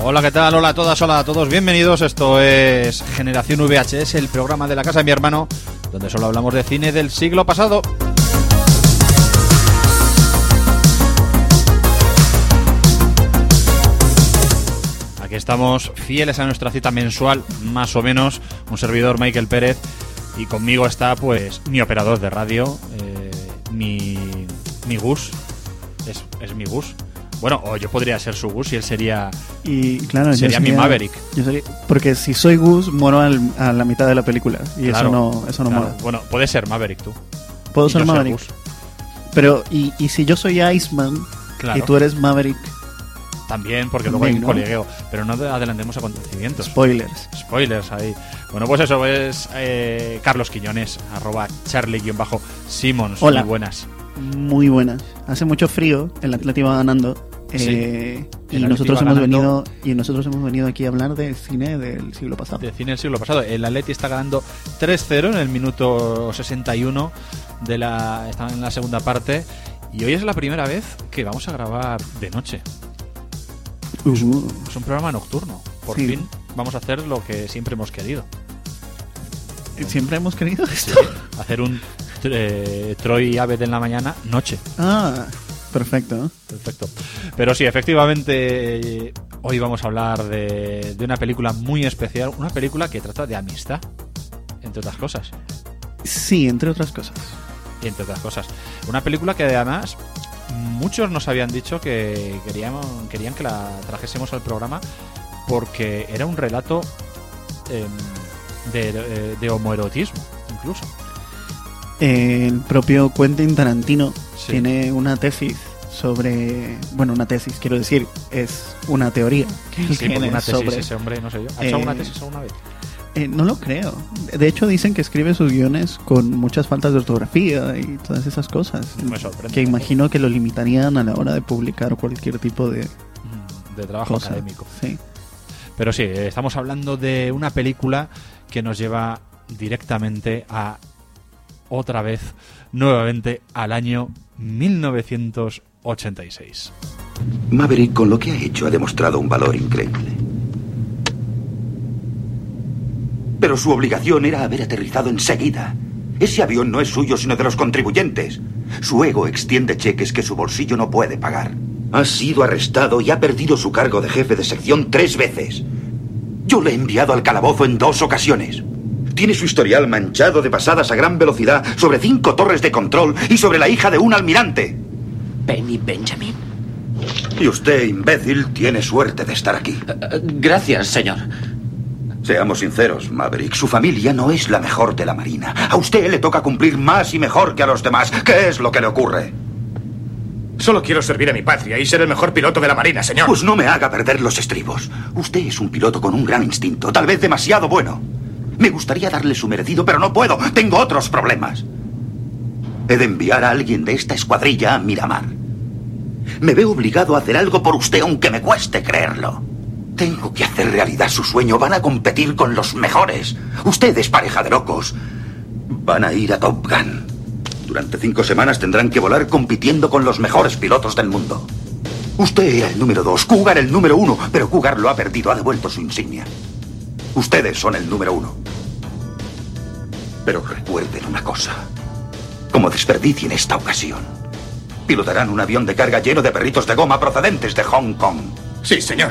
Hola, ¿qué tal? Hola a todas, hola a todos, bienvenidos. Esto es Generación VHS, el programa de la casa de mi hermano, donde solo hablamos de cine del siglo pasado. Aquí estamos fieles a nuestra cita mensual, más o menos, un servidor Michael Pérez, y conmigo está pues mi operador de radio, mi Gus, es mi Gus. Bueno, o yo podría ser su Gus y él sería, claro, sería mi Maverick. Porque si soy Gus, muero a la mitad de la película. Y claro, eso no mola. Bueno, puedes ser Maverick tú. Puedo ser Maverick. Pero, y si yo soy Iceman, claro, y tú eres Maverick. También, porque luego hay un colegueo. Pero no adelantemos acontecimientos. Spoilers ahí. Bueno, pues eso es Carlos Quiñones, @Charlie_Simons. Hola. Muy buenas. Muy buenas. Hace mucho frío, el Atleti va ganando. Sí, y nosotros hemos venido aquí a hablar de cine del siglo pasado. De cine del siglo pasado. El Atleti está ganando 3-0 en el minuto 61 está en la segunda parte. Y hoy es la primera vez que vamos a grabar de noche. Es un programa nocturno. Por fin vamos a hacer lo que siempre hemos querido. ¿Siempre hemos querido esto? Sí, hacer un Troy y Abed en la mañana, noche. Perfecto. Pero sí, efectivamente, hoy vamos a hablar de una película muy especial. Una película que trata de amistad, entre otras cosas. Sí, entre otras cosas. Una película que además muchos nos habían dicho que querían que la trajésemos al programa porque era un relato de homoerotismo, incluso. El propio Quentin Tarantino tiene una tesis sobre... Bueno, una tesis, quiero decir, es una teoría. Una tesis sobre ese hombre, no sé yo. ¿Ha hecho una tesis alguna vez? No lo creo. De hecho, dicen que escribe sus guiones con muchas faltas de ortografía y todas esas cosas. Me sorprende. Que imagino que lo limitarían a la hora de publicar cualquier tipo de trabajo académico. Sí. Pero sí, estamos hablando de una película que nos lleva directamente nuevamente al año 1986. Maverick, con lo que ha hecho, ha demostrado un valor increíble. Pero su obligación era haber aterrizado enseguida. Ese avión no es suyo, sino de los contribuyentes. Su ego extiende cheques que su bolsillo no puede pagar. Ha sido arrestado y ha perdido su cargo de jefe de sección 3 veces. Yo le he enviado al calabozo en 2 ocasiones. Tiene su historial manchado de pasadas a gran velocidad sobre 5 torres de control y sobre la hija de un almirante. Penny Benjamin. Y usted, imbécil, tiene suerte de estar aquí. Gracias, señor. Seamos sinceros, Maverick, su familia no es la mejor de la Marina. A usted le toca cumplir más y mejor que a los demás. ¿Qué es lo que le ocurre? Solo quiero servir a mi patria y ser el mejor piloto de la Marina, señor. Pues no me haga perder los estribos. Usted es un piloto con un gran instinto, tal vez demasiado bueno. Me gustaría darle su merecido, pero no puedo. Tengo otros problemas. He de enviar a alguien de esta escuadrilla a Miramar. Me veo obligado a hacer algo por usted, aunque me cueste creerlo. Tengo que hacer realidad su sueño. Van a competir con los mejores. Usted es pareja de locos. Van a ir a Top Gun. Durante 5 semanas tendrán que volar compitiendo con los mejores pilotos del mundo. Usted era el número 2, Cougar el número 1, pero Cougar lo ha perdido, ha devuelto su insignia. Ustedes son el número 1. Pero recuerden una cosa. Como desperdicien esta ocasión, pilotarán un avión de carga lleno de perritos de goma procedentes de Hong Kong. Sí, señor.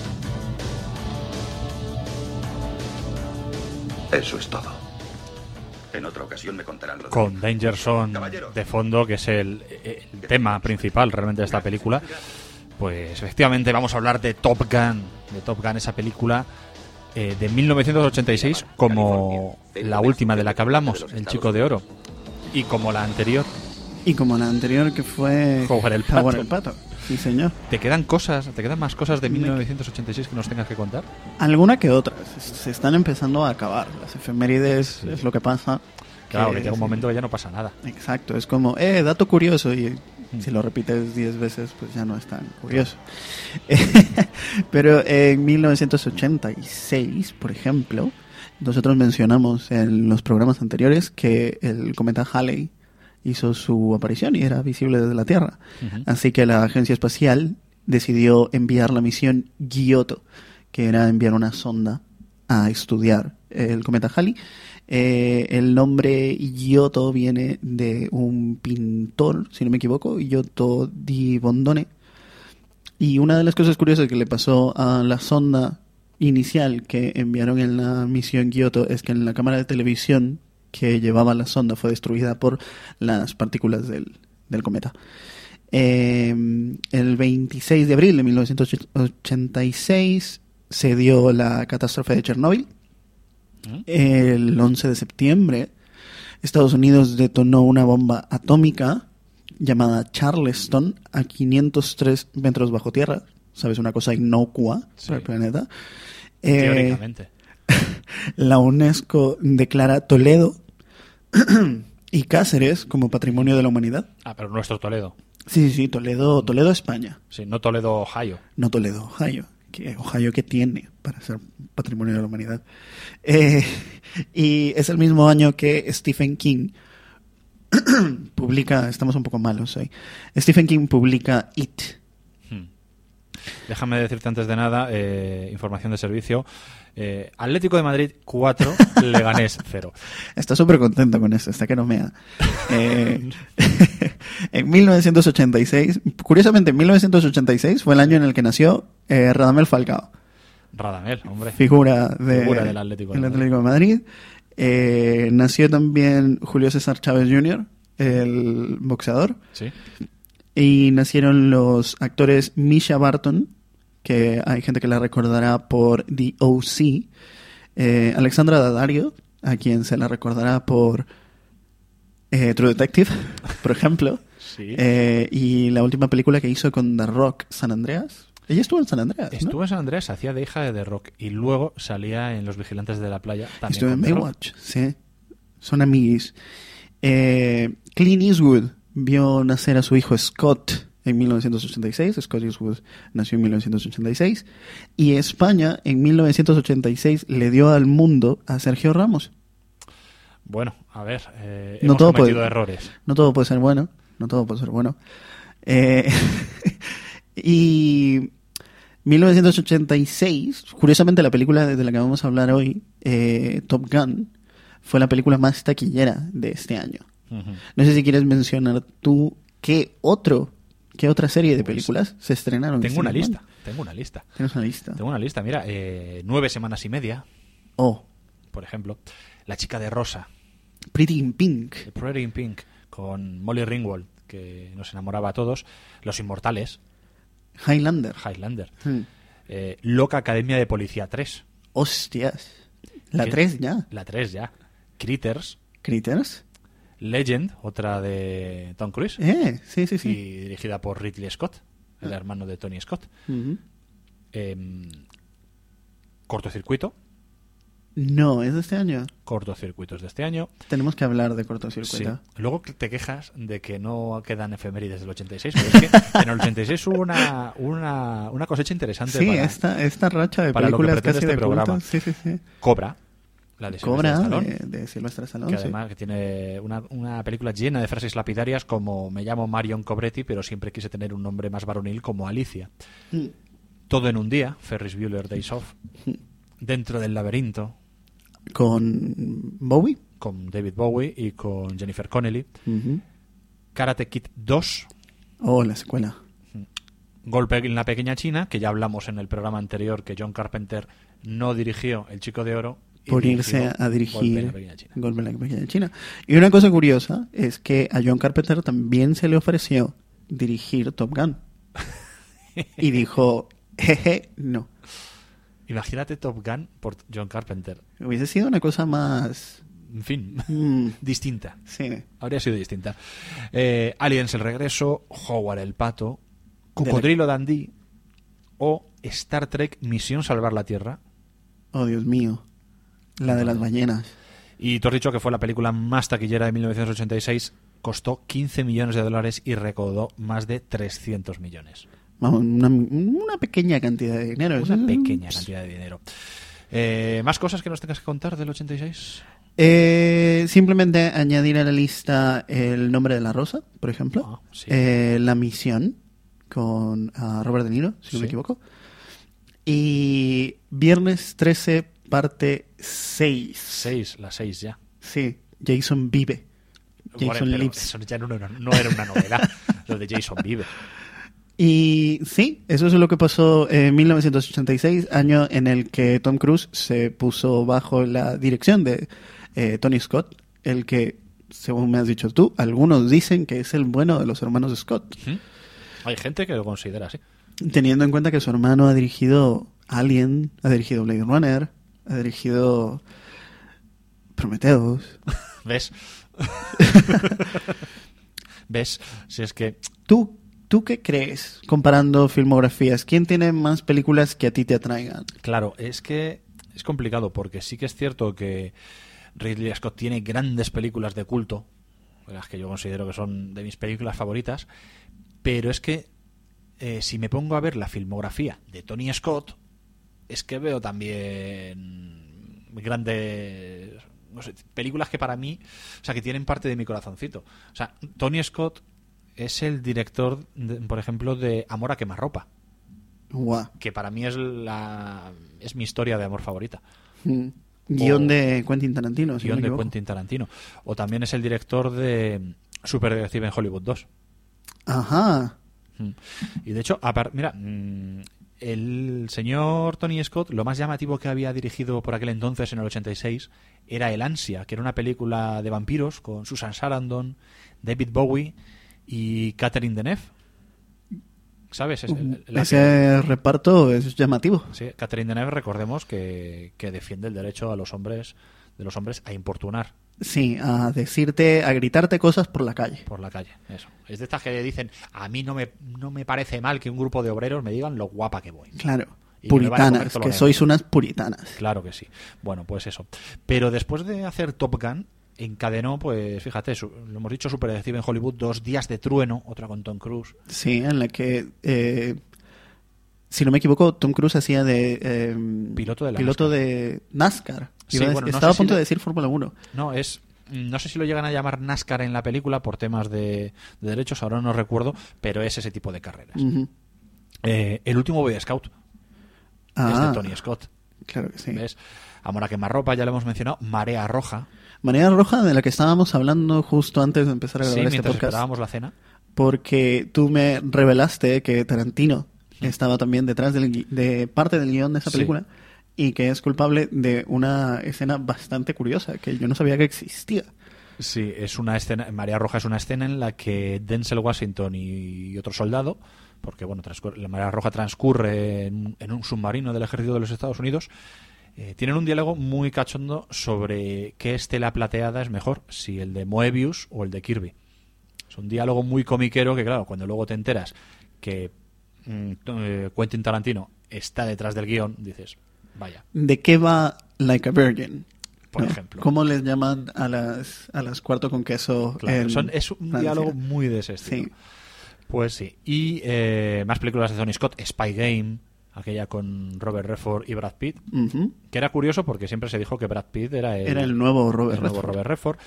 Eso es todo. En otra ocasión me contarán lo de... Con Danger Zone de fondo, que es el tema principal realmente de esta película, pues efectivamente vamos a hablar de Top Gun, esa película de 1986, como la última de la que hablamos, El Chico de Oro, y como la anterior. Que fue Howard el Pato. Sí, señor. ¿Te quedan más cosas de 1986 que nos tengas que contar? Alguna que otra. Se están empezando a acabar. Las efemérides es lo que pasa. Claro, que llega un momento que ya no pasa nada. Exacto, es como, dato curioso, y si lo repites 10 veces, pues ya no es tan curioso. Pero en 1986, por ejemplo, nosotros mencionamos en los programas anteriores que el cometa Halley hizo su aparición y era visible desde la Tierra. Uh-huh. Así que la agencia espacial decidió enviar la misión Giotto, que era enviar una sonda a estudiar el cometa Halley. El nombre Giotto viene de un pintor, si no me equivoco, Giotto di Bondone. Y una de las cosas curiosas que le pasó a la sonda inicial que enviaron en la misión Giotto es que en la cámara de televisión que llevaba la sonda fue destruida por las partículas del cometa. El 26 de abril de 1986 se dio la catástrofe de Chernóbil. El 11 de septiembre Estados Unidos detonó una bomba atómica llamada Charleston a 503 metros bajo tierra. ¿Sabes? Una cosa inocua para el planeta. Teóricamente. La UNESCO declara Toledo y Cáceres como Patrimonio de la Humanidad. Ah, pero nuestro Toledo. Sí, Toledo, España. Sí, no Toledo, Ohio. No Toledo, Ohio. Ohio que tiene para ser Patrimonio de la Humanidad. Y es el mismo año que Stephen King publica, estamos un poco malos hoy, Stephen King publica It. Déjame decirte antes de nada, información de servicio. Atlético de Madrid 4, Leganés 0. Está súper contento con esto, está que no mea. En 1986, curiosamente en 1986 fue el año en el que nació Radamel Falcao. Radamel, hombre. Figura del Atlético de Madrid. Nació también Julio César Chávez Jr., el boxeador. Sí. Y nacieron los actores Misha Barton, que hay gente que la recordará por The O.C., Alexandra Daddario, a quien se la recordará por True Detective, por ejemplo. Sí. Y la última película que hizo con The Rock, San Andreas. Ella estuvo en San Andreas, ¿no? Estuvo en San Andreas, hacía de hija de The Rock y luego salía en Los Vigilantes de la Playa. También estuvo en The Rock. Baywatch, sí. Son amiguis. Clint Eastwood vio nacer a su hijo Scott en 1986. Scott Eastwood nació en 1986. Y España en 1986 le dio al mundo a Sergio Ramos. Bueno, a ver, No hemos todo cometido puede- errores. No todo puede ser bueno. No todo puede ser bueno. Y 1986, curiosamente la película de la que vamos a hablar hoy, Top Gun, fue la película más taquillera de este año. Ujú. No sé si quieres mencionar tú qué otra serie de películas se estrenaron. Tengo una este año. lista. Tienes una lista. Tengo una lista, mira, 9 semanas y media, Oh, por ejemplo. La chica de rosa, Pretty in Pink. The Pretty in Pink, con Molly Ringwald, que nos enamoraba a todos. Los Inmortales, Highlander. Highlander. Hmm. Loca Academia de Policía 3. Hostias. La ¿Qué? 3 ya. La 3 ya. Critters. Critters. Legend, otra de Tom Cruise. Sí. Y dirigida por Ridley Scott, el hermano de Tony Scott. Ujú. Cortocircuito. No, es de este año. Cortocircuitos de este año. Tenemos que hablar de Sí. cortocircuito. Luego te quejas de que no quedan efemérides del 86, pero es que en el 86 hubo una cosecha interesante. Sí, para esta racha de para lo que películas pretende casi este de culto. programa. Sí. Cobra, la de Sylvester Cobra Stallone, de Sylvester Stallone. que además que tiene una película llena de frases lapidarias como me llamo Marion Cobretti, pero siempre quise tener un nombre más varonil como Alicia. Sí. Todo en un día, Ferris Bueller Days Off. Dentro del laberinto, Con Bowie. con David Bowie y con Jennifer Connelly. Ujú. Karate Kid 2. Oh, la secuela. Golpe en la pequeña China, que ya hablamos en el programa anterior que John Carpenter no dirigió El Chico de Oro. y Por dirigió irse a dirigir Golpe en la pequeña China. Golpe en la pequeña China. Y una cosa curiosa es que a John Carpenter también se le ofreció dirigir Top Gun. Y dijo, jeje, no. Imagínate Top Gun por John Carpenter. Hubiese sido una cosa más... En fin, mm, distinta. sí. Habría sido distinta. Aliens el regreso, Howard el pato, Cocodrilo Dundee o Star Trek Misión Salvar la Tierra. Oh, Dios mío. La de las ballenas. Y tú has dicho que fue la película más taquillera de 1986, costó $15 millones y recaudó más de 300 millones. Vamos, una pequeña cantidad de dinero. Una pequeña cantidad de dinero. ¿Más cosas que nos tengas que contar del 86? Simplemente añadir a la lista El nombre de la rosa, por ejemplo. Ah, sí. La misión, con Robert De Niro, si no Sí. me equivoco. Y Viernes 13, parte 6. La 6 ya. Sí, Jason vive. Jason Bueno, pero lives. eso ya no era una novedad, lo de Jason vive. Y sí, eso es lo que pasó en 1986, año en el que Tom Cruise se puso bajo la dirección de Tony Scott, el que, según me has dicho tú, algunos dicen que es el bueno de los hermanos Scott. Hay gente que lo considera así. Teniendo en cuenta que su hermano ha dirigido Alien, ha dirigido Blade Runner, ha dirigido Prometheus. ¿Ves? ¿Ves? Si es que... ¿Tú qué crees comparando filmografías? ¿Quién tiene más películas que a ti te atraigan? Claro, es que es complicado porque sí que es cierto que Ridley Scott tiene grandes películas de culto, las que yo considero que son de mis películas favoritas, pero es que si me pongo a ver la filmografía de Tony Scott, es que veo también grandes, no sé, películas que para mí, o sea, que tienen parte de mi corazoncito. O sea, Tony Scott es el director, por ejemplo, de Amor a quemarropa, Guau. que para mí es mi historia de amor favorita. Guión de Quentin Tarantino, si no Guión me de equivoco. Quentin Tarantino. O también es el director de Super Detective en Hollywood 2. Ajá. Y de hecho, mira, el señor Tony Scott, lo más llamativo que había dirigido por aquel entonces, en el 86, era El Ansia, que era una película de vampiros con Susan Sarandon, David Bowie y Catherine Deneuve. ¿Sabes? Ese reparto es llamativo. Sí, Catherine Deneuve, recordemos que defiende el derecho de los hombres a importunar Sí, a decirte, a gritarte cosas por la calle. por la calle. Eso. Es de estas que dicen, a mí no me parece mal que un grupo de obreros me digan lo guapa que voy. Claro. Y que me van a comer Puritanas, todo lo que demás. sois unas puritanas. Claro que sí. Bueno, pues eso. Pero después de hacer Top Gun, encadenó, pues fíjate, lo hemos dicho, Super Detective en Hollywood, 2 Días de Trueno, otra con Tom Cruise. Sí, en la que, si no me equivoco, Tom Cruise hacía de Piloto de NASCAR. Sí, Estaba bueno, no a sé punto si de decir Fórmula 1. No sé si lo llegan a llamar NASCAR en la película por temas de derechos, ahora no recuerdo, pero es ese tipo de carreras. Ujú. El último Boy Scout es de Tony Scott. Claro que sí. ¿Ves? Amor a quemarropa, ya lo hemos mencionado. Marea Roja. Marea Roja, de la que estábamos hablando justo antes de empezar a grabar Sí, este mientras podcast. esperábamos la cena. Porque tú me revelaste que Tarantino estaba también detrás de parte del guión de esa Sí. película y que es culpable de una escena bastante curiosa que yo no sabía que existía. Sí, es una escena. Marea Roja es una escena en la que Denzel Washington y otro soldado, porque bueno, la Marea Roja transcurre en un submarino del ejército de los Estados Unidos, tienen un diálogo muy cachondo sobre qué estela plateada es mejor, si el de Moebius o el de Kirby. Es un diálogo muy comiquero que, claro, cuando luego te enteras que Quentin Tarantino está detrás del guión, dices, vaya. ¿De qué va Like a Virgin? Por ¿No? ejemplo. ¿Cómo les llaman a las cuarto con queso? Claro, en es un Francia? diálogo muy de ese estilo. Sí. Pues sí. Y más películas de Tony Scott, Spy Game, aquella con Robert Redford y Brad Pitt, Ujú. que era curioso porque siempre se dijo que Brad Pitt era el nuevo Robert el nuevo Redford. Robert Redford.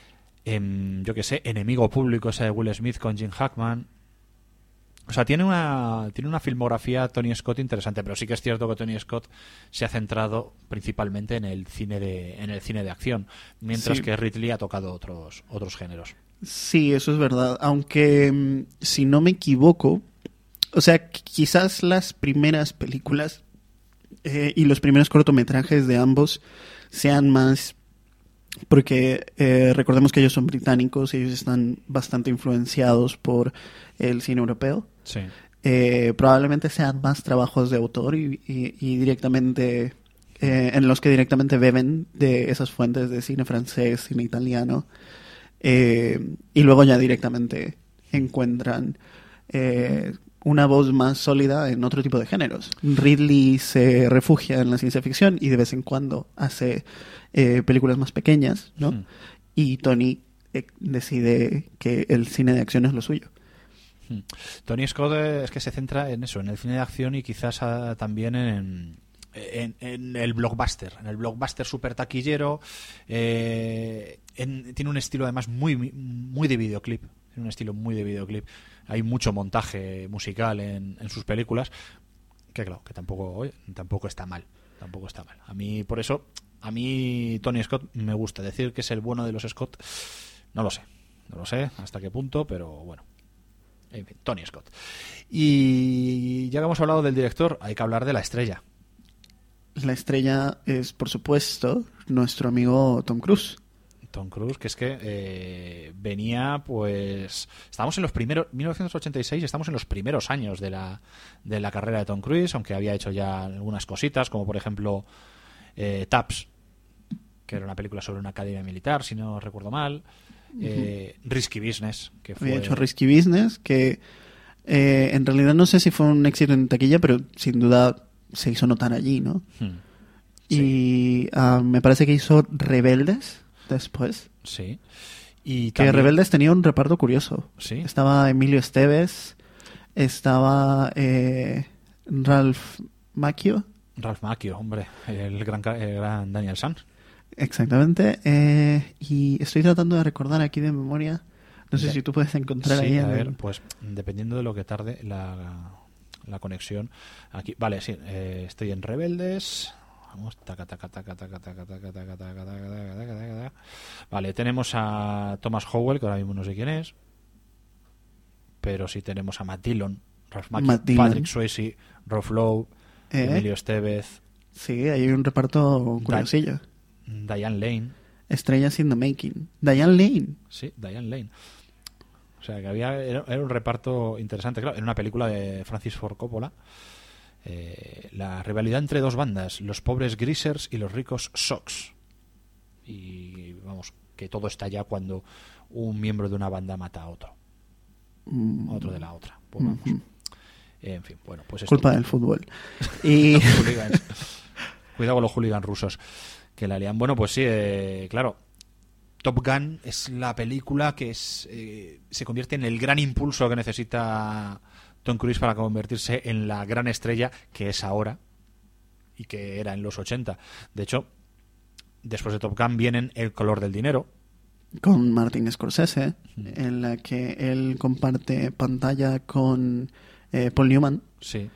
Yo que sé, Enemigo Público, esa de Will Smith con Jim Hackman. O sea, tiene una filmografía Tony Scott interesante, pero sí que es cierto que Tony Scott se ha centrado principalmente en el cine de acción, mientras Sí. que Ridley ha tocado otros géneros. Sí, eso es verdad. Aunque, si no me equivoco, o sea, quizás las primeras películas y los primeros cortometrajes de ambos sean más... Porque recordemos que ellos son británicos y ellos están bastante influenciados por el cine europeo. Sí. Probablemente sean más trabajos de autor y directamente en los que directamente beben de esas fuentes de cine francés, cine italiano, y luego ya directamente encuentran una voz más sólida en otro tipo de géneros. Ridley se refugia en la ciencia ficción y de vez en cuando hace películas más pequeñas, ¿no? Y Tony decide que el cine de acción es lo suyo. Tony Scott es que se centra en eso, en el cine de acción y quizás también en el blockbuster, super taquillero. Tiene un estilo además muy de videoclip. Tiene un estilo muy de videoclip. hay mucho montaje musical en sus películas, que claro, que tampoco está mal. Tampoco está mal. A mí, por eso, Tony Scott me gusta. Decir que es el bueno de los Scott, no lo sé hasta qué punto, pero bueno. En fin, Tony Scott. Y ya que hemos hablado del director, hay que hablar de la estrella. La estrella es, por supuesto, nuestro amigo Tom Cruise. Tom Cruise, que es que venía, pues... Estamos en los primeros... 1986, estamos en los primeros años de la carrera de Tom Cruise, aunque había hecho ya algunas cositas, como por ejemplo Taps, que era una película sobre una academia militar, si no recuerdo mal. Risky Business, que fue... Había hecho Risky Business, que en realidad no sé si fue un éxito en taquilla, pero sin duda se hizo notar allí, ¿no? Sí. Y me parece que hizo Rebeldes después. Sí. Y que también... Rebeldes tenía un reparto curioso. Sí. Estaba Emilio Estevez, estaba Ralph Macchio. Ralph Macchio, hombre, el gran Daniel San. Exactamente. Y estoy tratando de recordar aquí de memoria. No sé si tú puedes encontrar ahí. A ver, pues dependiendo de lo que tarde la conexión. Aquí, vale, sí, estoy en Rebeldes. Vamos, taca. Vale, tenemos a Thomas Howell, que ahora mismo no sé quién es. Pero sí tenemos a Matt Dillon, Ralph Macchio, Patrick Swayze, Rob Lowe, Emilio Estevez. Sí, hay un reparto curiosillo. Diane Lane. Estrellas in the Making. Diane Lane. Sí, Diane Lane. O sea, que era un reparto interesante. Claro, en una película de Francis Ford Coppola. La rivalidad entre dos bandas, los pobres Greasers y los ricos Sox. Y vamos, que todo está ya cuando un miembro de una banda mata a otro. A otro de la otra. Pues vamos. En fin, bueno, pues esto. Culpa del fútbol. Y... Cuidado con los hooligans rusos que la lían. Bueno, pues sí, claro. Top Gun es la película que se convierte en el gran impulso que necesita Tom Cruise para convertirse en la gran estrella que es ahora y que era en los 80. De hecho, después de Top Gun vienen El color del dinero. Con Martin Scorsese, en la que él comparte pantalla con Paul Newman. Sí.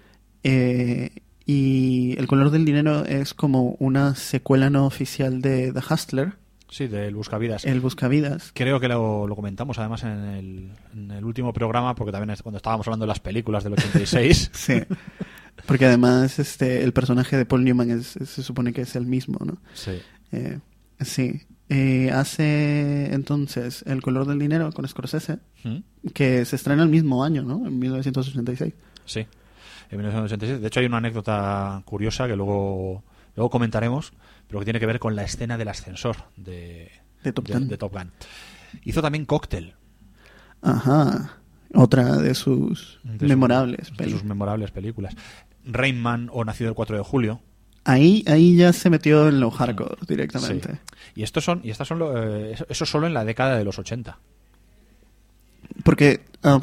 Y El color del dinero es como una secuela no oficial de The Hustler. Sí, del Buscavidas. El Buscavidas. Creo que lo comentamos además en el último programa, porque también es cuando estábamos hablando de las películas del 86. Sí. Porque además el personaje de Paul Newman se supone que es el mismo, ¿no? Sí. Sí. Hace entonces El color del dinero con Scorsese, que se estrena el mismo año, ¿no? En 1986. Sí, en 1986. De hecho hay una anécdota curiosa que luego comentaremos, pero que tiene que ver con la escena del ascensor de Top Gun. Hizo también Cóctel. Ajá. Otra de sus memorables películas. Rain Man o Nacido el 4 de julio. Ahí ya se metió en lo hardcore directamente. Sí. Y eso solo en la década de los 80. Porque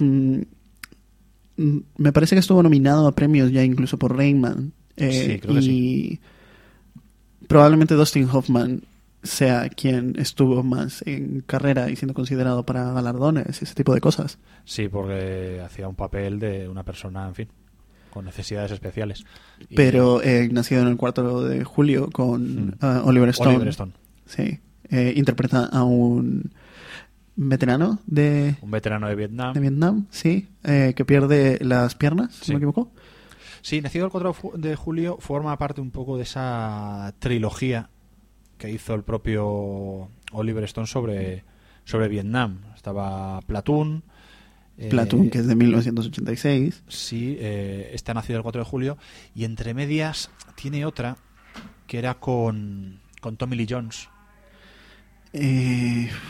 me parece que estuvo nominado a premios ya incluso por Rain Man. Sí, creo que sí. Probablemente Dustin Hoffman sea quien estuvo más en carrera y siendo considerado para galardones y ese tipo de cosas. Sí, porque hacía un papel de una persona, en fin, con necesidades especiales. Pero nacido en el 4 de julio con Oliver Stone. Oliver Stone. Sí. Interpreta a un veterano de Vietnam. De Vietnam, sí. Que pierde las piernas, si no me equivoco. Sí, Nacido el 4 de julio forma parte un poco de esa trilogía que hizo el propio Oliver Stone sobre Vietnam. Estaba Platoon, que es de 1986. Sí, está Nacido el 4 de julio. Y entre medias tiene otra que era con Tommy Lee Jones. El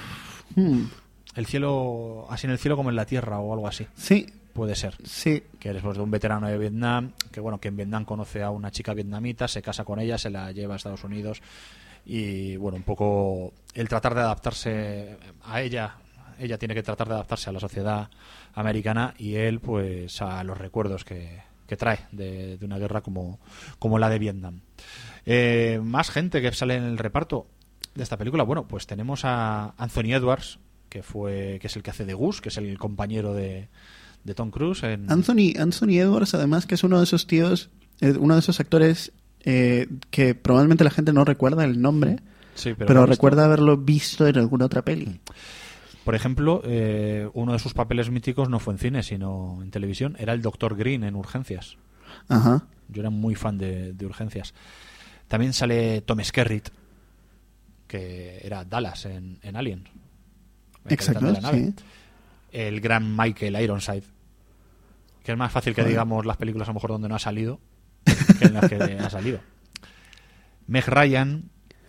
cielo, así en el cielo como en la tierra o algo así. Sí. Puede ser. Sí. Que después de un veterano de Vietnam, que en Vietnam conoce a una chica vietnamita, se casa con ella, se la lleva a Estados Unidos y bueno, un poco el tratar de adaptarse a ella tiene que tratar de adaptarse a la sociedad americana y él pues a los recuerdos que trae de una guerra como la de Vietnam. Más gente que sale en el reparto de esta película. Bueno, pues tenemos a Anthony Edwards, que es el que hace de Gus, que es el compañero de de Tom Cruise. Anthony Edwards, además, que es uno de esos tíos, uno de esos actores que probablemente la gente no recuerda el nombre, sí, pero recuerda haberlo visto en alguna otra peli. Por ejemplo, uno de sus papeles míticos no fue en cine, sino en televisión. Era el Dr. Green en Urgencias. Ajá. Yo era muy fan de Urgencias. También sale Tom Skerritt, que era Dallas en Alien. Exacto, sí. El gran Michael Ironside, que es más fácil que digamos las películas a lo mejor donde no ha salido que en las que ha salido. Meg Ryan,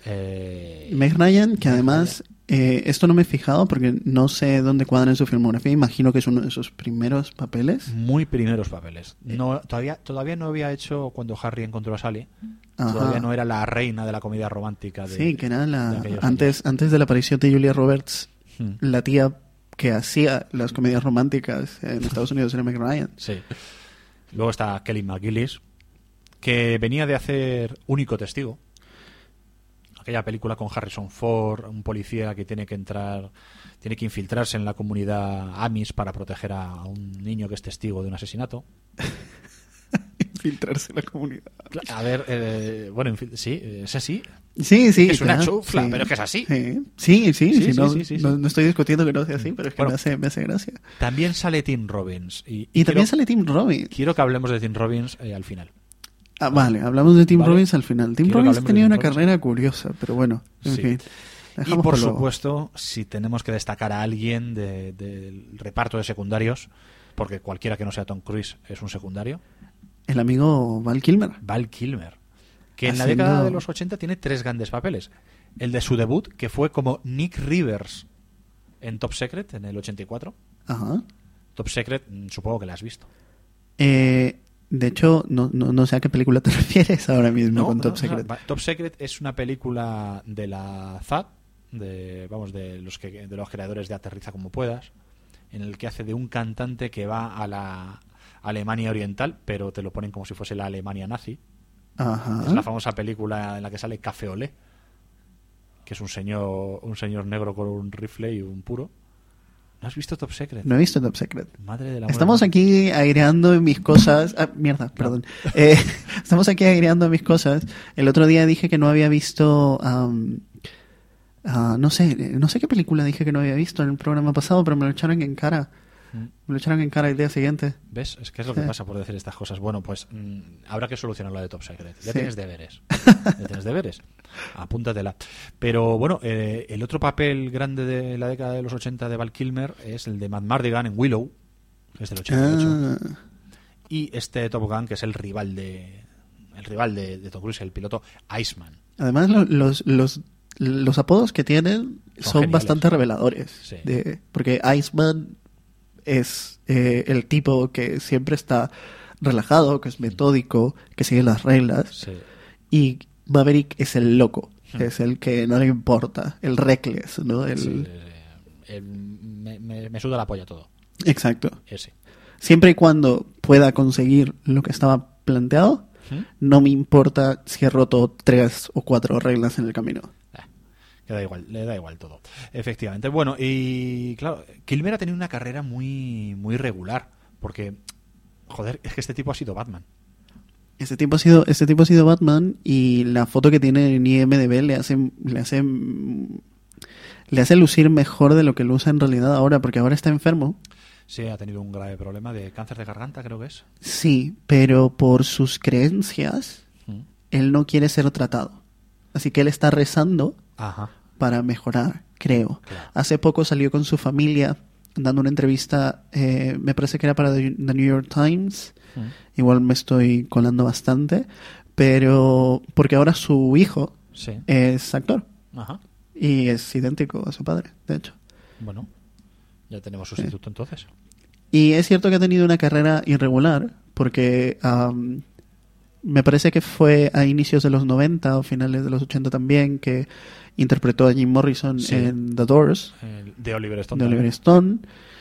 que además esto no me he fijado porque no sé dónde cuadra en su filmografía. Imagino que es uno de sus primeros papeles. Muy primeros papeles. No, todavía no había hecho Cuando Harry encontró a Sally. Ajá. Todavía no era la reina de la comedia romántica. Sí, que era antes de la aparición de Julia Roberts, la tía que hacía las comedias románticas en Estados Unidos era Meg Ryan. Sí. Luego está Kelly McGillis, que venía de hacer Único Testigo. Aquella película con Harrison Ford, un policía que tiene que infiltrarse en la comunidad Amish para proteger a un niño que es testigo de un asesinato. Infiltrarse en la comunidad. A ver, bueno, sí, es así. Sí, es una chufla, pero es que es así. Sí, no estoy discutiendo que no sea así, pero es que me hace gracia. También sale Tim Robbins. Y también sale Tim Robbins. Quiero que hablemos de Tim Robbins al final. Vale, hablamos de Tim Robbins al final. Tim Robbins tenía una carrera curiosa, pero bueno, en fin. Y por supuesto, si tenemos que destacar a alguien del reparto de secundarios, porque cualquiera que no sea Tom Cruise es un secundario. El amigo Val Kilmer. Que en la década de los 80 tiene 3 grandes papeles. El de su debut, que fue como Nick Rivers en Top Secret, en el 84. Ajá. Top Secret, supongo que la has visto. De hecho, no sé a qué película te refieres ahora mismo con Top Secret. Top Secret es una película de la ZAD, de los creadores de Aterriza como puedas, en el que hace de un cantante que va a la Alemania oriental, pero te lo ponen como si fuese la Alemania nazi. Ajá. Es la famosa película en la que sale Café Olé, que es un señor negro con un rifle y un puro. ¿No has visto Top Secret? No he visto Top Secret. Madre de la Estamos aquí aireando mis cosas. Perdón. Estamos aquí aireando mis cosas. El otro día dije que no había visto... no sé qué película dije que no había visto en el programa pasado, pero me lo echaron en cara. Me lo echaron en cara el día siguiente. ¿Ves? Es que es lo que pasa por decir estas cosas. Bueno, pues habrá que solucionar la de Top Secret. Ya tienes deberes. Apúntatela. Pero bueno, el otro papel grande de la década de los 80 de Val Kilmer es el de Matt Mardigan en Willow, que es del 88. Y este Top Gun, que es el rival de Tom Cruise, el piloto Iceman. Además, los apodos que tienen son bastante reveladores. Sí. Porque Iceman es el tipo que siempre está relajado, que es metódico, que sigue las reglas. Sí. Y Maverick es el loco, es el que no le importa, el reckless, ¿no? Me suda la polla todo. Exacto. Ese. Siempre y cuando pueda conseguir lo que estaba planteado, no me importa si he roto 3 o 4 reglas en el camino. Le da igual todo. Efectivamente. Bueno, y claro, Kilmer ha tenido una carrera muy, muy regular, porque, joder, es que este tipo ha sido Batman. Este tipo ha sido Batman, y la foto que tiene en IMDb le hace lucir mejor de lo que luce en realidad ahora, porque ahora está enfermo. Sí, ha tenido un grave problema de cáncer de garganta, creo que es. Sí, pero por sus creencias, él no quiere ser tratado. Así que él está rezando para mejorar, creo. Claro. Hace poco salió con su familia dando una entrevista, me parece que era para The New York Times. Igual me estoy colando bastante, pero porque ahora su hijo es actor. Ajá. Y es idéntico a su padre, de hecho. Bueno, ya tenemos sustituto entonces. Y es cierto que ha tenido una carrera irregular, porque me parece que fue a inicios de los 90 o finales de los 80 también, que interpretó a Jim Morrison en The Doors. De Oliver Stone. De Oliver Stone.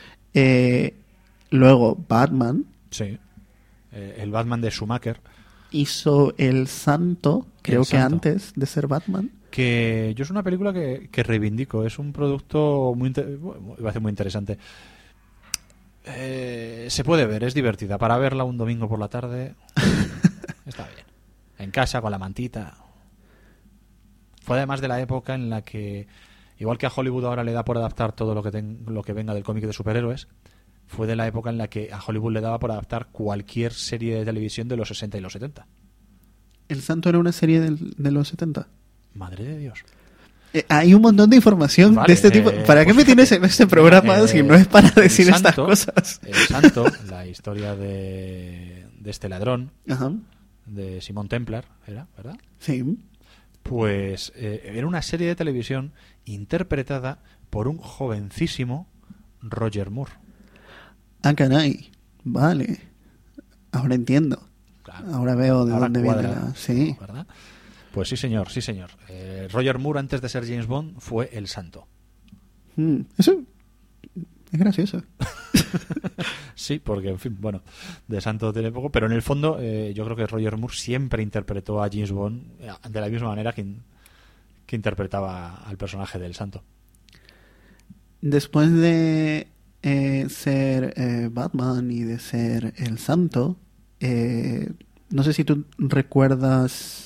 Luego Batman. Sí. El Batman de Schumacher. Hizo El Santo, creo que antes de ser Batman. Que yo es una película que reivindico. Es un producto muy interesante. Se puede ver, es divertida. Para verla un domingo por la tarde está bien. En casa, con la mantita. Fue además de la época en la que, igual que a Hollywood ahora le da por adaptar todo lo que venga del cómic de superhéroes, fue de la época en la que a Hollywood le daba por adaptar cualquier serie de televisión de los 60 y los 70. ¿El Santo era una serie de los 70? Madre de Dios. Hay un montón de información de este tipo. ¿Para qué me tienes en este programa si no es para decir estas cosas? El Santo, la historia de este ladrón, Ajá. de Simon Templar, ¿era? ¿Verdad? Sí. Pues era una serie de televisión interpretada por un jovencísimo Roger Moore. Ah, caray. Vale. Ahora entiendo. Claro. Ahora veo de Ahora dónde cuadra, viene la... Sí. ¿verdad? Pues sí, señor, sí, señor. Roger Moore, antes de ser James Bond, fue el Santo. Eso es gracioso. Sí, porque, en fin, bueno, de Santo tiene poco, pero en el fondo yo creo que Roger Moore siempre interpretó a James Bond de la misma manera que interpretaba al personaje del Santo. Después de ser Batman y de ser el Santo, no sé si tú recuerdas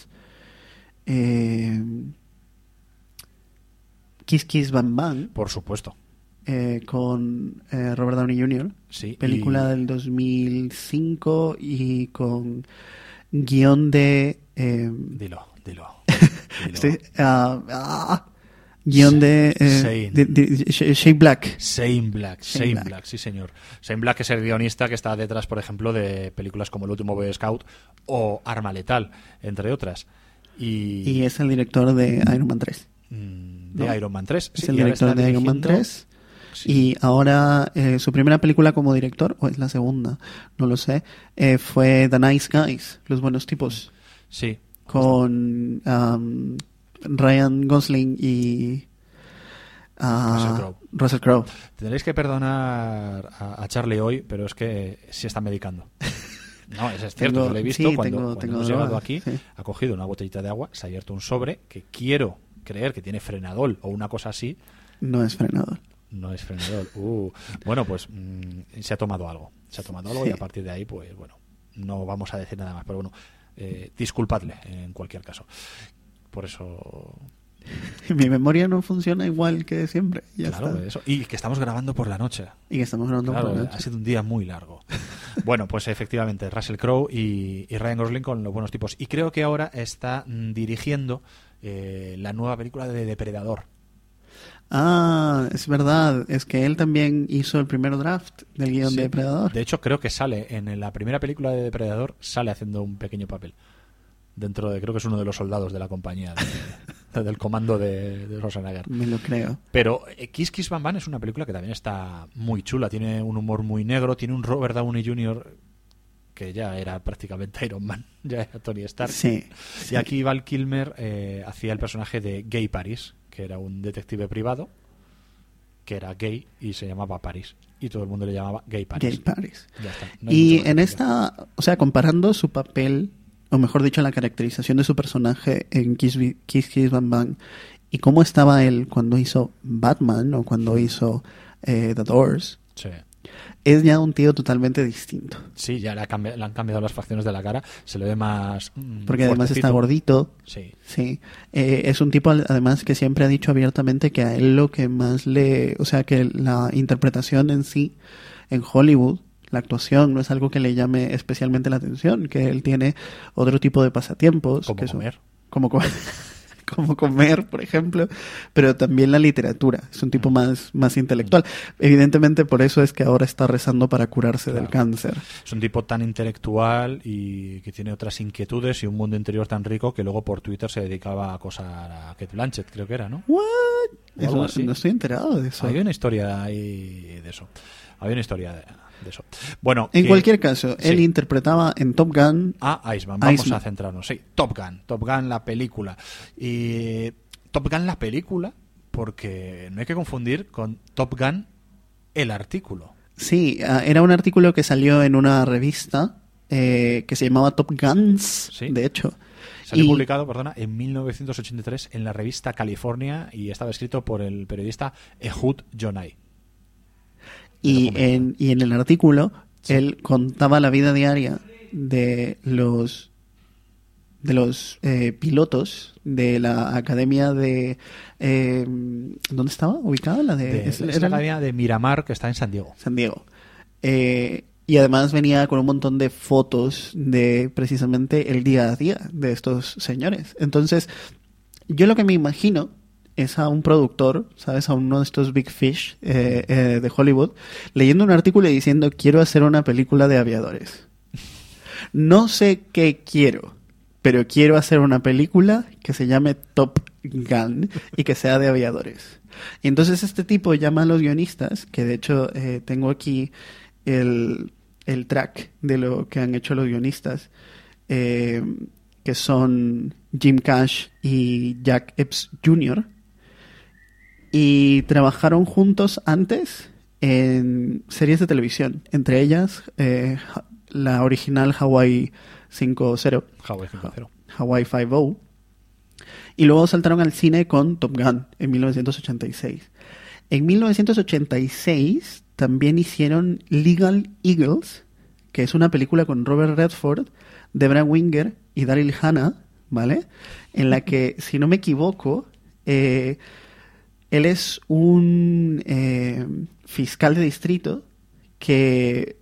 Kiss Kiss Bang Bang. Por supuesto. Con Robert Downey Jr. Sí, Película del 2005 y con guión de... Dilo. sí, guión de Shane Black. Shane Black, sí señor. Shane Black es el guionista que está detrás, por ejemplo, de películas como El último Boy Scout o Arma Letal, entre otras. Y es el director de Iron Man 3. De Iron Man 3. Es el director de Iron Man 3. Sí. Y ahora su primera película como director, o es la segunda, no lo sé, fue The Nice Guys, Los Buenos Tipos. Sí. Con Ryan Gosling y Russell Crowe. Tendréis que perdonar a Charlie hoy, pero es que se está medicando. No, es cierto, lo he visto cuando hemos llegado aquí, sí. Ha cogido una botellita de agua, se ha abierto un sobre que quiero creer que tiene Frenadol o una cosa así. No es Frenadol. No es Frenadol. Bueno, pues se ha tomado algo. Sí. Y a partir de ahí, pues bueno, no vamos a decir nada más, pero bueno, disculpadle en cualquier caso. Por eso... Mi memoria no funciona igual que siempre. Ya claro, está. Eso. Y que estamos grabando por la noche. Ha sido un día muy largo. Bueno, pues efectivamente, Russell Crowe y Ryan Gosling con Los Buenos Tipos. Y creo que ahora está dirigiendo la nueva película de Depredador. Ah, es verdad. Es que él también hizo el primer draft del guión de Depredador. De hecho, creo que sale en la primera película de Depredador, sale haciendo un pequeño papel. Dentro de, creo que es uno de los soldados de la compañía del comando de Schwarzenegger. Me lo creo. Pero Kiss Kiss Bang Bang es una película que también está muy chula, tiene un humor muy negro, tiene un Robert Downey Jr. que ya era prácticamente Iron Man, ya era Tony Stark. Sí. Y aquí Val Kilmer hacía el personaje de Gay Paris, que era un detective privado que era gay y se llamaba Paris. Y todo el mundo le llamaba Gay Paris. Gay Paris. Ya está. Y en esta, o sea, comparando su papel, o mejor dicho, la caracterización de su personaje en Kiss Kiss Bang Bang y cómo estaba él cuando hizo Batman o cuando hizo The Doors, sí. Es ya un tío totalmente distinto. Sí, ya le han cambiado las facciones de la cara, se le ve más porque además está gordito. Sí. Sí. Es un tipo además que siempre ha dicho abiertamente que a él lo que más o sea, que la interpretación en sí en Hollywood, la actuación no es algo que le llame especialmente la atención, que él tiene otro tipo de pasatiempos. Como comer. Como comer, por ejemplo, pero también la literatura. Es un tipo más intelectual. Evidentemente, por eso es que ahora está rezando para curarse del cáncer. Es un tipo tan intelectual y que tiene otras inquietudes y un mundo interior tan rico que luego por Twitter se dedicaba a acosar a Cate Blanchett, creo que era, ¿no? ¿What? No estoy enterado de eso. Había una historia ahí de eso. De eso. Bueno, en cualquier caso, él interpretaba en Top Gun a Iceman. Vamos a centrarnos. Sí, Top Gun la película. Y Top Gun la película, porque no hay que confundir con Top Gun el artículo. Sí, era un artículo que salió en una revista que se llamaba Top Guns, sí. De hecho. Salió publicado, en 1983 en la revista California y estaba escrito por el periodista Ehud Yonai. Y en el artículo él contaba la vida diaria de los pilotos de la academia de... ¿dónde estaba ubicada? Es la academia de Miramar, que está en San Diego. San Diego. Y además venía con un montón de fotos de precisamente el día a día de estos señores. Entonces, yo lo que me imagino es a un productor, ¿sabes? A uno de estos big fish de Hollywood, leyendo un artículo y diciendo, quiero hacer una película de aviadores. No sé qué quiero, pero quiero hacer una película que se llame Top Gun y que sea de aviadores. Y entonces este tipo llama a los guionistas, que de hecho tengo aquí el track de lo que han hecho los guionistas, que son Jim Cash y Jack Epps Jr., y trabajaron juntos antes en series de televisión, entre ellas la original Hawaii 5.0, Hawaii 5.0, y luego saltaron al cine con Top Gun en 1986. En 1986 también hicieron Legal Eagles, que es una película con Robert Redford, Debra Winger y Daryl Hannah, ¿vale? En la que, si no me equivoco, él es un fiscal de distrito que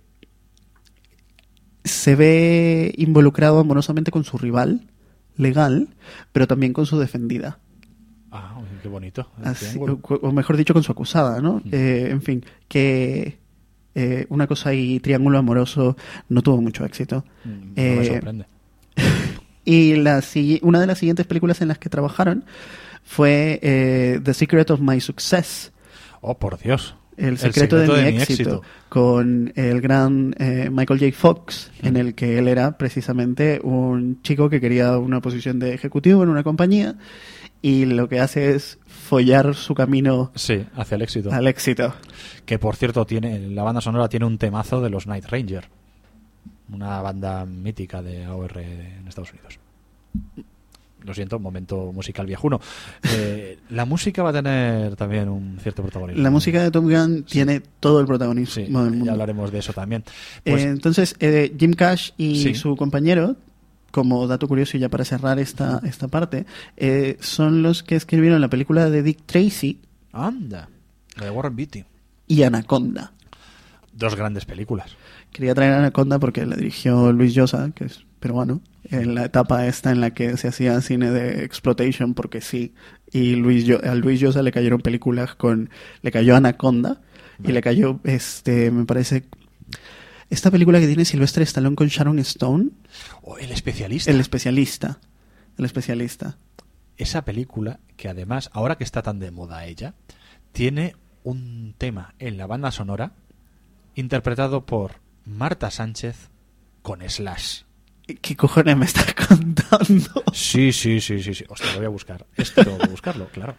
se ve involucrado amorosamente con su rival legal, pero también con su defendida. Ah, qué bonito. Así, o mejor dicho, con su acusada, ¿no? En fin, que una cosa y triángulo amoroso no tuvo mucho éxito. No me sorprende. Y una de las siguientes películas en las que trabajaron fue The Secret of My Success. Oh, por Dios. El secreto de mi éxito, con el gran Michael J. Fox, en el que él era precisamente un chico que quería una posición de ejecutivo en una compañía y lo que hace es follar su camino hacia el éxito. Al éxito. Que, por cierto, la banda sonora tiene un temazo de los Night Ranger, una banda mítica de AOR en Estados Unidos. Lo siento, momento musical viejuno. La música va a tener también un cierto protagonismo. La música de Top Gun tiene todo el protagonismo del mundo. Ya hablaremos de eso también. Entonces, Jim Cash y su compañero, como dato curioso y ya para cerrar esta parte, son los que escribieron la película de Dick Tracy. Anda, la de Warren Beatty. Y Anaconda. Dos grandes películas. Quería traer Anaconda porque la dirigió Luis Llosa, que es peruano, en la etapa esta en la que se hacía cine de exploitation porque sí, y a Luis Llosa le cayeron películas le cayó Anaconda, y le cayó me parece esta película que tiene Sylvester Stallone con Sharon Stone. El especialista. El especialista. Esa película, que además, ahora que está tan de moda ella, tiene un tema en la banda sonora interpretado por Marta Sánchez con Slash. ¿Qué cojones me estás contando? Sí. Hostia, lo voy a buscar. Esto tengo que buscarlo, claro.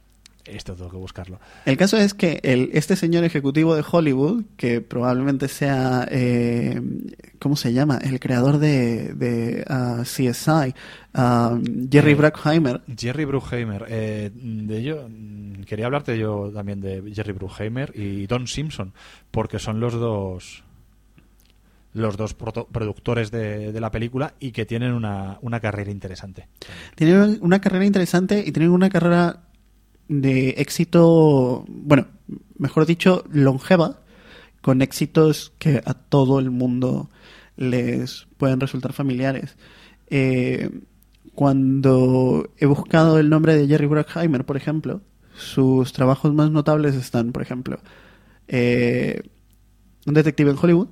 El caso es que este señor ejecutivo de Hollywood, que probablemente sea, ¿cómo se llama? El creador de CSI, Jerry Bruckheimer. Jerry Bruckheimer. De ello, quería hablarte yo también de Jerry Bruckheimer y Don Simpson, porque son los dos productores de la película y que tienen una carrera interesante. Tienen una carrera interesante y tienen una carrera de éxito, bueno, mejor dicho, longeva, con éxitos que a todo el mundo les pueden resultar familiares. Cuando he buscado el nombre de Jerry Bruckheimer, por ejemplo, sus trabajos más notables están, por ejemplo, Un detective en Hollywood,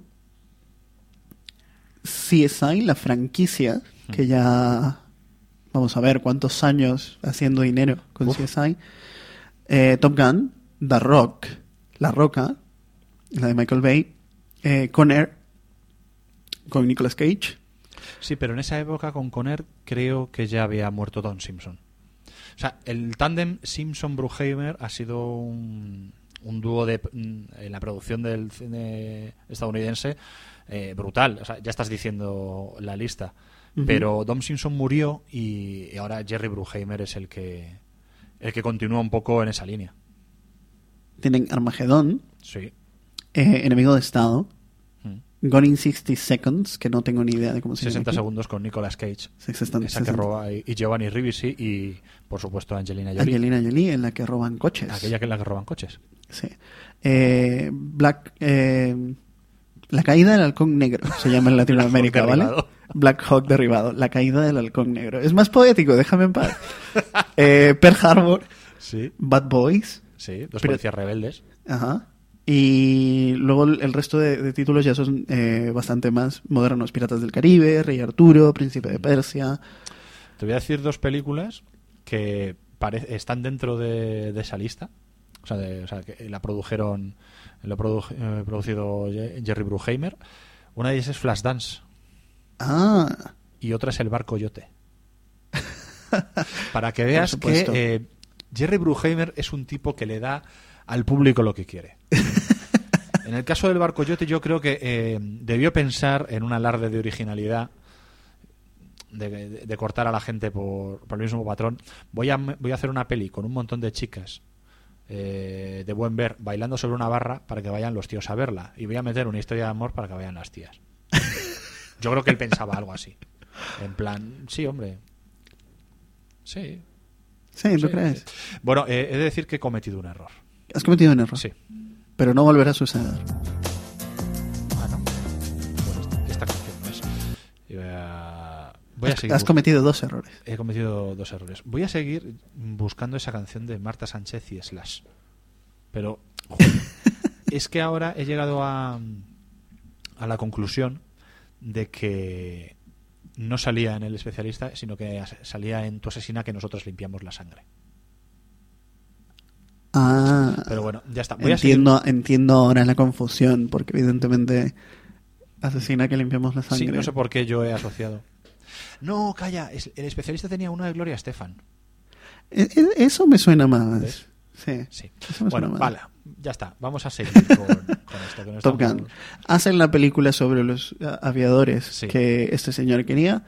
CSI, la franquicia, que ya vamos a ver cuántos años haciendo dinero con CSI, Top Gun, The Rock, La Roca, la de Michael Bay, Con Air, con Nicolas Cage. Sí, pero en esa época con Conner creo que ya había muerto Don Simpson. O sea, el tándem Simpson-Bruckheimer ha sido un dúo en la producción del cine estadounidense brutal. O sea, ya estás diciendo la lista. Uh-huh. Pero Don Simpson murió y ahora Jerry Bruckheimer es el que continúa un poco en esa línea. Tienen Armagedón. Sí. Enemigo de Estado. Gone in 60 Seconds, que no tengo ni idea de cómo se llama. 60 segundos con Nicolas Cage. Esa que roba. Y Giovanni Ribisi y, por supuesto, Angelina Jolie. Angelina Jolie, en la que roban coches. Aquella que es la que roban coches. Sí. La caída del halcón negro se llama en Latinoamérica, ¿vale? Black Hawk derribado. La caída del halcón negro. Es más poético, déjame en paz. Pearl Harbor. Sí. Bad Boys. Sí, dos policías rebeldes. Ajá. Y luego el resto de títulos ya son bastante más modernos. Piratas del Caribe, Rey Arturo, Príncipe de Persia. Te voy a decir dos películas que están dentro de esa lista. O sea, que la produjeron, lo ha producido Jerry Bruckheimer. Una de ellas es Flashdance. Ah. Y otra es El Bar Coyote. Para que veas que Jerry Bruckheimer es un tipo que le da al público lo que quiere. En el caso del Bar Coyote, yo creo que debió pensar en un alarde de originalidad, de cortar a la gente por el mismo patrón. Voy a hacer una peli con un montón de chicas de buen ver bailando sobre una barra para que vayan los tíos a verla, y voy a meter una historia de amor para que vayan las tías. Yo creo que él pensaba algo así, en plan, sí, hombre, sí. Sí, ¿tú crees? Bueno, he de decir que he cometido un error. ¿Has cometido un error? Sí. Pero no volverá a suceder. Ah, ¿no? Pues esta canción no es. Voy a seguir. Has cometido dos errores. He cometido dos errores. Voy a seguir buscando esa canción de Marta Sánchez y Slash. Pero es que ahora he llegado a la conclusión de que no salía en El Especialista, sino que salía en Tu asesina, que nosotros limpiamos la sangre. Ah, pero bueno, ya está. Entiendo ahora la confusión, porque evidentemente Asesina, que limpiamos la sangre. Sí, no sé por qué yo he asociado. No, calla, El Especialista tenía una de Gloria Estefan. Eso me suena más. ¿Ves? Sí. Bueno, vale, ya está. Vamos a seguir con esto. Que no Top Gun. Hacen la película sobre los aviadores que este señor quería.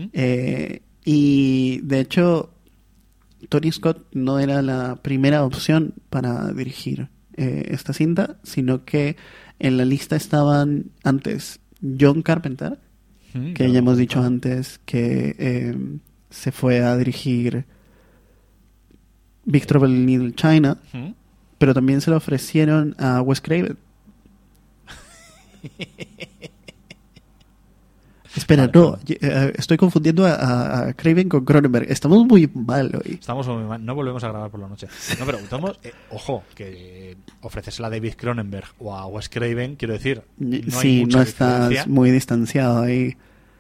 Y de hecho, Tony Scott no era la primera opción para dirigir esta cinta, sino que en la lista estaban antes John Carpenter, que ya hemos dicho antes que se fue a dirigir Big Trouble in Little China, pero también se lo ofrecieron a Wes Craven. Espera, no, estoy confundiendo a Craven con Cronenberg. Estamos muy mal hoy. Estamos muy mal, no volvemos a grabar por la noche. No, pero estamos, ojo, que ofrecérsela a David Cronenberg o a Wes Craven, quiero decir, no hay mucha estás diferencia. Muy distanciado ahí.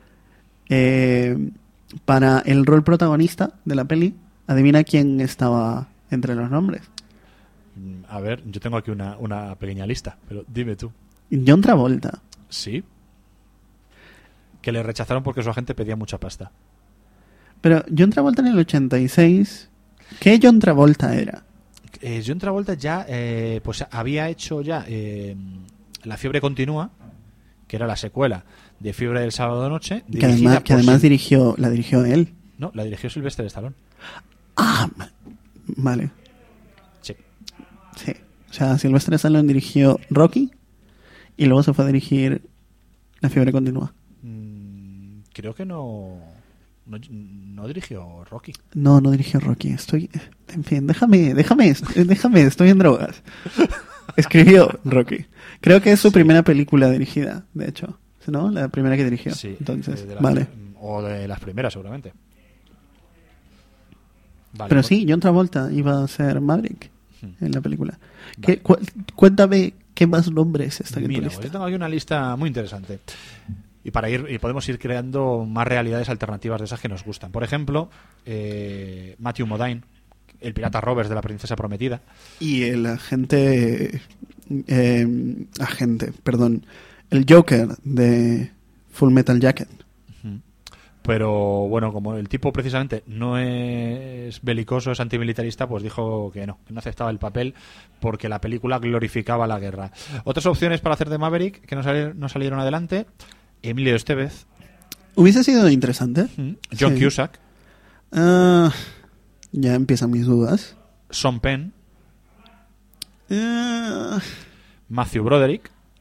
Para el rol protagonista de la peli, adivina quién estaba entre los nombres. A ver, yo tengo aquí una pequeña lista, pero dime tú. John Travolta. Sí. Que le rechazaron porque su agente pedía mucha pasta. Pero John Travolta en el 86, ¿qué John Travolta era? John Travolta ya pues había hecho ya La fiebre continúa, que era la secuela de Fiebre del sábado de noche, que además la dirigió él. No, la dirigió Sylvester Stallone. Ah, vale. Sí. O sea, Sylvester Stallone dirigió Rocky y luego se fue a dirigir La fiebre continúa. Creo que no dirigió Rocky. No dirigió Rocky. En fin, déjame, estoy en drogas. Escribió Rocky. Creo que es su primera película dirigida, de hecho, ¿no? La primera que dirigió. Sí. Entonces, vale. O de las primeras, seguramente. Vale, pero sí, John Travolta iba a ser Maverick en la película. Vale. Cuéntame qué más nombres están en tu lista. Yo tengo aquí una lista muy interesante. Y podemos ir creando más realidades alternativas de esas que nos gustan. Por ejemplo, Matthew Modine, el pirata Roberts de La princesa prometida. Y el el Joker de Full Metal Jacket. Pero bueno, como el tipo precisamente no es belicoso, es antimilitarista, pues dijo que no aceptaba el papel porque la película glorificaba la guerra. Otras opciones para hacer de Maverick que no salieron adelante: Emilio Estevez. Hubiese sido interesante. John Cusack. Ya empiezan mis dudas. Sean Penn. Matthew Broderick.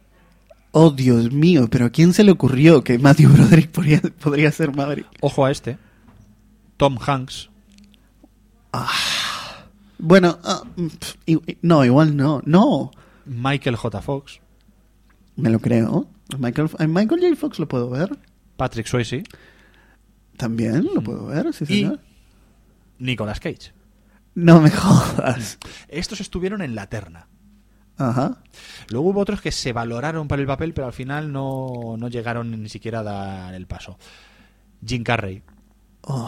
Oh, Dios mío, pero ¿a quién se le ocurrió que Matthew Broderick podría ser Maverick? Ojo a este. Tom Hanks. Bueno, no, igual no. No. Michael J. Fox. Me lo creo. Michael J. Fox lo puedo ver. Patrick Swayze. También lo puedo ver, sí, señor. Y Nicolas Cage. No me jodas. Estos estuvieron en la terna. Ajá. Luego hubo otros que se valoraron para el papel, pero al final no llegaron ni siquiera a dar el paso. Jim Carrey. Oh.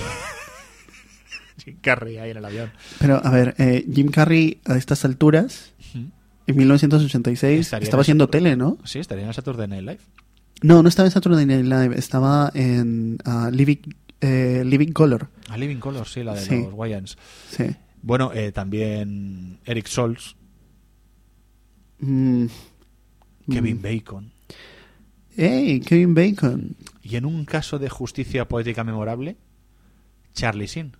Jim Carrey ahí en el avión. Pero, a ver, Jim Carrey a estas alturas, en 1986, estaba haciendo tele, ¿no? Sí, estaría en Saturday Night Live. No estaba en Saturday Night Live, estaba en Living Color. Living Color, sí, la de los Wayans. Sí. Bueno, también Eric Stoltz. Kevin Bacon. ¡Ey, Kevin Bacon! Y en un caso de justicia poética memorable, Charlie Sheen.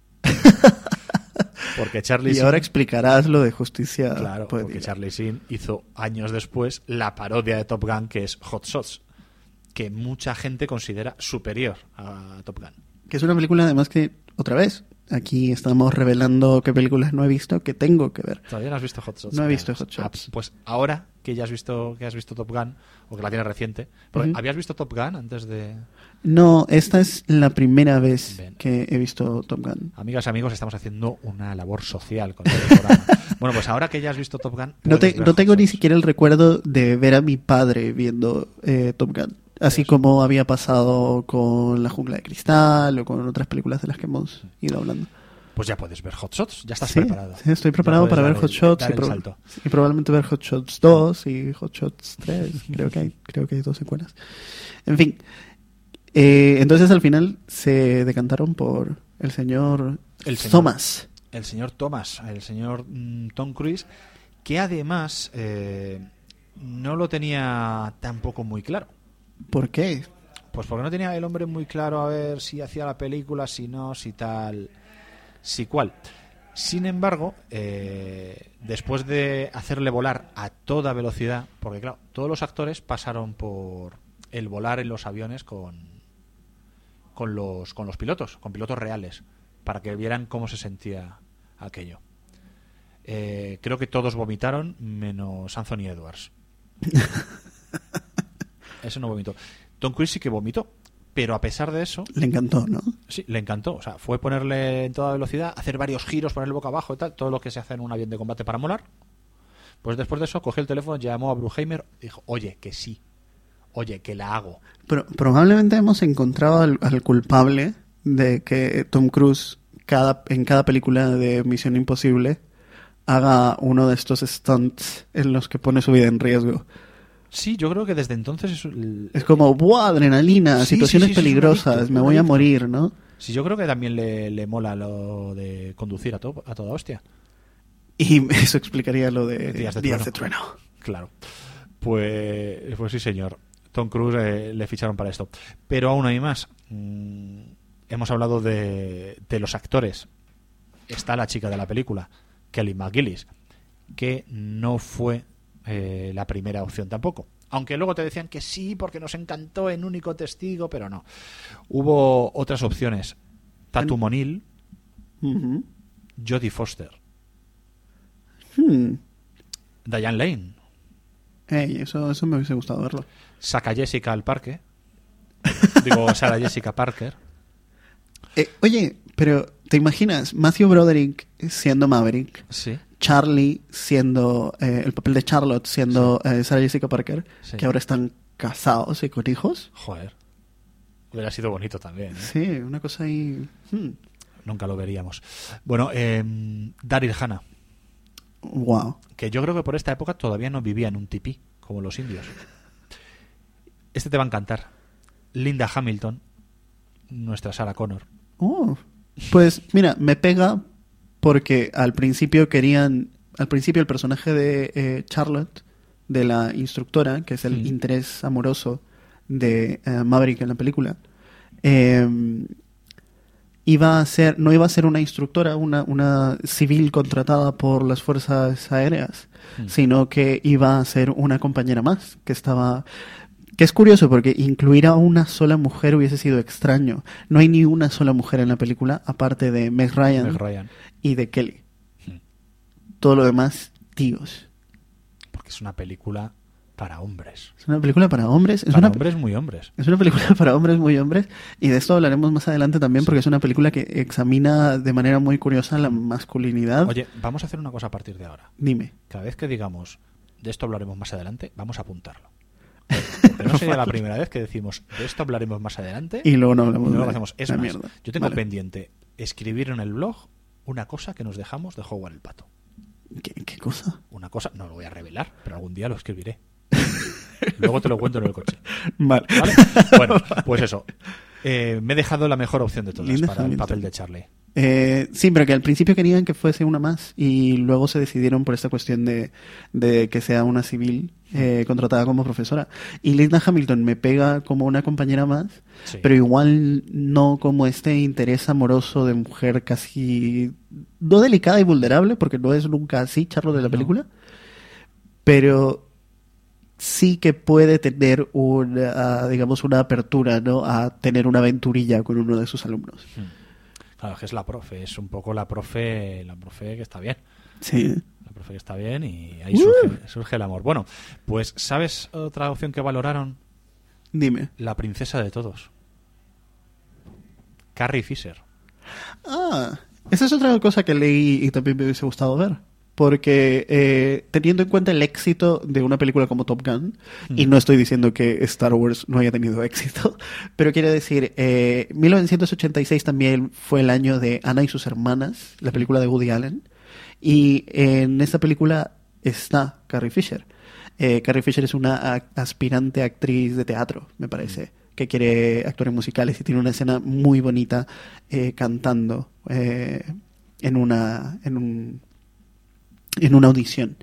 Porque Charlie Sheen, ahora explicarás lo de justicia claro, poética. porque Charlie Sheen hizo años después la parodia de Top Gun, que es Hot Shots, que mucha gente considera superior a Top Gun. Que es una película, además, que, otra vez, aquí estamos revelando qué películas no he visto que tengo que ver. ¿Todavía no has visto Hot Shots? No he visto Hot Shots. Pues ahora que ya has visto Top Gun, o que la tienes reciente, porque ¿habías visto Top Gun antes de...? No, esta es la primera vez que he visto Top Gun. Amigas y amigos, estamos haciendo una labor social con el programa. Bueno, pues ahora que ya has visto Top Gun... No tengo ni siquiera el recuerdo de ver a mi padre viendo Top Gun. Así como había pasado con La Jungla de Cristal o con otras películas de las que hemos ido hablando. Pues ya puedes ver Hot Shots, ya estás preparado. Sí, estoy preparado para ver Hot Shots y probablemente ver Hot Shots 2 y Hot Shots 3. creo que hay 2 secuelas. En fin, entonces al final se decantaron por el señor Thomas. El señor Thomas, el señor Tom Cruise, que además no lo tenía tampoco muy claro. ¿Por qué? Pues porque no tenía el hombre muy claro a ver si hacía la película, si no, si tal, si cual. Sin embargo, después de hacerle volar a toda velocidad, porque claro, todos los actores pasaron por el volar en los aviones con los pilotos, con pilotos reales, para que vieran cómo se sentía aquello. Creo que todos vomitaron, menos Anthony Edwards. Ese no vomitó. Tom Cruise sí que vomitó, pero a pesar de eso... Le encantó, ¿no? Sí, le encantó. O sea, fue ponerle en toda velocidad, hacer varios giros, ponerle boca abajo y tal, todo lo que se hace en un avión de combate para molar. Pues después de eso, cogió el teléfono, llamó a Bruckheimer y dijo, oye, que sí. Oye, que la hago. Pero probablemente hemos encontrado al culpable de que Tom Cruise en cada película de Misión Imposible haga uno de estos stunts en los que pone su vida en riesgo. Sí, yo creo que desde entonces... Es como, ¡buah, adrenalina! Situaciones peligrosas, me voy a morir, ¿no? Sí, yo creo que también le mola lo de conducir a toda hostia. Y eso explicaría lo de Días de Trueno. Claro. Pues sí, señor. Tom Cruise le ficharon para esto. Pero aún hay más. Hemos hablado de los actores. Está la chica de la película, Kelly McGillis, que no fue la primera opción tampoco. Aunque luego te decían que sí, porque nos encantó en Único Testigo, pero no. Hubo otras opciones. Tatum O'Neal, Jodie Foster, Diane Lane. Eso me hubiese gustado verlo. Sarah Jessica Parker. Oye, pero ¿te imaginas Matthew Broderick siendo Maverick? Sí. Charlie siendo el papel de Charlotte siendo Sarah Jessica Parker, sí, que ahora están casados y con hijos. Joder, hubiera sido bonito también, ¿eh? Sí, una cosa ahí. Nunca lo veríamos. Bueno, Daryl Hannah. Wow. Que yo creo que por esta época todavía no vivía en un tipí como los indios. Este te va a encantar. Linda Hamilton, nuestra Sarah Connor. Pues mira, me pega porque al principio el personaje de Charlotte, de la instructora, que es el interés amoroso de Maverick en la película, no iba a ser una instructora, una civil contratada por las fuerzas aéreas, sino que iba a ser una compañera más, que es curioso porque incluir a una sola mujer hubiese sido extraño. No hay ni una sola mujer en la película, aparte de Meg Ryan y de Kelly. Todo lo demás, tíos. Porque es una película para hombres. Es una película para hombres. Hombres muy hombres. Es una película para hombres muy hombres. Y de esto hablaremos más adelante también, porque es una película que examina de manera muy curiosa la masculinidad. Oye, vamos a hacer una cosa a partir de ahora. Dime. Cada vez que digamos, de esto hablaremos más adelante, vamos a apuntarlo. Porque no sería la primera vez que decimos, de esto hablaremos más adelante. Y luego no hablamos y luego de hacemos. Es la más, mierda. yo tengo pendiente escribir en el blog una cosa que nos dejamos de Howard el Pato. ¿Qué cosa? Una cosa, no lo voy a revelar, pero algún día lo escribiré. Luego te lo cuento en el coche. Vale. Bueno, pues eso. Me he dejado la mejor opción de todas para el papel de Charlie. Sí, pero que al principio querían que fuese una más y luego se decidieron por esta cuestión de que sea una civil contratada como profesora. Y Linda Hamilton me pega como una compañera más, sí, pero igual no como este interés amoroso de mujer casi no delicada y vulnerable, porque no es nunca así, Charlo, de la película, pero sí que puede tener digamos, una apertura, ¿no?, a tener una aventurilla con uno de sus alumnos. Claro, que es la profe, es un poco la profe que está bien. Sí. La profe que está bien y ahí surge el amor. Bueno, pues ¿sabes otra opción que valoraron? Dime. La princesa de todos. Carrie Fisher. Ah, esa es otra cosa que leí y también me hubiese gustado ver. Porque teniendo en cuenta el éxito de una película como Top Gun, y no estoy diciendo que Star Wars no haya tenido éxito, pero quiero decir, 1986 también fue el año de Ana y sus hermanas, la película de Woody Allen, y en esta película está Carrie Fisher. Carrie Fisher es una aspirante actriz de teatro, me parece, que quiere actuar en musicales y tiene una escena muy bonita cantando en una audición.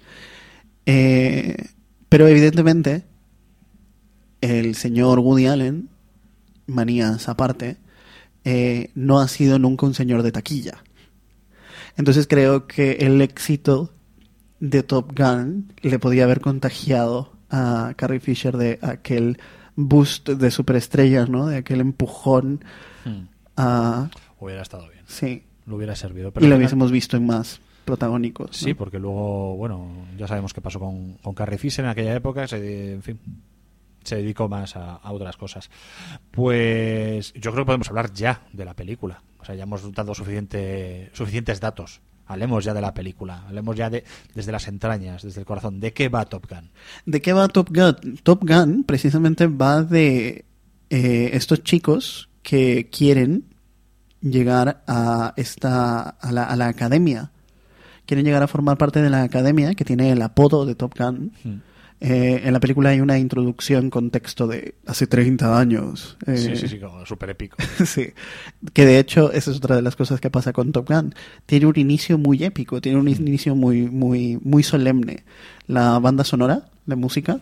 Pero evidentemente el señor Woody Allen, manías aparte, no ha sido nunca un señor de taquilla. Entonces creo que el éxito de Top Gun le podía haber contagiado a Carrie Fisher de aquel boost de superestrella, ¿no?, de aquel empujón hubiera estado bien. Sí. Lo hubiera servido. Pero y lo hubiésemos visto en más protagónicos, ¿no? Sí, porque luego, bueno, ya sabemos qué pasó con Carrie Fisher en aquella época, en fin, se dedicó más a otras cosas. Pues yo creo que podemos hablar ya de la película. O sea, ya hemos dado suficientes datos. Hablemos ya de la película, hablemos ya desde las entrañas, desde el corazón. ¿De qué va Top Gun? ¿De qué va Top Gun? Top Gun precisamente va de estos chicos que quieren llegar a la academia. Quieren llegar a formar parte de la academia, que tiene el apodo de Top Gun. En la película hay una introducción con texto de hace 30 años. Sí, como súper épico. Sí, que de hecho esa es otra de las cosas que pasa con Top Gun. Tiene un inicio muy épico, tiene un inicio muy, muy, muy solemne. La banda sonora, la música,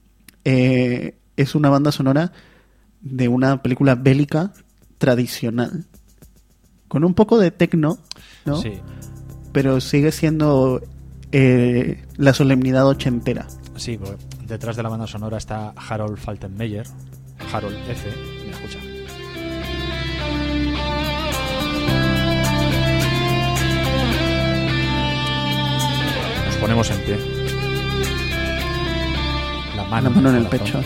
es una banda sonora de una película bélica tradicional. Con un poco de techno, ¿no? Sí. Pero sigue siendo la solemnidad ochentera. Sí, porque detrás de la banda sonora está Harold Faltermeyer, Harold F. Mira, escucha. Nos ponemos en pie. La mano en el pecho.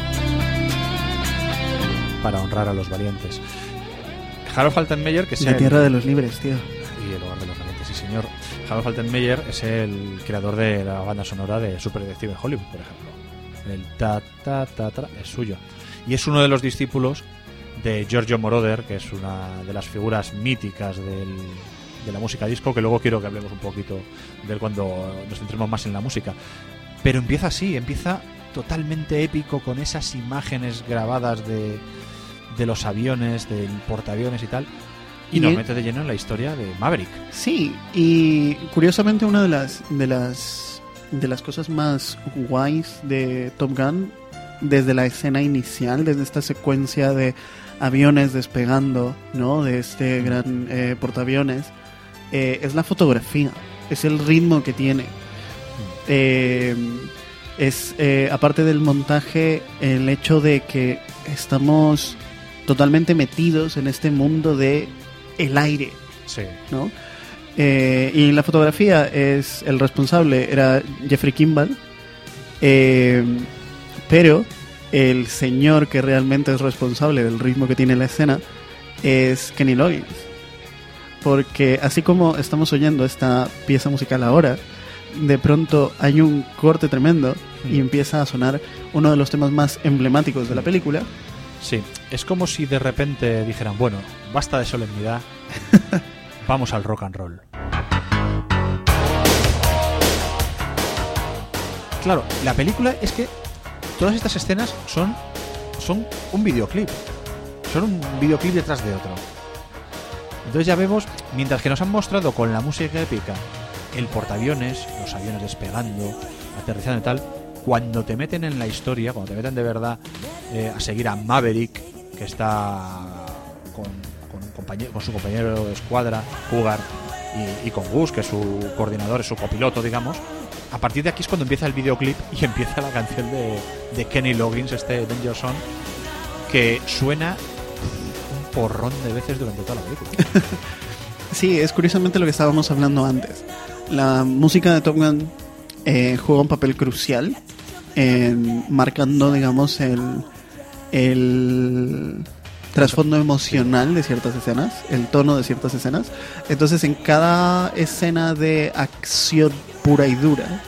Para honrar a los valientes. Harold Faltermeyer, que es la tierra de los libres, tío. Y el hogar de los valientes, sí señor. Harold Faltermeyer es el creador de la banda sonora de Super Detective Hollywood, por ejemplo. El ta es suyo. Y es uno de los discípulos de Giorgio Moroder, que es una de las figuras míticas de la música disco, que luego quiero que hablemos un poquito de él cuando nos centremos más en la música. Pero empieza así, empieza totalmente épico, con esas imágenes grabadas de los aviones, del portaaviones y tal. Y nos mete de lleno en la historia de Maverick. Sí, y curiosamente una de las cosas más guays de Top Gun desde la escena inicial, desde esta secuencia de aviones despegando, ¿no? De este gran portaaviones, es la fotografía, es el ritmo que tiene. Es aparte del montaje, el hecho de que estamos totalmente metidos en este mundo de el aire, Sí. ¿no? Y la fotografía es el responsable, era Jeffrey Kimball, pero el señor que realmente es responsable del ritmo que tiene la escena es Kenny Loggins, porque así como estamos oyendo esta pieza musical ahora, de pronto hay un corte tremendo y empieza a sonar uno de los temas más emblemáticos de la película. Sí, es como si de repente dijeran, bueno, basta de solemnidad, vamos al rock and roll. Claro, la película es que todas estas escenas son un videoclip. Son un videoclip detrás de otro. Entonces ya vemos, mientras que nos han mostrado con la música épica el portaaviones, los aviones despegando, aterrizando y tal, cuando te meten en la historia, cuando te meten de verdad a seguir a Maverick, que está con su compañero de escuadra, Cougar, y con Gus, que es su coordinador, es su copiloto, digamos. A partir de aquí es cuando empieza el videoclip y empieza la canción de Kenny Loggins, este Danger Zone, que suena un porrón de veces durante toda la película. Sí, es curiosamente lo que estábamos hablando antes. La música de Top Gun juega un papel crucial en marcando, digamos, el trasfondo emocional de ciertas escenas, el tono de ciertas escenas. Entonces, en cada escena de acción pura y dura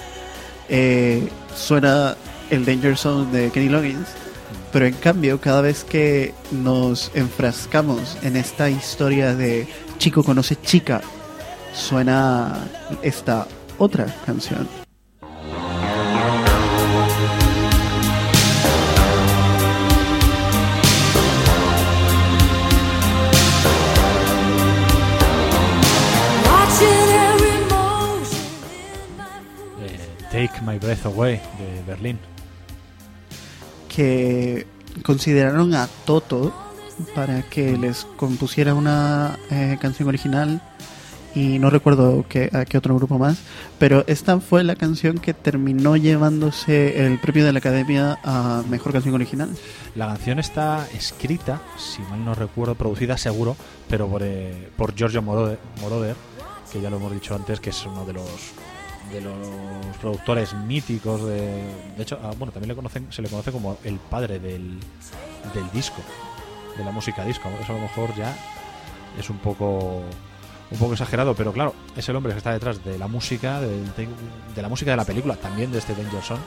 suena el Danger Zone de Kenny Loggins, pero en cambio, cada vez que nos enfrascamos en esta historia de chico conoce chica, suena esta otra canción. Take My Breath Away de Berlín, que consideraron a Toto para que les compusiera una canción original, y no recuerdo a qué otro grupo más, pero esta fue la canción que terminó llevándose el premio de la Academia a Mejor Canción Original. La canción está escrita, si mal no recuerdo, producida seguro, pero por Giorgio Moroder, que ya lo hemos dicho antes, que es uno de los productores míticos de hecho, bueno, también se le conoce como el padre del disco, de la música disco. Eso a lo mejor ya es un poco exagerado, pero claro, es el hombre que está detrás de la música de la música de la película, también de este Danger Zone.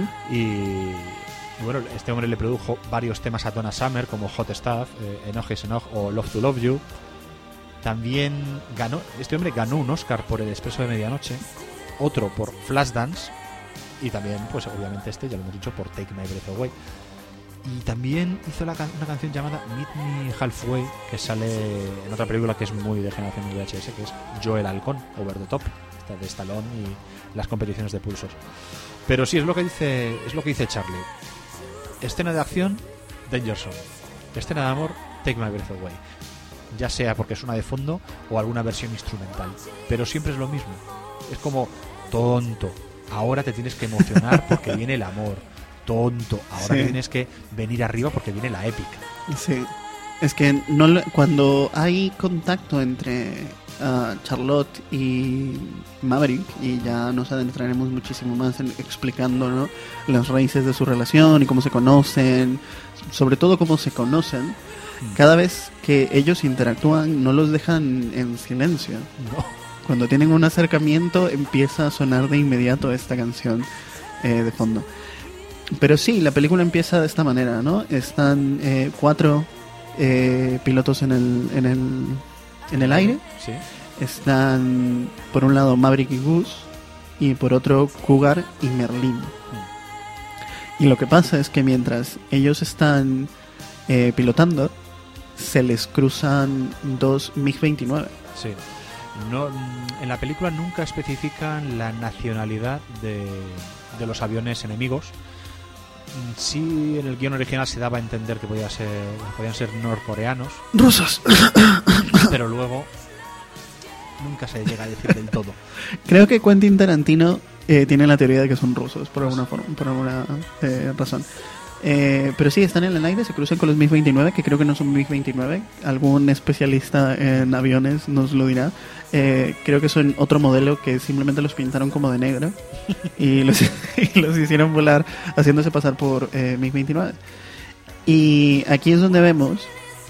Y bueno, este hombre le produjo varios temas a Donna Summer, como Hot Stuff, Enough is Enough o Love to Love You. También este hombre ganó un Oscar por El Expreso de Medianoche, otro por Flashdance, y también, pues obviamente ya lo hemos dicho, por Take My Breath Away. Y también hizo una canción llamada Meet Me Halfway, que sale en otra película que es muy de generación VHS, que es Joel Halcón, Over the Top, de Stallone y las competiciones de pulsos. Pero sí, es lo que dice Charlie. Escena de acción, Danger Zone. Escena de amor, Take My Breath Away. Ya sea porque suena de fondo o alguna versión instrumental, pero siempre es lo mismo. Es como, tonto, ahora te tienes que emocionar porque viene el amor. Tonto, ahora te tienes que venir arriba porque viene la épica. Sí, es que cuando hay contacto entre Charlotte y Maverick, y ya nos adentraremos muchísimo más explicando, ¿no?, las raíces de su relación y cómo se conocen, sobre todo cómo se conocen. Cada vez que ellos interactúan no los dejan en silencio. No. Cuando tienen un acercamiento empieza a sonar de inmediato esta canción de fondo. Pero sí, la película empieza de esta manera, ¿no? Están 4 pilotos en el aire. Sí. Están por un lado Maverick y Gus, y por otro Cougar y Merlin. Y lo que pasa es que mientras ellos están pilotando, se les cruzan 2 MiG-29. Sí. No, en la película nunca especifican la nacionalidad de los aviones enemigos, sí, en el guión original se daba a entender que podían ser norcoreanos. ¡Rusos! Pero luego nunca se llega a decir del todo. Creo que Quentin Tarantino tiene la teoría de que son rusos, por alguna razón. Pero sí, están en el aire, se cruzan con los MiG-29, que creo que no son MiG-29. Algún especialista en aviones nos lo dirá. Creo que son otro modelo que simplemente los pintaron como de negro y los hicieron volar haciéndose pasar por MiG-29. Y aquí es donde vemos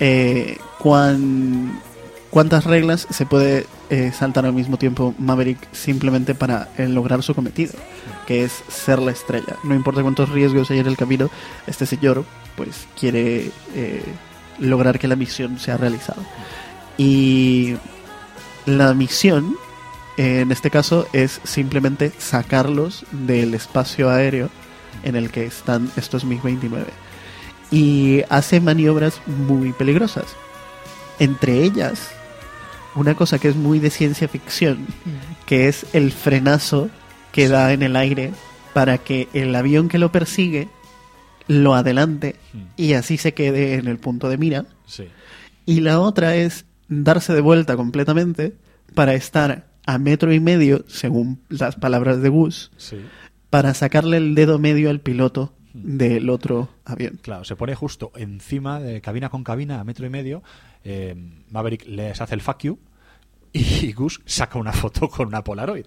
cuántas reglas se puede saltar al mismo tiempo Maverick simplemente para lograr su cometido, que es ser la estrella. No importa cuántos riesgos hay en el camino, este señor pues quiere lograr que la misión sea realizada. Y la misión en este caso es simplemente sacarlos del espacio aéreo en el que están estos MiG-29, y hace maniobras muy peligrosas, entre ellas una cosa que es muy de ciencia ficción, que es el frenazo que da en el aire para que el avión que lo persigue lo adelante y así se quede en el punto de mira. Sí. Y la otra es darse de vuelta completamente para estar a 1.5 metros, según las palabras de Gus, Sí. para sacarle el dedo medio al piloto del otro avión. Claro, se pone justo encima de cabina con cabina a 1.5 metros. Maverick les hace el fuck you y Gus saca una foto con una Polaroid.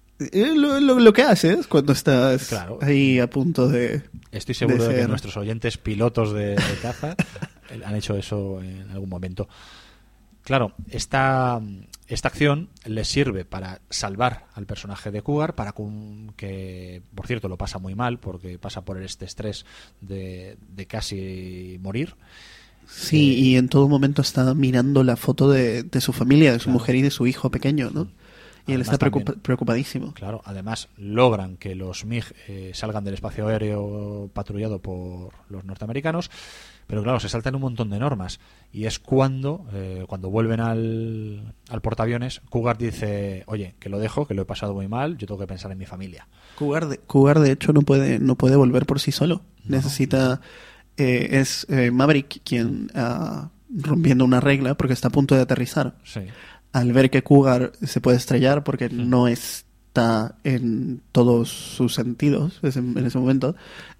Lo que haces cuando estás Claro. ahí a punto de... Estoy seguro de que ser. nuestros oyentes pilotos de caza han hecho eso en algún momento. Claro, esta acción les sirve para salvar al personaje de Cougar, que, por cierto, lo pasa muy mal porque pasa por este estrés de casi morir. Sí, y en todo momento está mirando la foto de su familia, de su Claro. mujer y de su hijo pequeño, ¿no? Y él Además, está también, preocupadísimo. Claro, además logran que los MiG salgan del espacio aéreo patrullado por los norteamericanos, pero claro, se saltan un montón de normas. Y es cuando vuelven al portaaviones, Cougar dice: oye, que lo dejo, que lo he pasado muy mal, yo tengo que pensar en mi familia. Cougar de hecho no puede volver por sí solo. No. Necesita... es Maverick quien, rompiendo una regla, porque está a punto de aterrizar, Sí. al ver que Cougar se puede estrellar porque no está en todos sus sentidos en ese momento,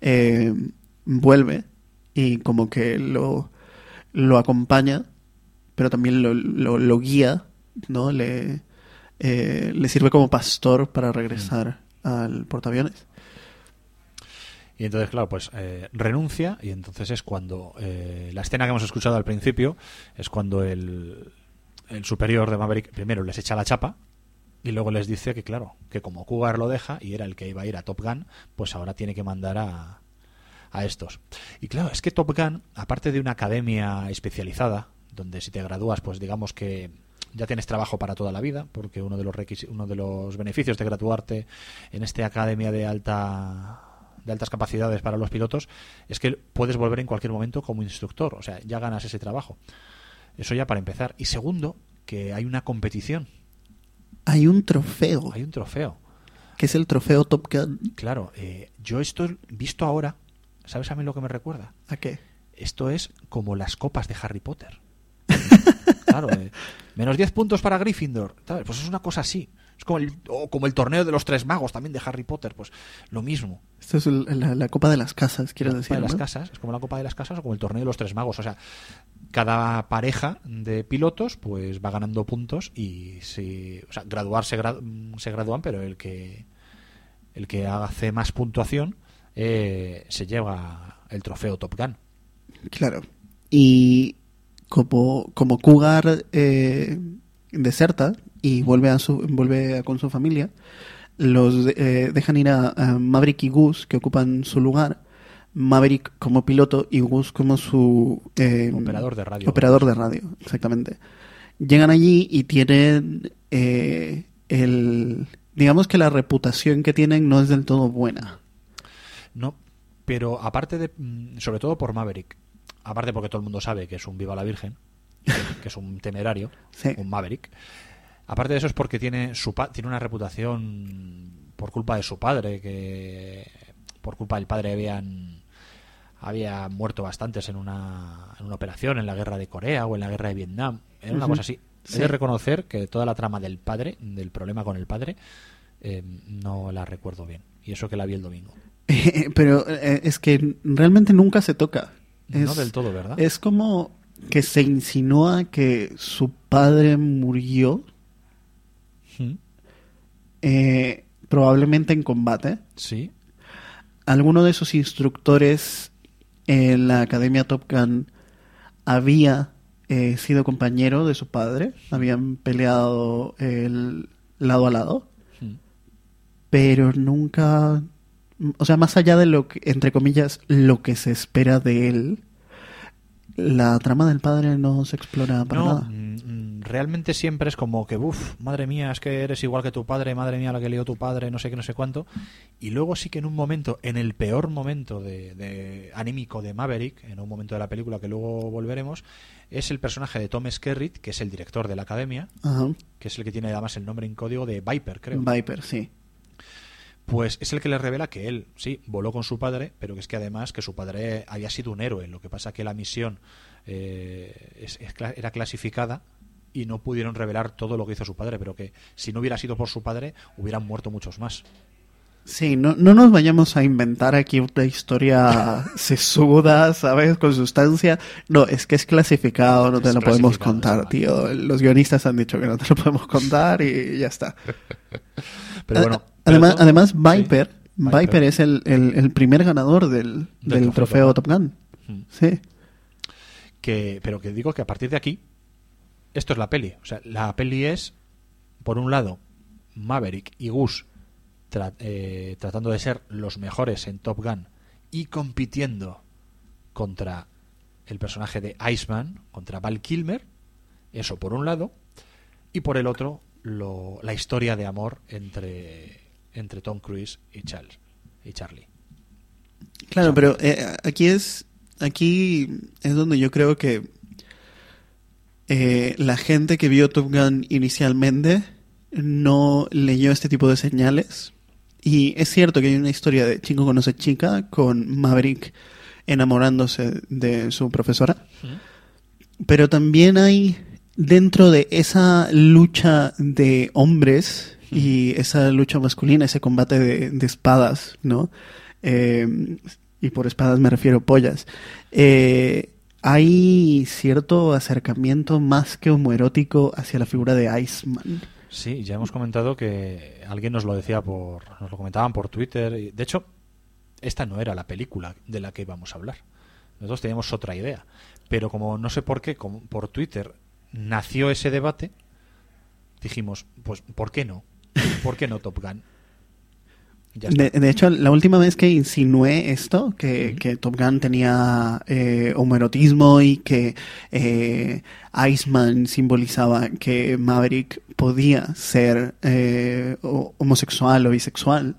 vuelve y como que lo acompaña, pero también lo guía, ¿no? Le sirve como pastor para regresar al portaaviones. Y entonces, claro, pues renuncia, y entonces es cuando la escena que hemos escuchado al principio es cuando el superior de Maverick primero les echa la chapa y luego les dice que, claro, que como Cougar lo deja y era el que iba a ir a Top Gun, pues ahora tiene que mandar a estos. Y claro, es que Top Gun, aparte de una academia especializada, donde si te gradúas, pues digamos que ya tienes trabajo para toda la vida, porque uno de los beneficios de graduarte en esta academia de altas capacidades para los pilotos es que puedes volver en cualquier momento como instructor, o sea, ya ganas ese trabajo. Eso ya para empezar. Y segundo, que hay una competición. Hay un trofeo. Hay un trofeo. Que es el trofeo Top Gun. Claro, yo esto visto ahora, ¿sabes a mí lo que me recuerda? ¿A qué? Esto es como las copas de Harry Potter. Claro, menos 10 puntos para Gryffindor, ¿sabes? Pues es una cosa así. Es como el torneo de los 3 magos también de Harry Potter, pues lo mismo. Esto es la copa de las casas, quiero decir. De las ¿no? casas, es como la copa de las casas o como el torneo de los 3 magos. O sea, cada pareja de pilotos pues va ganando puntos y graduar se gradúan, pero el que hace más puntuación se lleva el trofeo Top Gun. Claro. Y como Cougar deserta y vuelve con su familia, los dejan ir a Maverick y Gus, que ocupan su lugar. Maverick como piloto y Gus como su operador de radio. Operador de radio, exactamente. Llegan allí y tienen digamos que la reputación que tienen no es del todo buena. No, pero aparte sobre todo por Maverick, aparte porque todo el mundo sabe que es un viva la Virgen, que es un temerario, Sí. un Maverick. Aparte de eso es porque tiene una reputación por culpa de su padre, que por culpa del padre habían había muerto bastantes en una operación en la guerra de Corea o en la guerra de Vietnam. Era una cosa así. Sí. He de reconocer que toda la trama del problema con el padre, no la recuerdo bien. Y eso que la vi el domingo. Pero es que realmente nunca se toca. No del todo, ¿verdad? Es como que se insinúa que su padre murió, probablemente en combate. Sí. Alguno de sus instructores en la Academia Top Gun había sido compañero de su padre, habían peleado lado a lado, pero nunca, o sea, más allá de lo que, entre comillas, lo que se espera de él, la trama del padre no se explora para nada. Realmente siempre es como que, madre mía, es que eres igual que tu padre, madre mía, la que lió tu padre, no sé qué, no sé cuánto. Y luego sí que en un momento, en el peor momento de anímico de Maverick, en un momento de la película que luego volveremos, es el personaje de Tom Skerritt, que es el director de la academia, que es el que tiene además el nombre en código de Viper, creo. Viper, sí. Pues es el que le revela que él, sí, voló con su padre, pero que es que además que su padre había sido un héroe. Lo que pasa que la misión era clasificada y no pudieron revelar todo lo que hizo su padre, pero que si no hubiera sido por su padre hubieran muerto muchos más. Sí, no nos vayamos a inventar aquí una historia sesuda, ¿sabes? Con sustancia. No, es que es clasificado, no te lo podemos contar, tío. Los guionistas han dicho que no te lo podemos contar y ya está. Pero bueno. Además Viper es el primer ganador del trofeo Top Gun. Sí. Pero que digo que a partir de aquí, esto es la peli. O sea, la peli es, por un lado, Maverick y Gus tratando de ser los mejores en Top Gun y compitiendo contra el personaje de Iceman, contra Val Kilmer. Eso por un lado. Y por el otro, la historia de amor entre Tom Cruise y Charlie. Claro, pero aquí es donde yo creo que la gente que vio Top Gun inicialmente no leyó este tipo de señales. Y es cierto que hay una historia de chico conoce chica con Maverick enamorándose de su profesora. Pero también hay, dentro de esa lucha de hombres y esa lucha masculina, ese combate de espadas, ¿no? Y por espadas me refiero a pollas. Hay cierto acercamiento más que homoerótico hacia la figura de Iceman. Sí, ya hemos comentado que alguien nos lo comentaban por Twitter. De hecho, esta no era la película de la que íbamos a hablar. Nosotros teníamos otra idea. Pero como no sé por qué, por Twitter nació ese debate, dijimos, pues, ¿por qué no? ¿Por qué no Top Gun? De hecho, la última vez que insinué esto, que Top Gun tenía homoerotismo y que Iceman simbolizaba que Maverick podía ser homosexual o bisexual,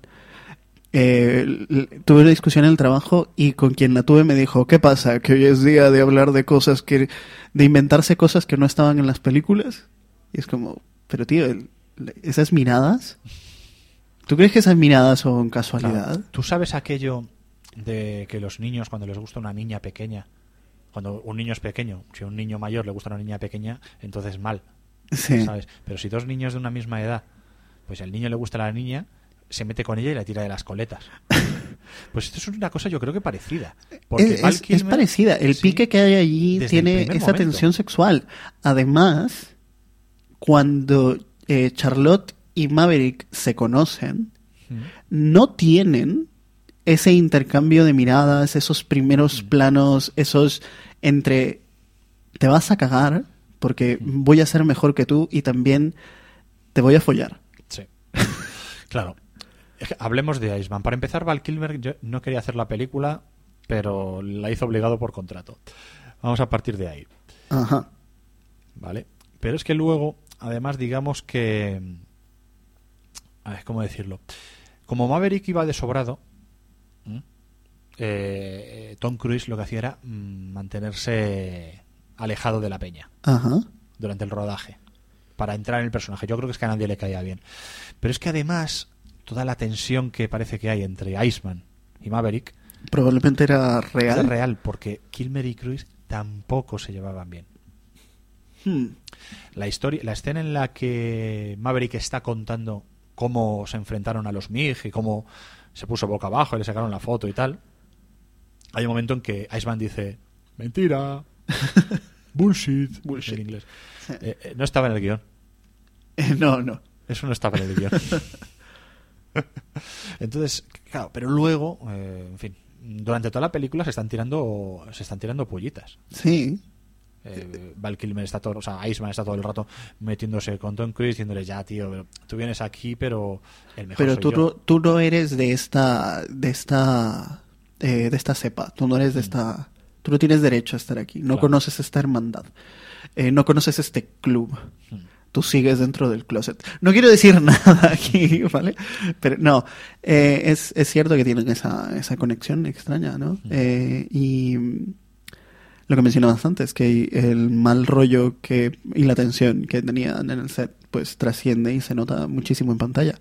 tuve una discusión en el trabajo y con quien la tuve me dijo, ¿qué pasa? ¿Que hoy es día de hablar de de inventarse cosas que no estaban en las películas? Y es como, pero tío, esas miradas... ¿Tú crees que esas miradas son casualidad? Claro. ¿Tú sabes aquello de que los niños, cuando les gusta una niña pequeña, cuando un niño es pequeño, si a un niño mayor le gusta una niña pequeña, entonces mal, sí. ¿sabes? Pero si dos niños de una misma edad, pues al niño le gusta a la niña, se mete con ella y la tira de las coletas. Pues esto es una cosa yo creo que parecida. Porque es parecida. El pique que hay allí tiene esa tensión sexual. Además, cuando Charlotte y Maverick se conocen, no tienen ese intercambio de miradas, esos primeros planos, esos entre te vas a cagar porque voy a ser mejor que tú y también te voy a follar. Sí. Claro. Hablemos de Iceman. Para empezar, Val Kilmer yo no quería hacer la película, pero la hizo obligado por contrato. Vamos a partir de ahí. Ajá. Vale. Pero es que luego, además, digamos que... A ver, ¿cómo decirlo? Como Maverick iba de sobrado, Tom Cruise lo que hacía era mantenerse alejado de la peña. Ajá. Durante el rodaje, para entrar en el personaje. Yo creo que es que a nadie le caía bien. Pero es que además, toda la tensión que parece que hay entre Iceman y Maverick Probablemente era real. Era real, porque Kilmer y Cruise tampoco se llevaban bien. La escena en la que Maverick está contando cómo se enfrentaron a los MiG y cómo se puso boca abajo y le sacaron la foto y tal, hay un momento en que Iceman dice mentira, bullshit en inglés. No estaba en el guión. No. Eso no estaba en el guión. Entonces, claro, pero luego, en fin, durante toda la película se están tirando pollitas. Sí. Val Kilmer está todo, o sea, Iceman está todo el rato metiéndose con Tom Cruise diciéndole ya, tío, tú vienes aquí, pero el mejor pero soy yo. tú no eres de esta cepa, tú no eres de esta, tú no tienes derecho a estar aquí, no conoces esta hermandad, no conoces este club. Tú sigues dentro del closet. No quiero decir nada aquí, ¿vale? Pero no, es cierto que tienen esa conexión extraña, ¿no? Y lo que mencionabas antes, que el mal rollo y la tensión que tenían en el set, pues trasciende y se nota muchísimo en pantalla.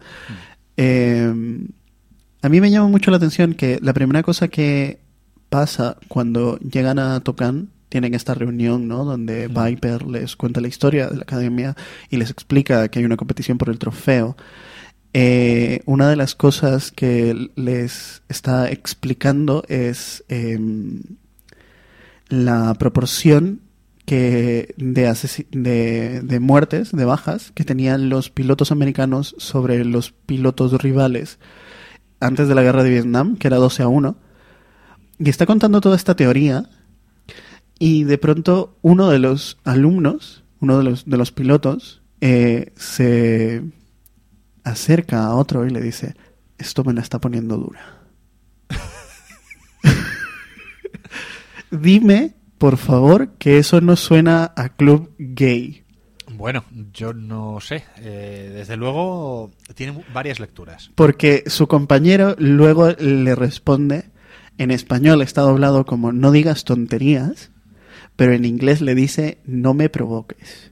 A mí me llama mucho la atención que la primera cosa que pasa cuando llegan a Top Gun, tienen esta reunión, ¿no? Donde Viper les cuenta la historia de la academia y les explica que hay una competición por el trofeo. Una de las cosas que les está explicando es la proporción de muertes, de bajas, que tenían los pilotos americanos sobre los pilotos rivales antes de la guerra de Vietnam, que era 12-1. Y está contando toda esta teoría. Y de pronto uno de los alumnos, uno de los pilotos, se acerca a otro y le dice: esto me la está poniendo dura. Dime, por favor, que eso no suena a club gay. Bueno, yo no sé. Desde luego tiene varias lecturas. Porque su compañero luego le responde, en español está doblado como no digas tonterías, pero en inglés le dice no me provoques.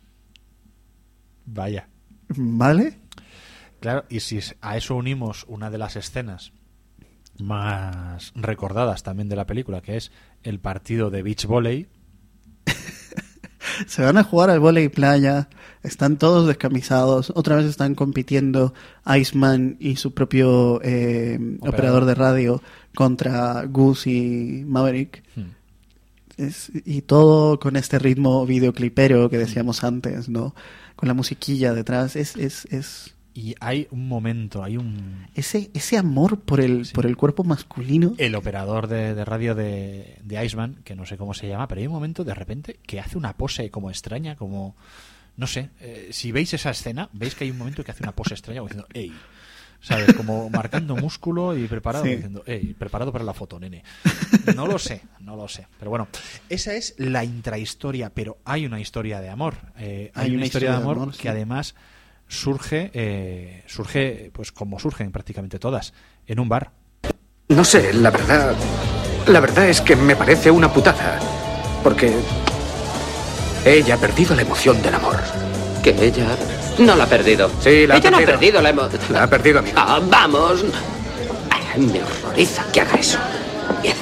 Vaya. ¿Vale? Claro, y si a eso unimos una de las escenas más recordadas también de la película, que es el partido de beach volley. Se van a jugar al vóley playa, están todos descamisados, otra vez están compitiendo Iceman y su propio operador de radio contra Goose y Maverick. Y todo con este ritmo videoclipero que decíamos antes, ¿no? Con la musiquilla detrás. Y hay un momento, ese amor por el cuerpo masculino. El operador de radio de Iceman, que no sé cómo se llama, pero hay un momento de repente que hace una pose como extraña, como... No sé, si veis esa escena, veis que hay un momento que hace una pose extraña como diciendo ¡ey! ¿Sabes? Como marcando músculo y preparado, diciendo ¡ey! Preparado para la foto, nene. No lo sé. Pero bueno, esa es la intrahistoria, pero hay una historia de amor. Hay una historia de amor que además... surge pues como surgen prácticamente todas, en un bar. No sé, la verdad es que me parece una putada, porque ella ha perdido la emoción del amor. ¿Que ella no la ha perdido? Sí, la ha perdido. Ella no ha perdido la emoción. La ha perdido, amigo. Vamos. Me horroriza que haga eso. Mierda.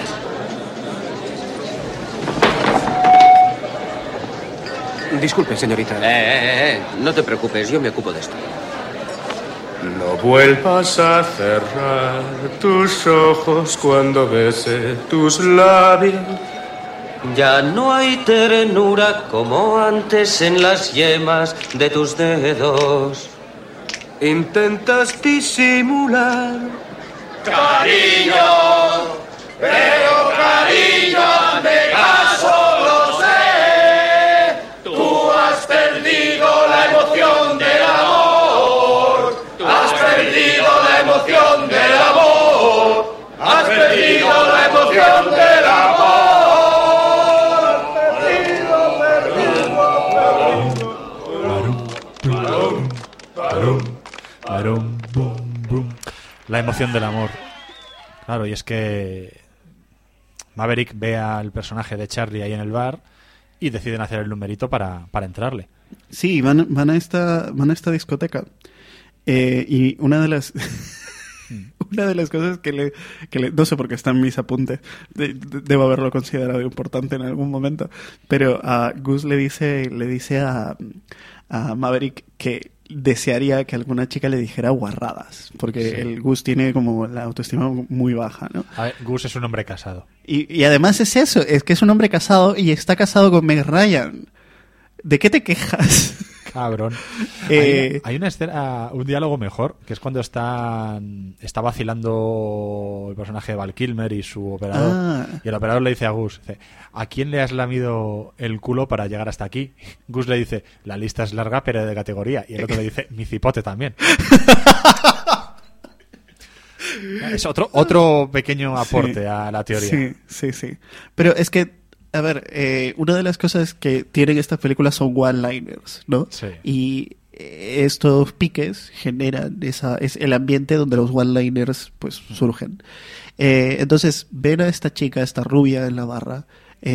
Disculpe, señorita. No te preocupes, yo me ocupo de esto. No vuelvas a cerrar tus ojos cuando bese tus labios. Ya no hay ternura como antes en las yemas de tus dedos. Intentas disimular. Cariño, pero cariño, hazme caso, lo sé. Tú has perdido la emoción del amor. Has perdido la emoción del amor. Has perdido la emoción del amor. La emoción del amor. Claro, y es que Maverick ve al personaje de Charlie ahí en el bar y deciden hacer el numerito para entrarle. Sí, van a esta discoteca. Y una de las Una de las cosas que le no sé por qué está en mis apuntes, debo haberlo considerado importante en algún momento, pero a Gus le dice a Maverick que desearía que alguna chica le dijera guarradas, porque el Gus tiene como la autoestima muy baja, ¿no? A ver, Gus es un hombre casado. Y además es eso, es que es un hombre casado y está casado con Meg Ryan. ¿De qué te quejas? Cabrón. Hay una escena, un diálogo mejor, que es cuando está vacilando el personaje de Val Kilmer y su operador. Y el operador le dice a Gus, dice, ¿a quién le has lamido el culo para llegar hasta aquí? Gus le dice, la lista es larga pero de categoría. Y el otro le dice, mi cipote también. Es otro pequeño aporte a la teoría. Sí. Pero es que, a ver, una de las cosas que tienen estas películas son one-liners, ¿no? Sí. Y estos piques generan es el ambiente donde los one-liners pues surgen. Entonces ven a esta chica, esta rubia en la barra,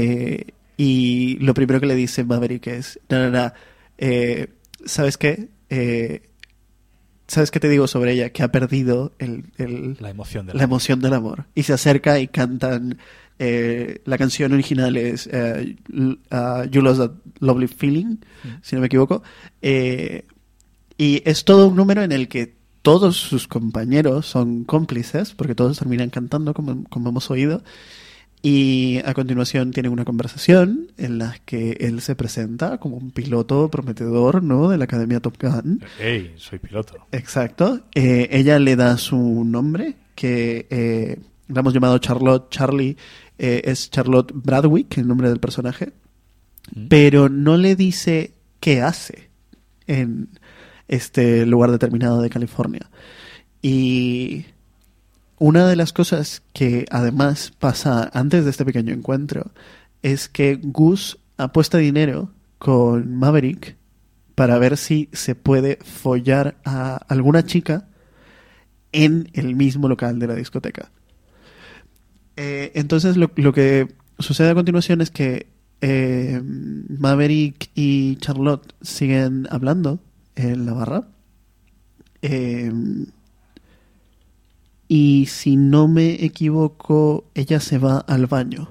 y lo primero que le dice Maverick es, ¿sabes qué? ¿Sabes qué te digo sobre ella? Que ha perdido la emoción del amor. Y se acerca y cantan. La canción original es You Lost That Lovely Feeling, si no me equivoco. Y es todo un número en el que todos sus compañeros son cómplices, porque todos terminan cantando, como hemos oído. Y a continuación tienen una conversación en la que él se presenta como un piloto prometedor, ¿no?, de la Academia Top Gun. ¡Ey, soy piloto! Exacto. Ella le da su nombre, que la hemos llamado Charlie, es Charlotte Bradwick, el nombre del personaje, pero no le dice qué hace en este lugar determinado de California. Y una de las cosas que además pasa antes de este pequeño encuentro es que Gus apuesta dinero con Maverick para ver si se puede follar a alguna chica en el mismo local de la discoteca. Entonces lo que sucede a continuación es que Maverick y Charlotte siguen hablando en la barra. Y si no me equivoco, ella se va al baño.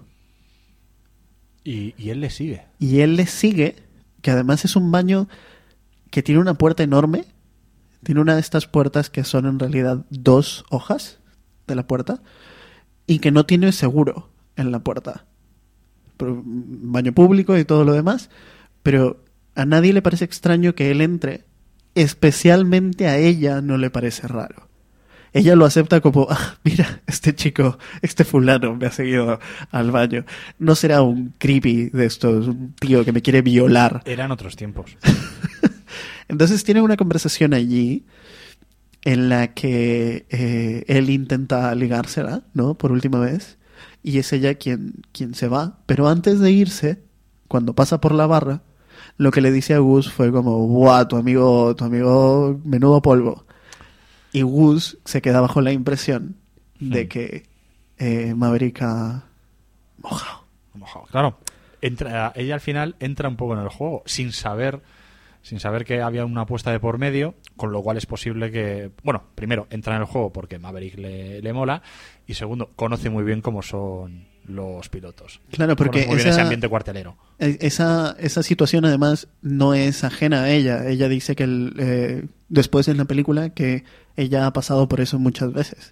Y él le sigue. Y él le sigue, que además es un baño que tiene una puerta enorme. Tiene una de estas puertas que son en realidad 2 hojas de la puerta. Y que no tiene seguro en la puerta. Baño público y todo lo demás. Pero a nadie le parece extraño que él entre. Especialmente a ella no le parece raro. Ella lo acepta como, mira, este chico, este fulano me ha seguido al baño. No será un creepy de estos, un tío que me quiere violar. Eran otros tiempos. Entonces tiene una conversación allí en la que él intenta ligársela, ¿no?, por última vez, y es ella quien se va. Pero antes de irse, cuando pasa por la barra, lo que le dice a Gus fue como, ¡buah, tu amigo, menudo polvo! Y Gus se queda bajo la impresión de que Maverick ha mojado. Claro, ella al final entra un poco en el juego, sin saber que había una apuesta de por medio, con lo cual es posible que, bueno, primero entra en el juego porque Maverick le mola, y segundo, conoce muy bien cómo son los pilotos. Claro, porque conoce muy bien ese ambiente cuartelero. Esa situación además no es ajena a ella. Ella dice que después en la película que ella ha pasado por eso muchas veces.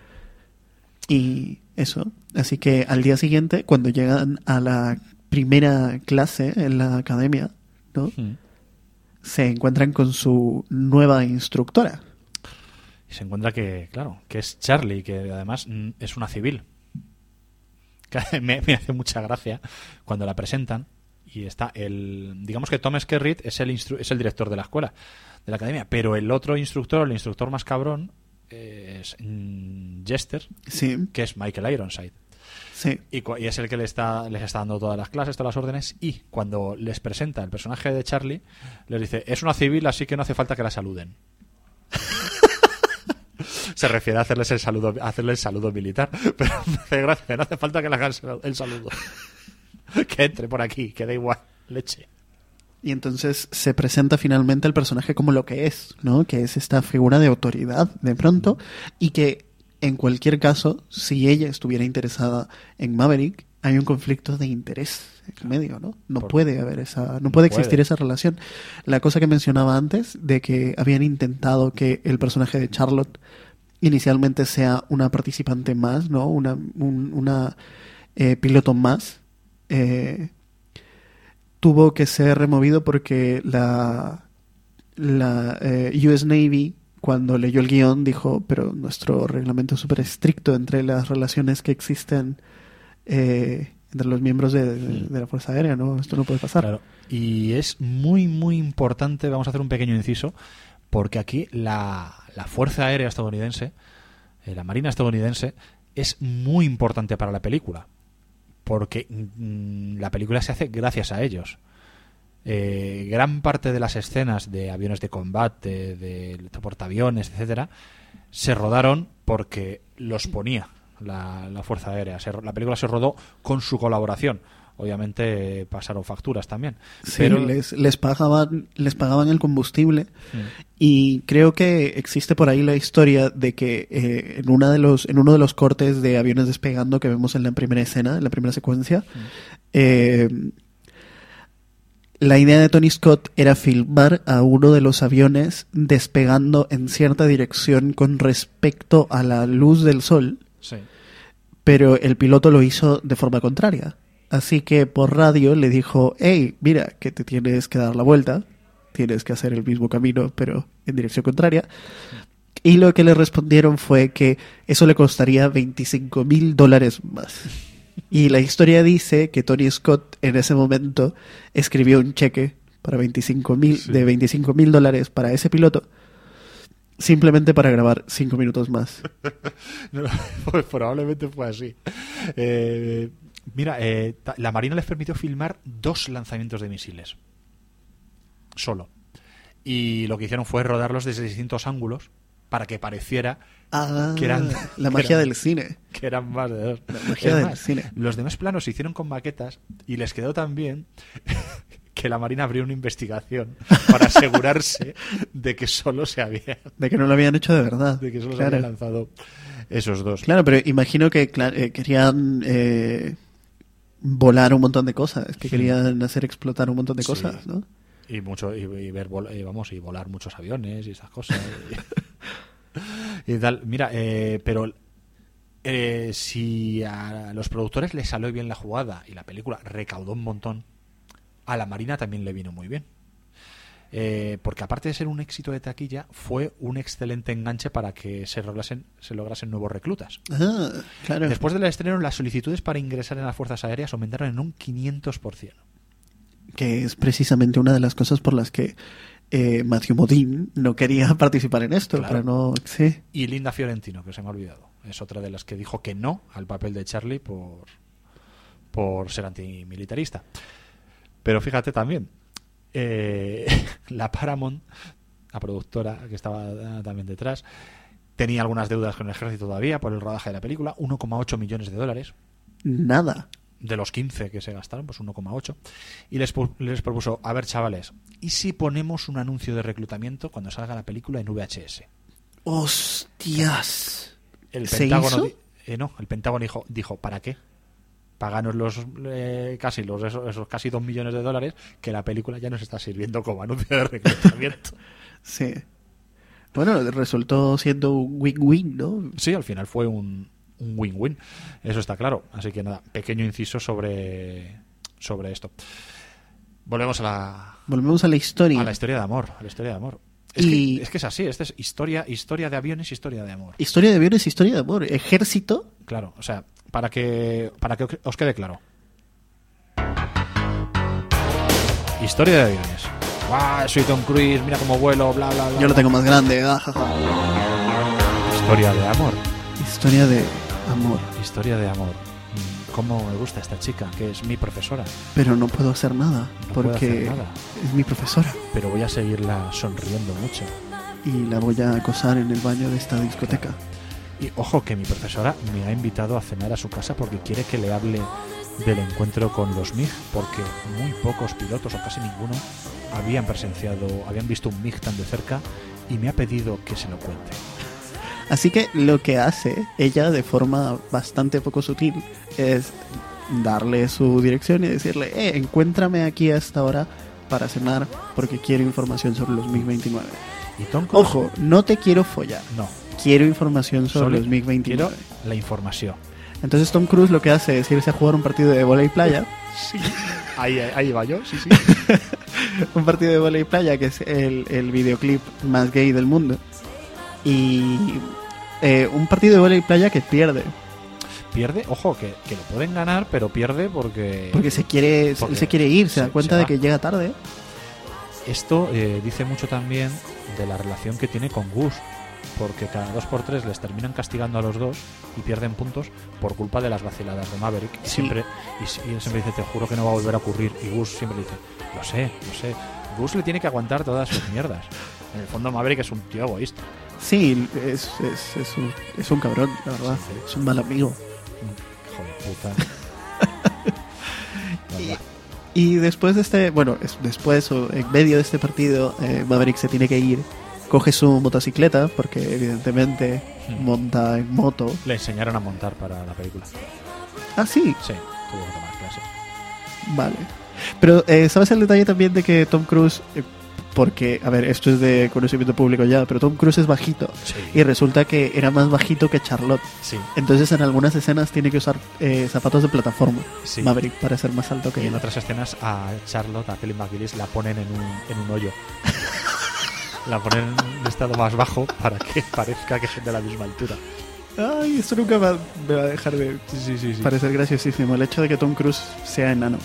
Y eso. Así que al día siguiente, cuando llegan a la primera clase en la academia, ¿no?, se encuentran con su nueva instructora. Y se encuentra que es Charlie, que además es una civil. Me hace mucha gracia cuando la presentan y está digamos que Tom Skerritt es el director de la escuela, de la academia, pero el otro instructor, el instructor más cabrón, es Jester, sí, que es Michael Ironside. Sí. Y es el que les está dando todas las clases, todas las órdenes, y cuando les presenta el personaje de Charlie, les dice, es una civil, así que no hace falta que la saluden. Se refiere a hacerles el saludo militar, pero me hace gracia, no hace falta que le hagan el saludo. Que entre por aquí, que da igual, leche. Y entonces se presenta finalmente el personaje como lo que es, ¿no? Que es esta figura de autoridad, de pronto, y que en cualquier caso, si ella estuviera interesada en Maverick, hay un conflicto de interés en medio, ¿no? No puede existir esa relación. La cosa que mencionaba antes, de que habían intentado que el personaje de Charlotte inicialmente sea una participante más, ¿no? Una piloto más, tuvo que ser removido porque la US Navy, cuando leyó el guión, dijo, pero nuestro reglamento es súper estricto entre las relaciones que existen entre los miembros de la Fuerza Aérea, ¿no? Esto no puede pasar. Claro. Y es muy, muy importante, vamos a hacer un pequeño inciso, porque aquí la Fuerza Aérea estadounidense, la Marina estadounidense, es muy importante para la película, porque la película se hace gracias a ellos. Gran parte de las escenas de aviones de combate, de portaaviones, etcétera, se rodaron porque los ponía la Fuerza Aérea. La película se rodó con su colaboración. Obviamente pasaron facturas también. Sí, pero les pagaban el combustible. Y creo que existe por ahí la historia de que en uno de los cortes de aviones despegando que vemos en la primera escena, en la primera secuencia, la idea de Tony Scott era filmar a uno de los aviones despegando en cierta dirección con respecto a la luz del sol. Sí. Pero el piloto lo hizo de forma contraria. Así que por radio le dijo, hey, mira, que te tienes que dar la vuelta, tienes que hacer el mismo camino, pero en dirección contraria. Y lo que le respondieron fue que eso le costaría $25,000 más. Y la historia dice que Tony Scott en ese momento escribió un cheque para de $25,000 para ese piloto, simplemente para grabar 5 minutos más. No, pues probablemente fue así. Mira, la Marina les permitió filmar 2 lanzamientos de misiles. Solo. Y lo que hicieron fue rodarlos desde distintos ángulos para que pareciera que eran... La magia del cine. Que eran más de 2. La magia del cine. Los demás planos se hicieron con maquetas y les quedó tan bien que la Marina abrió una investigación para asegurarse de que solo se había... De que no lo habían hecho de verdad. De que solo se habían lanzado esos 2. Claro, pero imagino que querían volar un montón de cosas, que querían hacer explotar un montón de cosas, ¿no? Y volar muchos aviones y esas cosas. Y tal. Mira, pero si a los productores les salió bien la jugada y la película recaudó un montón, a la Marina también le vino muy bien. Porque aparte de ser un éxito de taquilla, fue un excelente enganche para que se lograsen nuevos reclutas. Claro. Después del estreno, las solicitudes para ingresar en las fuerzas aéreas aumentaron en un 500%. Que es precisamente una de las cosas por las que Matthew Modine no quería participar en esto. Claro. Para no... Sí. Y Linda Fiorentino, que se me ha olvidado, es otra de las que dijo que no al papel de Charlie por ser antimilitarista. Pero fíjate también, la Paramount, la productora que estaba también detrás, tenía algunas deudas con el ejército todavía por el rodaje de la película, $1,8 millones. Nada. De los 15 que se gastaron, pues 1,8. Y les propuso, a ver, chavales, ¿y si ponemos un anuncio de reclutamiento cuando salga la película en VHS? ¡Hostias! El ¿Se Pentágono hizo? El Pentágono dijo, ¿para qué? Páganos esos casi $2 millones, que la película ya nos está sirviendo como anuncio de reclutamiento. Sí. Bueno, resultó siendo un win-win, ¿no? Sí, al final fue un win-win, eso está claro. Así que nada, pequeño inciso sobre esto. Volvemos a la historia. A la historia de amor. Es que es así, esta es historia de aviones, historia de amor. Historia de aviones, historia de amor. Ejército. Claro, o sea, para que os quede claro. Historia de aviones. ¡Guau! Soy Tom Cruise, mira cómo vuelo, bla, bla, bla. Yo lo tengo más grande. Historia de amor. Historia de amor. Historia de amor. ¿Cómo me gusta esta chica? Que es mi profesora. Pero no puedo hacer nada, porque nada. Es mi profesora. Pero voy a seguirla sonriendo mucho. Y la voy a acosar en el baño de esta discoteca. Y ojo, que mi profesora me ha invitado a cenar a su casa porque quiere que le hable del encuentro con los MiG, porque muy pocos pilotos, o casi ninguno, habían visto un MiG tan de cerca, y me ha pedido que se lo cuente. Así que lo que hace ella de forma bastante poco sutil es darle su dirección y decirle, encuéntrame aquí a esta hora para cenar porque quiero información sobre los MiG-29. ¿Y Tom Cruise? Ojo, no te quiero follar. No. Quiero información sobre los MiG-29. Quiero la información. Entonces Tom Cruise lo que hace es irse a jugar un partido de vóley playa. Sí. Ahí va yo, sí. Un partido de vóley playa que es el videoclip más gay del mundo. Y un partido de vóley playa que pierde. Pierde, ojo, que lo pueden ganar, pero pierde porque él se quiere ir, se da cuenta de que llega tarde. Esto dice mucho también de la relación que tiene con Gus, porque cada 2x3 les terminan castigando a los dos y pierden puntos por culpa de las vaciladas de Maverick. Sí. Y él siempre dice, te juro que no va a volver a ocurrir. Y Gus siempre dice, lo sé. Gus le tiene que aguantar todas sus mierdas. En el fondo Maverick es un tío egoísta. Sí, es un cabrón, la verdad. Sí. Es un mal amigo. Joder, puta. Y después de en medio de este partido, Maverick se tiene que ir. Coge su motocicleta, porque evidentemente monta en moto. Le enseñaron a montar para la película. Ah, sí. Sí, tuvo que tomar clases. Vale. Pero, ¿sabes el detalle también de que Tom Cruise... porque, a ver, esto es de conocimiento público ya, pero Tom Cruise es bajito. Sí. Y resulta que era más bajito que Charlotte. Sí. Entonces en algunas escenas tiene que usar zapatos de plataforma. Sí. Maverick, para ser más alto que él. Y en él. otras escenas a Charlotte, a Kelly McGillis, la ponen en un hoyo. La ponen en un estado más bajo para que parezca que son de la misma altura. Ay, esto nunca me va a dejar de parecer graciosísimo. El hecho de que Tom Cruise sea enano.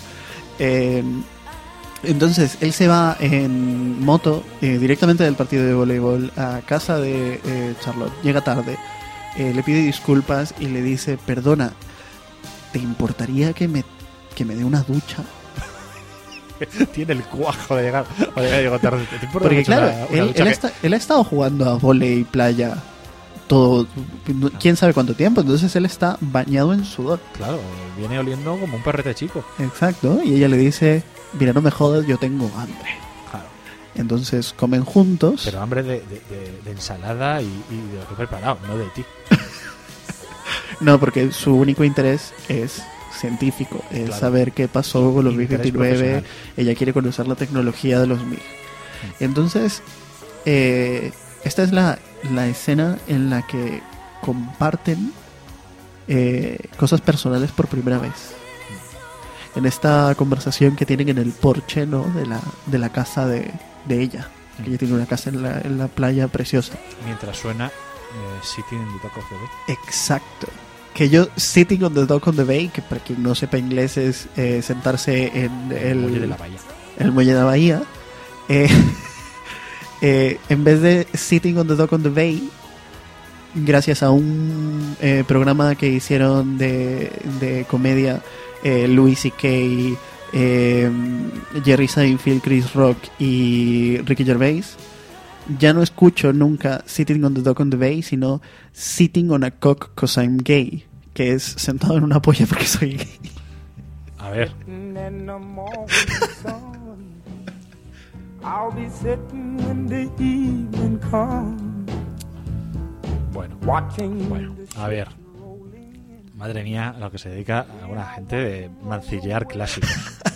Entonces, él se va en moto directamente del partido de voleibol a casa de Charlotte. Llega tarde, le pide disculpas y le dice, perdona, ¿te importaría que me dé una ducha? Tiene el cuajo de llegar tarde. Porque claro, él ha estado jugando a vóley playa todo, quién sabe cuánto tiempo, entonces él está bañado en sudor. Claro, viene oliendo como un perrete chico. Exacto, y ella le dice, mira, no me jodas, yo tengo hambre. Claro. Entonces comen juntos. Pero hambre de ensalada y de lo que he preparado, no de ti. No, porque su único interés es científico, es claro, saber qué pasó con los MiG-29. Ella quiere conocer la tecnología de los MiG. Entonces, esta es la escena en la que comparten cosas personales por primera vez. En esta conversación que tienen en el porche, ¿no?, de la casa de ella. Ella tiene una casa en la playa preciosa. Mientras suena Sitting on the Dock of the Bay. Exacto. Que yo, Sitting on the Dock of the Bay, que para quien no sepa inglés es sentarse en el muelle de la bahía. El muelle de la bahía. En vez de Sitting on the Dock of the Bay, gracias a un programa que hicieron de comedia, Louis C.K., Jerry Seinfeld, Chris Rock y Ricky Gervais, ya no escucho nunca Sitting on the Dock on the Bay, sino Sitting on a Cock 'cause I'm gay, que es sentado en una polla porque soy gay. A ver. Bueno, a ver. Madre mía, a lo que se dedica alguna gente de mancillear clásicos.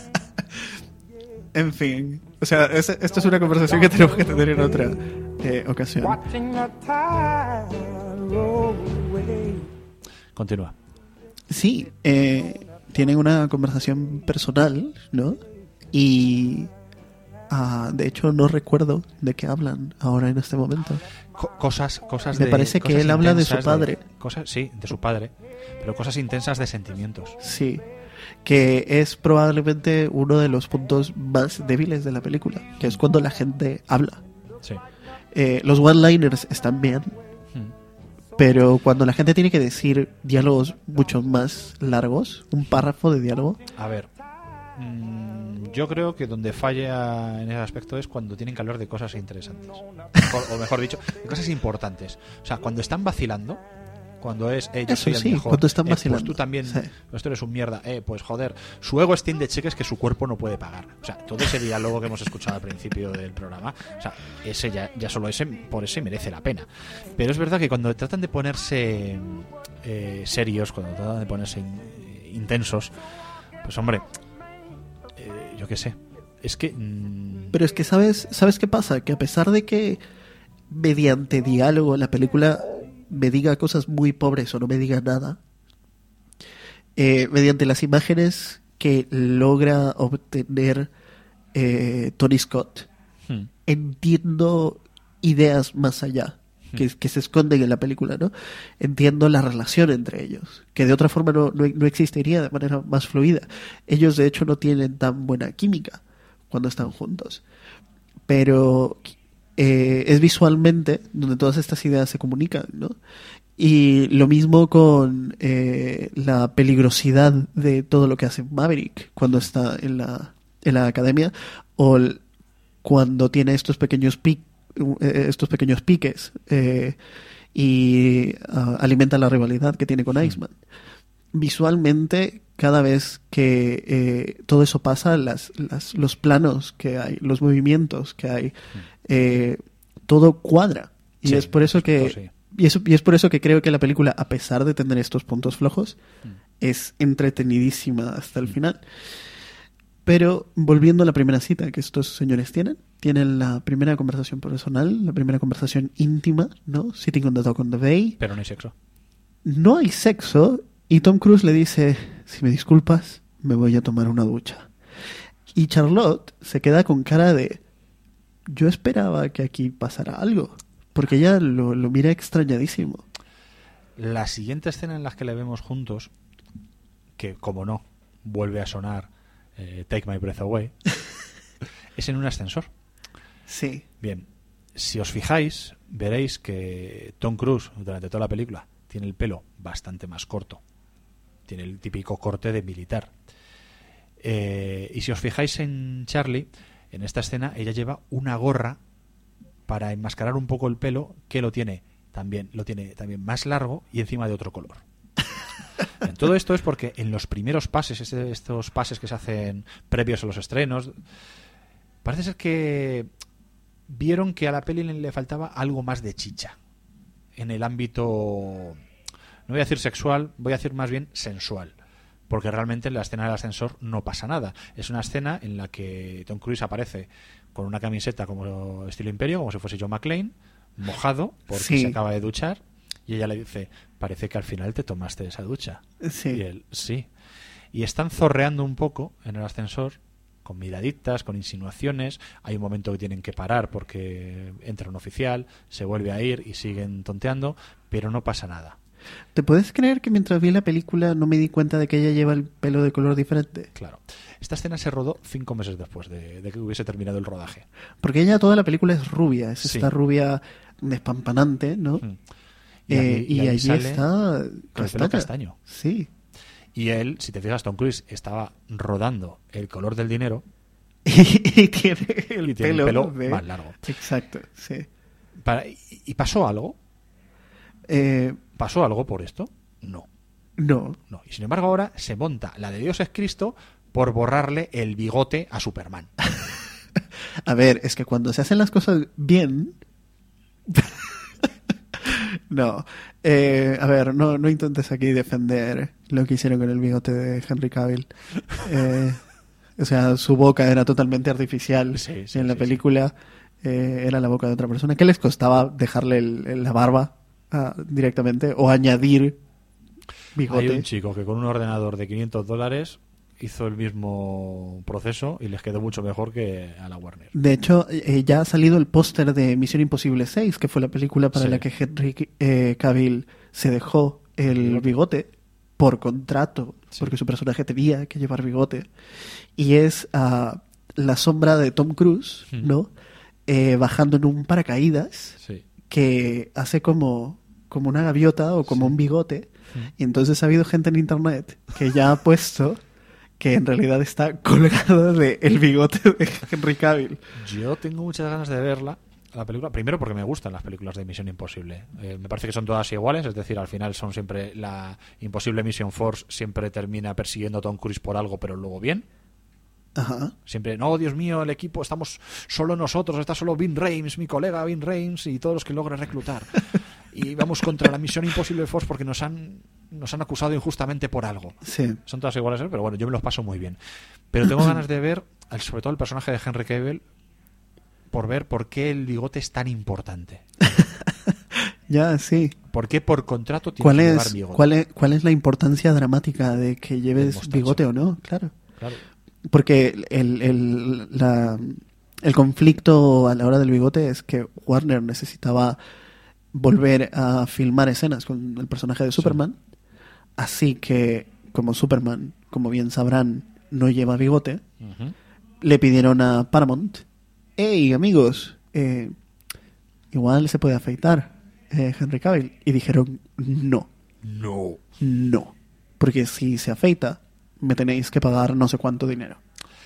En fin, o sea, esto es una conversación que tenemos que tener en otra ocasión. Continúa. Sí, tienen una conversación personal, ¿no? Y de hecho no recuerdo de qué hablan ahora en este momento. Cosas me parece que él habla de su padre. Sí, de su padre, pero cosas intensas de sentimientos. Sí, que es probablemente uno de los puntos más débiles de la película, que es cuando la gente habla. Sí. Los one-liners están bien, pero cuando la gente tiene que decir diálogos mucho más largos, un párrafo de diálogo. A ver, yo creo que donde falla en ese aspecto es cuando tienen que hablar de cosas interesantes. O mejor dicho, de cosas importantes. O sea, cuando están vacilando, cuando es yo eso soy el sí, mejor, cuando están pues vacilando. tú también, Sí. pues tú eres un mierda, pues joder, su ego extiende cheques que su cuerpo no puede pagar. O sea, todo ese diálogo que hemos escuchado al principio del programa, o sea, ese ya solo ese, por ese merece la pena. Pero es verdad que cuando tratan de ponerse serios, cuando tratan de ponerse intensos, pues hombre, yo qué sé, es que... Pero es que ¿sabes qué pasa? Que a pesar de que mediante diálogo la película me diga cosas muy pobres o no me diga nada, mediante las imágenes que logra obtener Tony Scott, entiendo ideas más allá que se esconden en la película, ¿no? Entiendo la relación entre ellos, que de otra forma no existiría de manera más fluida. Ellos de hecho no tienen tan buena química cuando están juntos, pero es visualmente donde todas estas ideas se comunican, ¿no? Y lo mismo con la peligrosidad de todo lo que hace Maverick cuando está en la academia, o cuando tiene estos pequeños piques y alimenta la rivalidad que tiene con Iceman. Visualmente, cada vez que todo eso pasa, los planos que hay, los movimientos que hay, todo cuadra. Y Sí, es por eso que sí. y es por eso que creo que la película, a pesar de tener estos puntos flojos, es entretenidísima hasta el final. Pero volviendo a la primera cita que estos señores tienen la primera conversación personal, la primera conversación íntima, ¿no? Sitting on the dock on the bay. Pero no hay sexo. No hay sexo y Tom Cruise le dice, si me disculpas, me voy a tomar una ducha. Y Charlotte se queda con cara de, yo esperaba que aquí pasara algo, porque ella lo mira extrañadísimo. La siguiente escena en la que le vemos juntos, que como no, vuelve a sonar Take My Breath Away, es en un ascensor. Sí. Bien, si os fijáis, veréis que Tom Cruise, durante toda la película, tiene el pelo bastante más corto. Tiene el típico corte de militar. Y si os fijáis en Charlie, en esta escena, ella lleva una gorra para enmascarar un poco el pelo, que lo tiene también más largo y encima de otro color. Bien, todo esto es porque en los primeros pases, estos pases que se hacen previos a los estrenos, parece ser que vieron que a la peli le faltaba algo más de chicha en el ámbito, no voy a decir sexual, voy a decir más bien sensual, porque realmente en la escena del ascensor no pasa nada. Es una escena en la que Tom Cruise aparece con una camiseta como estilo Imperio, como si fuese John McClane, mojado porque Sí. se acaba de duchar, y ella le dice, parece que al final te tomaste esa ducha. Sí. Y él, sí. Y están zorreando un poco en el ascensor, con miraditas, con insinuaciones. Hay un momento que tienen que parar porque entra un oficial, se vuelve a ir y siguen tonteando, pero no pasa nada. ¿Te puedes creer que mientras vi la película no me di cuenta de que ella lleva el pelo de color diferente? Claro. Esta escena se rodó 5 meses después de que hubiese terminado el rodaje. Porque ella toda la película es rubia, es Sí. esta rubia despampanante, ¿no? Y Y ahí allí sale está con el pelo castaño. Sí. Y él, si te fijas, Tom Cruise estaba rodando El color del dinero y tiene el y tiene el pelo de- más largo. Exacto, sí. ¿Y pasó algo? ¿Pasó algo por esto? No. No. No. Y sin embargo ahora se monta la de Dios es Cristo por borrarle el bigote a Superman. A ver, es que cuando se hacen las cosas bien... No. A ver, no intentes aquí defender lo que hicieron con el bigote de Henry Cavill. O sea, su boca era totalmente artificial. Sí, En la película era la boca de otra persona. ¿Qué les costaba dejarle la barba directamente o añadir bigote? Hay un chico que con un ordenador de $500 hizo el mismo proceso y les quedó mucho mejor que a la Warner. De hecho, ya ha salido el póster de Misión Imposible 6, que fue la película para Sí. la que Henry Cavill se dejó el bigote por contrato, porque su personaje tenía que llevar bigote. Y es la sombra de Tom Cruise, ¿no? Bajando en un paracaídas Sí. que hace como una gaviota o como un bigote. Y entonces ha habido gente en internet que ya ha puesto que en realidad está colgado del bigote de Henry Cavill. Yo tengo muchas ganas de verla, la película, primero porque me gustan las películas de Misión Imposible. Me parece que son todas iguales, es decir, al final son siempre la Imposible Mission Force siempre termina persiguiendo a Tom Cruise por algo, pero luego bien. Ajá. Siempre, no, Dios mío, el equipo, estamos solo nosotros, está solo Vin Rames, mi colega Vin Rames y todos los que logre reclutar. Y vamos contra la Misión Imposible Force porque nos han acusado injustamente por algo. Sí. Son todas iguales, pero bueno, yo me los paso muy bien. Pero tengo ganas de ver, sobre todo el personaje de Henry Cavill, por ver por qué el bigote es tan importante. Ya, sí. ¿Por qué por contrato tienes que llevar bigote? ¿Cuál es la importancia dramática de que lleves bigote o no? Claro. Porque el conflicto a la hora del bigote es que Warner necesitaba volver a filmar escenas con el personaje de Superman. Sí. Así que, como Superman, como bien sabrán, no lleva bigote, le pidieron a Paramount: hey, amigos, igual se puede afeitar Henry Cavill. Y dijeron, no. Porque si se afeita, me tenéis que pagar no sé cuánto dinero.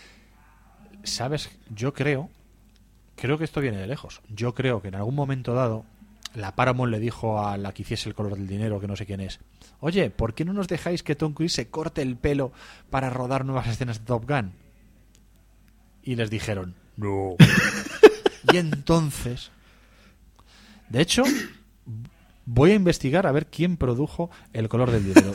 ¿Sabes? Yo creo que esto viene de lejos. Yo creo que en algún momento dado la Paramount le dijo a la que hiciese el color del dinero, que no sé quién es: oye, ¿por qué no nos dejáis que Tom Cruise se corte el pelo para rodar nuevas escenas de Top Gun? Y les dijeron, no. Y entonces, de hecho, voy a investigar a ver quién produjo el color del dinero.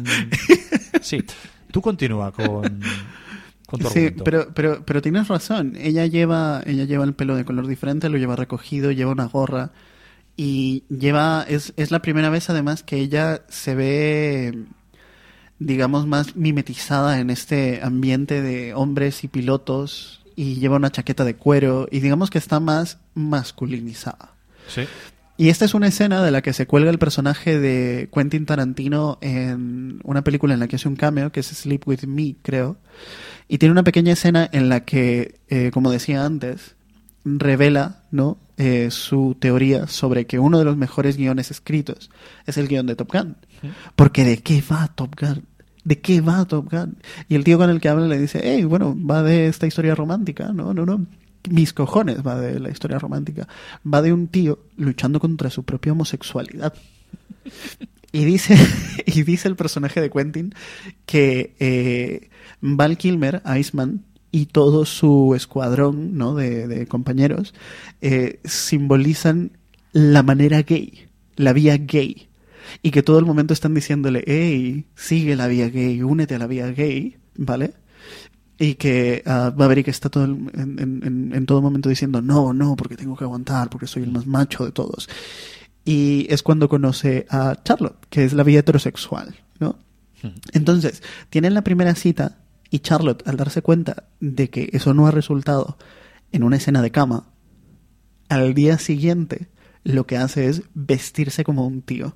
Sí, tú continúa con tu argumento. pero tienes razón. Ella lleva el pelo de color diferente, lo lleva recogido, lleva una gorra y es la primera vez además que ella se ve, digamos, más mimetizada en este ambiente de hombres y pilotos, y lleva una chaqueta de cuero y digamos que está más masculinizada. Sí. Y esta es una escena de la que se cuelga el personaje de Quentin Tarantino en una película en la que hace un cameo, que es Sleep With Me, creo. Y tiene una pequeña escena en la que, como decía antes, revela, ¿no?, su teoría sobre que uno de los mejores guiones escritos es el guión de Top Gun. Porque ¿de qué va Top Gun? ¿De qué va Top Gun? Y el tío con el que habla le dice, hey, bueno, va de esta historia romántica. No. Mis cojones va de la historia romántica. Va de un tío luchando contra su propia homosexualidad. Y dice el personaje de Quentin que Val Kilmer, Iceman, y todo su escuadrón, ¿no?, de compañeros simbolizan la manera gay, la vía gay. Y que todo el momento están diciéndole, hey, sigue la vía gay, únete a la vía gay, ¿vale? Y que Maverick está en todo momento diciendo, no, porque tengo que aguantar, porque soy el más macho de todos. Y es cuando conoce a Charlotte, que es la vía heterosexual, ¿no? Entonces, tienen la primera cita y Charlotte, al darse cuenta de que eso no ha resultado en una escena de cama, al día siguiente lo que hace es vestirse como un tío.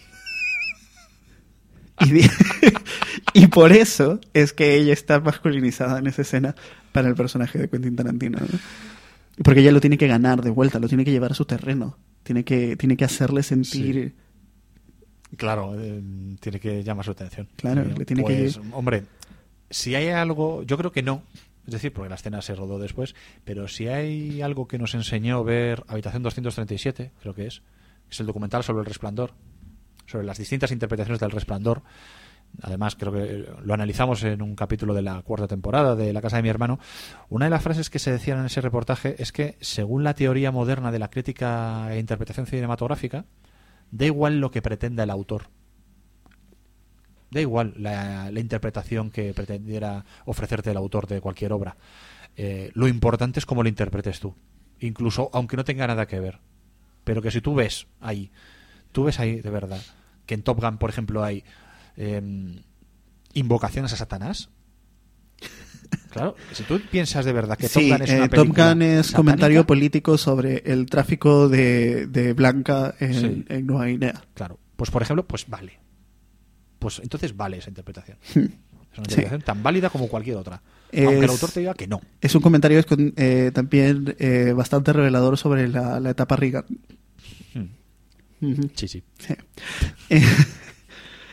Y por eso es que ella está masculinizada en esa escena para el personaje de Quentin Tarantino, ¿no? Porque ella lo tiene que ganar de vuelta, lo tiene que llevar a su terreno, tiene que hacerle sentir... Sí. Claro, tiene que llamar su atención. Claro, le tiene que... Hombre, si hay algo, yo creo que no, es decir, porque la escena se rodó después, pero si hay algo que nos enseñó ver Habitación 237, creo que es el documental sobre El Resplandor, sobre las distintas interpretaciones del Resplandor. Además, creo que lo analizamos en un capítulo de la 4ª temporada de La casa de mi hermano. Una de las frases que se decían en ese reportaje es que, según la teoría moderna de la crítica e interpretación cinematográfica, da igual lo que pretenda el autor. Da igual la interpretación que pretendiera ofrecerte el autor de cualquier obra. Lo importante es cómo lo interpretes tú. Incluso aunque no tenga nada que ver. Pero que si tú ves ahí de verdad que en Top Gun, por ejemplo, hay invocaciones a Satanás. Claro, si tú piensas de verdad que Top Gun es una película Top Gun es satánica, comentario político sobre el tráfico de blanca en Nueva Guinea. Claro, pues por ejemplo, pues vale. Pues entonces vale esa interpretación. Es una interpretación tan válida como cualquier otra. Aunque el autor te diga que no. Es un comentario también bastante revelador sobre la etapa Reagan. Sí.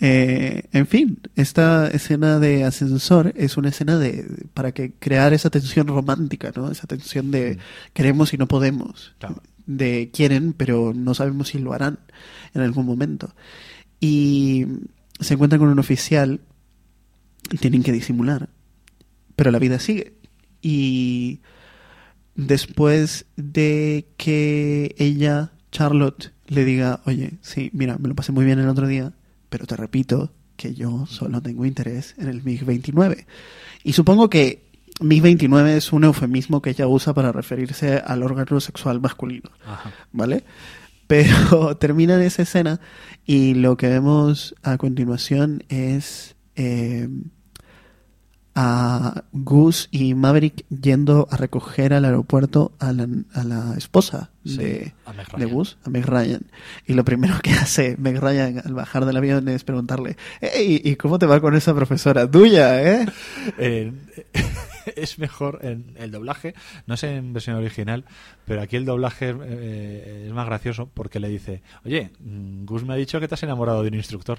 En fin, esta escena de ascensor es una escena para crear esa tensión romántica, ¿no? Esa tensión de queremos y no podemos. Claro. De quieren, pero no sabemos si lo harán en algún momento. Y se encuentran con un oficial, tienen que disimular, pero la vida sigue. Y después de que ella, Charlotte, le diga, oye, sí, mira, me lo pasé muy bien el otro día, pero te repito que yo solo tengo interés en el MiG-29. Y supongo que MiG-29 es un eufemismo que ella usa para referirse al órgano sexual masculino. Ajá. ¿Vale? Pero termina esa escena y lo que vemos a continuación es a Gus y Maverick yendo a recoger al aeropuerto a la esposa de Gus, a Meg Ryan. Y lo primero que hace Meg Ryan al bajar del avión es preguntarle, hey, ¿y cómo te va con esa profesora tuya, Es mejor en el doblaje, no sé en versión original, pero aquí el doblaje es más gracioso porque le dice, oye, Gus me ha dicho que te has enamorado de un instructor.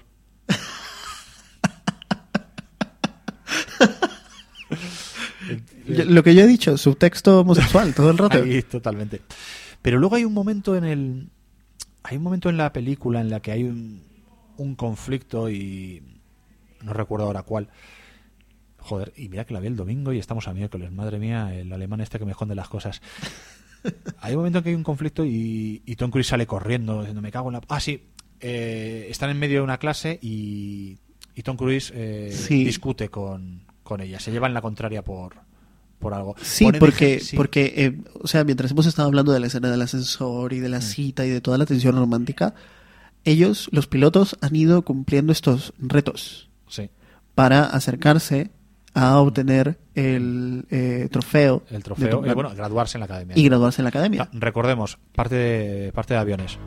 Lo que yo he dicho, subtexto homosexual todo el rato. Ahí, totalmente. Pero luego hay un momento en la película en la que hay un conflicto y no recuerdo ahora cuál. Joder, y mira que la vi el domingo y estamos a miércoles. Madre mía, el alemán este que me esconde las cosas. Hay un momento en que hay un conflicto y Tom Cruise sale corriendo diciendo, me cago en la... Ah, sí. Están en medio de una clase y Tom Cruise discute con ella. Se llevan la contraria por algo. Sí, porque o sea, mientras hemos estado hablando de la escena del ascensor y de la cita y de toda la tensión romántica, ellos, los pilotos, han ido cumpliendo estos retos para acercarse a obtener el trofeo. El trofeo y bueno, graduarse en la academia. Y graduarse en la academia. Recordemos, parte de aviones.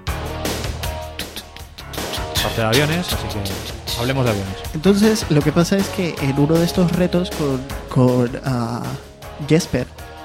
Parte de aviones, así que hablemos de aviones. Entonces, lo que pasa es que en uno de estos retos con Jester,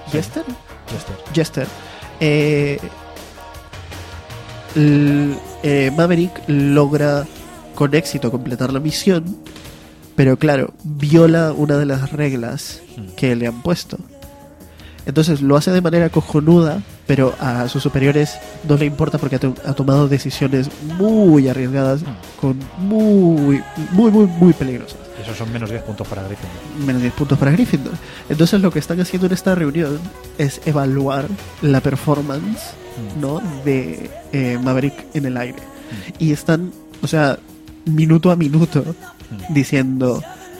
Maverick logra con éxito completar la misión, pero claro, viola una de las reglas que le han puesto. Entonces lo hace de manera cojonuda, pero a sus superiores no le importa porque ha tomado decisiones muy arriesgadas, con muy peligrosas. Esos son menos 10 puntos para Gryffindor. Menos 10 puntos para Gryffindor. Entonces lo que están haciendo en esta reunión es evaluar la performance, ¿no?, de Maverick en el aire. Y están, o sea, minuto a minuto diciendo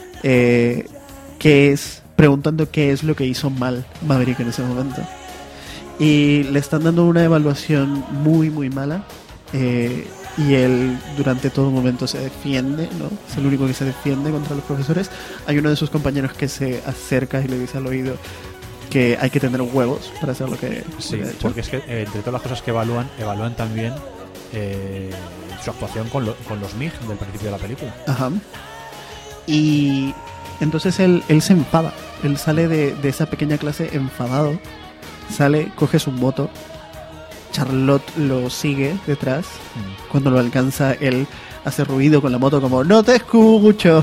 preguntando qué es lo que hizo mal Maverick en ese momento. Y le están dando una evaluación muy mala, y él durante todo momento se defiende, ¿no? Es el único que se defiende contra los profesores. Hay uno de sus compañeros que se acerca y le dice al oído que hay que tener huevos para hacer lo que sí, ha hecho. Porque es que entre todas las cosas que evalúan también su actuación con los MiG del principio de la película. Ajá. Y entonces él se enfada. Él sale de esa pequeña clase enfadado. Sale, coge su moto. Charlotte lo sigue detrás. Cuando lo alcanza, él hace ruido con la moto como no te escucho.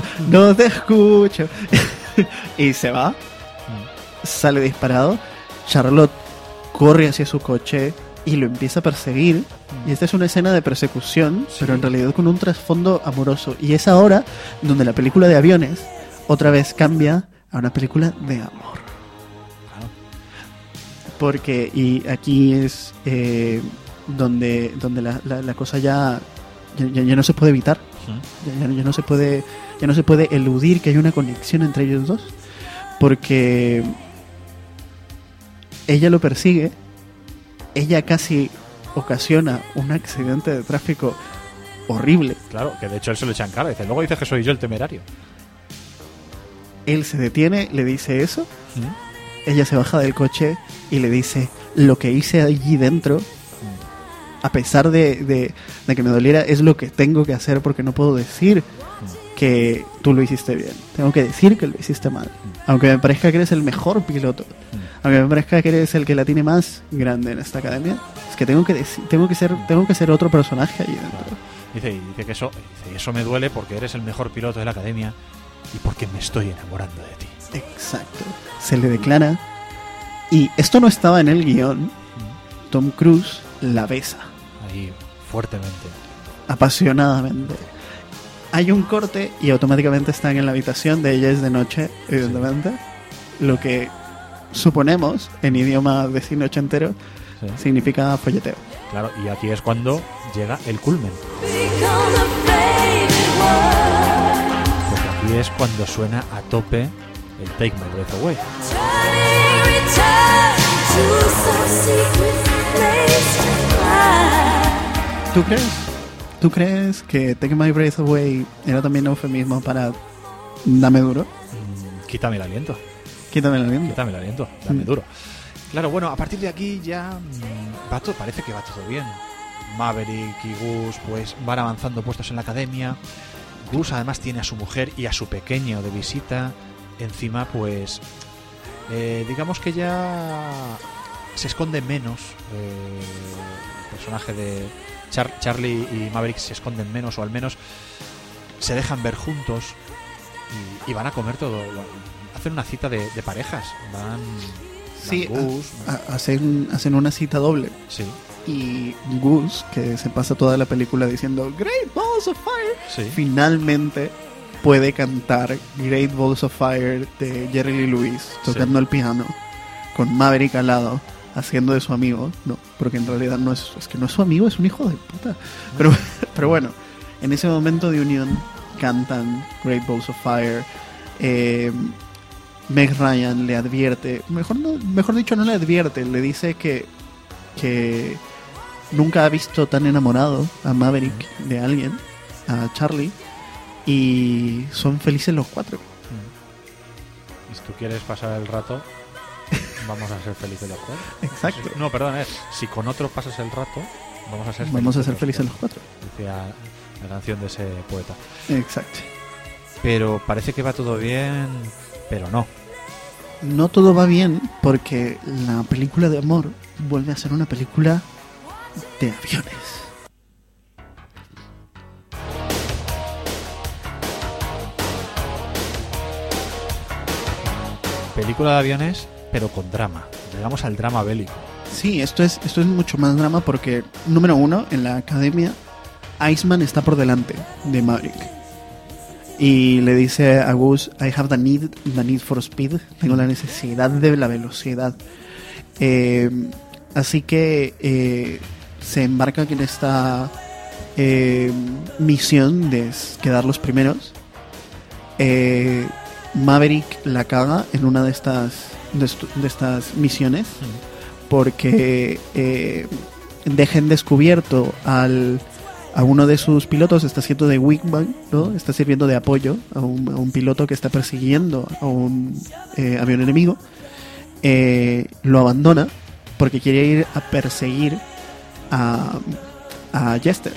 Y se va. Sale disparado. Charlotte corre hacia su coche y lo empieza a perseguir. Y esta es una escena de persecución, pero en realidad con un trasfondo amoroso. Y es ahora donde la película de aviones otra vez cambia a una película de amor. Porque, y aquí es donde la cosa ya no se puede evitar. Ya no se puede eludir que hay una conexión entre ellos dos. Porque ella lo persigue, ella casi ocasiona un accidente de tráfico horrible. Claro, que de hecho él se lo echa en cara. Dice, luego dices que soy yo el temerario. Él se detiene, le dice eso. Ella se baja del coche y le dice, lo que hice allí dentro, a pesar de que me doliera, es lo que tengo que hacer, porque no puedo decir que tú lo hiciste bien. Tengo que decir que lo hiciste mal. Aunque me parezca que eres el mejor piloto, aunque me parezca que eres el que la tiene más grande en esta academia, es que tengo que ser otro personaje allí dentro. Dice que eso me duele porque eres el mejor piloto de la academia y porque me estoy enamorando de ti. Exacto. Se le declara, y esto no estaba en el guión, Tom Cruise la besa. Ahí, fuertemente. Apasionadamente. Hay un corte y automáticamente están en la habitación de ella, es de noche, evidentemente. Sí. Lo que suponemos, en idioma vecino ochentero, significa folleteo. Claro, y aquí es cuando llega el culmen. Porque aquí es cuando suena a tope el Take My Breath Away. ¿Tú crees que Take My Breath Away era también un eufemismo para dame duro? Quítame el aliento. Quítame el aliento. Quítame el aliento, dame duro. Claro, bueno, a partir de aquí ya parece que va todo bien. Maverick y Gus pues van avanzando puestos en la academia. Gus además tiene a su mujer y a su pequeño de visita. Encima pues digamos que ya se esconde menos. El personaje de Charlie y Maverick se esconden menos, o al menos se dejan ver juntos y van a comer todo. Hacen una cita de parejas. Sí, hacen una cita doble. Sí. Y Gus, que se pasa toda la película diciendo Great Balls of Fire, sí, finalmente puede cantar Great Balls of Fire de Jerry Lee Lewis tocando el piano con Maverick al lado, haciendo de su amigo. No, porque en realidad no es que no es su amigo, es un hijo de puta. Pero bueno, en ese momento de unión cantan Great Balls of Fire. Meg Ryan le advierte, mejor dicho no le advierte, le dice que nunca ha visto tan enamorado a Maverick de alguien, a Charlie, y son felices los cuatro. Y si tú quieres pasar el rato, vamos a ser felices los cuatro. Exacto. No, perdón, si con otro pasas el rato, vamos a ser felices los cuatro. Decía la canción de ese poeta. Exacto. Pero parece que va todo bien, pero no. No todo va bien porque la película de amor vuelve a ser una película de aviones. Película de aviones, pero con drama. Llegamos al drama bélico. Sí, esto es mucho más drama porque, número uno, en la academia, Iceman está por delante de Maverick. Y le dice a Gus, I have the need for speed. Tengo la necesidad de la velocidad. Así que se embarcan en esta misión de quedar los primeros. Maverick la caga en una de estas misiones porque dejen descubierto a uno de sus pilotos, está haciendo de wingman, ¿no? Está sirviendo de apoyo a un piloto que está persiguiendo a un avión enemigo. Lo abandona porque quiere ir a perseguir a Jester.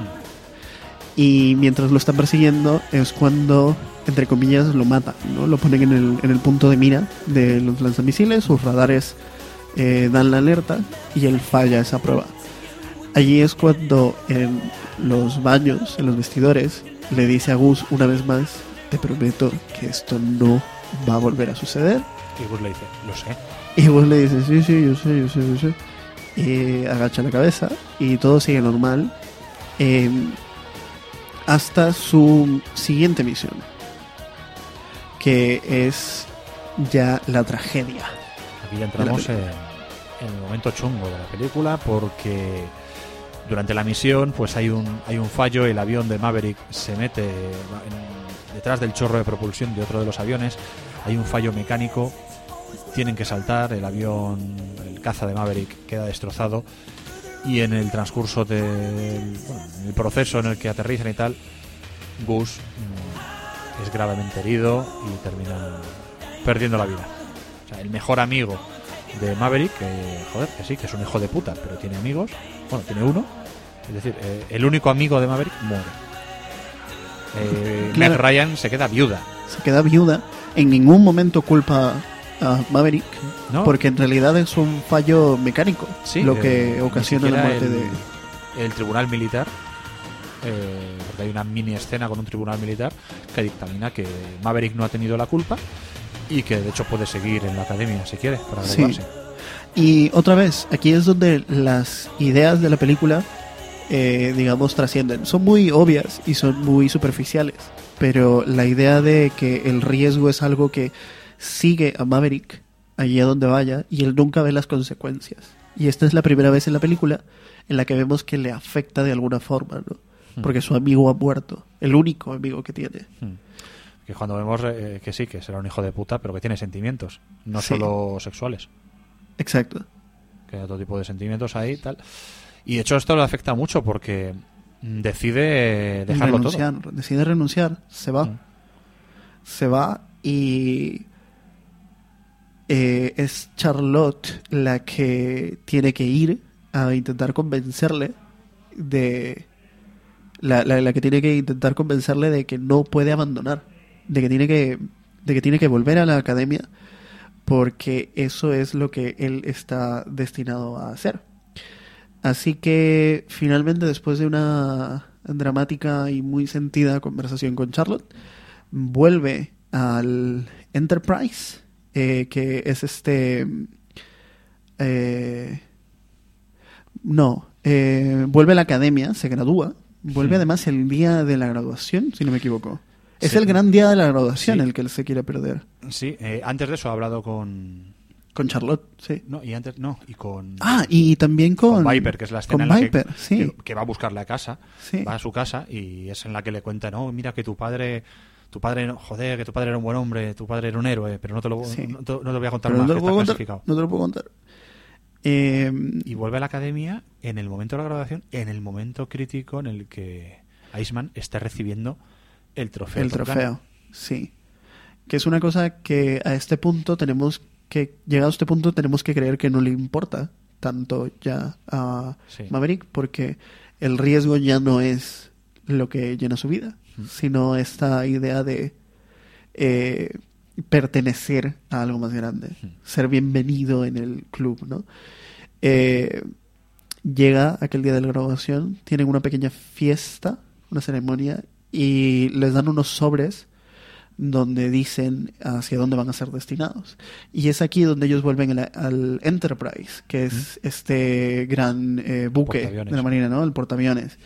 Y mientras lo están persiguiendo es cuando, entre comillas, lo matan, ¿no? Lo ponen en el punto de mira de los lanzamisiles, sus radares dan la alerta y él falla esa prueba. Allí es cuando en los baños, en los vestidores, le dice a Gus una vez más, te prometo que esto no va a volver a suceder. Y Gus le dice, lo sé. Y Gus le dice, sí, yo sé. Y agacha la cabeza y todo sigue normal. Hasta su siguiente misión, que es ya la tragedia. Aquí ya entramos en el momento chungo de la película, porque durante la misión pues hay un fallo. El avión de Maverick se mete detrás del chorro de propulsión de otro de los aviones. Hay un fallo mecánico, tienen que saltar. El avión, el caza de Maverick, queda destrozado. Y en el transcurso del el proceso en el que aterrizan y tal, Gus es gravemente herido y termina perdiendo la vida. O sea, el mejor amigo de Maverick, que sí, que es un hijo de puta, pero tiene amigos. Bueno, tiene uno. Es decir, el único amigo de Maverick muere. Claro. Meg Ryan se queda viuda. En ningún momento culpa a Maverick, ¿no? Porque en realidad es un fallo mecánico, sí, lo que ocasiona la muerte el tribunal militar porque hay una mini escena con un tribunal militar que dictamina que Maverick no ha tenido la culpa y que de hecho puede seguir en la academia si quiere para graduarse. Sí. Y otra vez, aquí es donde las ideas de la película, digamos, trascienden. Son muy obvias y son muy superficiales, pero la idea de que el riesgo es algo que sigue a Maverick allí a donde vaya y él nunca ve las consecuencias. Y esta es la primera vez en la película en la que vemos que le afecta de alguna forma, ¿no? Porque su amigo ha muerto, el único amigo que tiene. Que cuando vemos que sí, que será un hijo de puta, pero que tiene sentimientos, no Sí. solo sexuales. Exacto. Que hay otro tipo de sentimientos ahí y tal. Y de hecho esto le afecta mucho porque decide dejarlo Renunciar, todo. decide renunciar, se va. Se va y es Charlotte la que tiene que ir a intentar convencerle de... La que tiene que intentar convencerle de que no puede abandonar, de que tiene que volver a la academia, porque eso es lo que él está destinado a hacer. Así que finalmente, después de una dramática y muy sentida conversación con Charlotte, vuelve al Enterprise, que es vuelve a la academia, se gradúa. Vuelve además el día de la graduación, si no me equivoco. Es Sí. el gran día de la graduación Sí. el que él se quiere perder. Sí, antes de eso ha hablado con... Con Charlotte, sí. No, y antes no, y con... Y también con Viper, que es la escena con en la Viper, sí. que va a buscarle a casa, Sí. va a su casa y es en la que le cuenta, no, mira que tu padre, joder, que tu padre era un buen hombre, tu padre era un héroe, pero no te lo, Sí. no te lo voy a contar Pero más, no que te lo está puedo contar. clasificado. No te lo puedo contar. Y vuelve a la academia en el momento de la graduación, en el momento crítico en el que Iceman está recibiendo el trofeo. El Top Gun. trofeo, sí. Que es una cosa que a este punto llegado a este punto tenemos que creer que no le importa tanto ya a Sí. Maverick, porque el riesgo ya no es lo que llena su vida, sino esta idea de pertenecer a algo más grande, ser bienvenido en el club, ¿no? Llega aquel día de la graduación, tienen una pequeña fiesta, una ceremonia, y les dan unos sobres donde dicen hacia dónde van a ser destinados. Y es aquí donde ellos vuelven al Enterprise, que es este gran buque Portaaviones. de la Marina, ¿no? El portaaviones.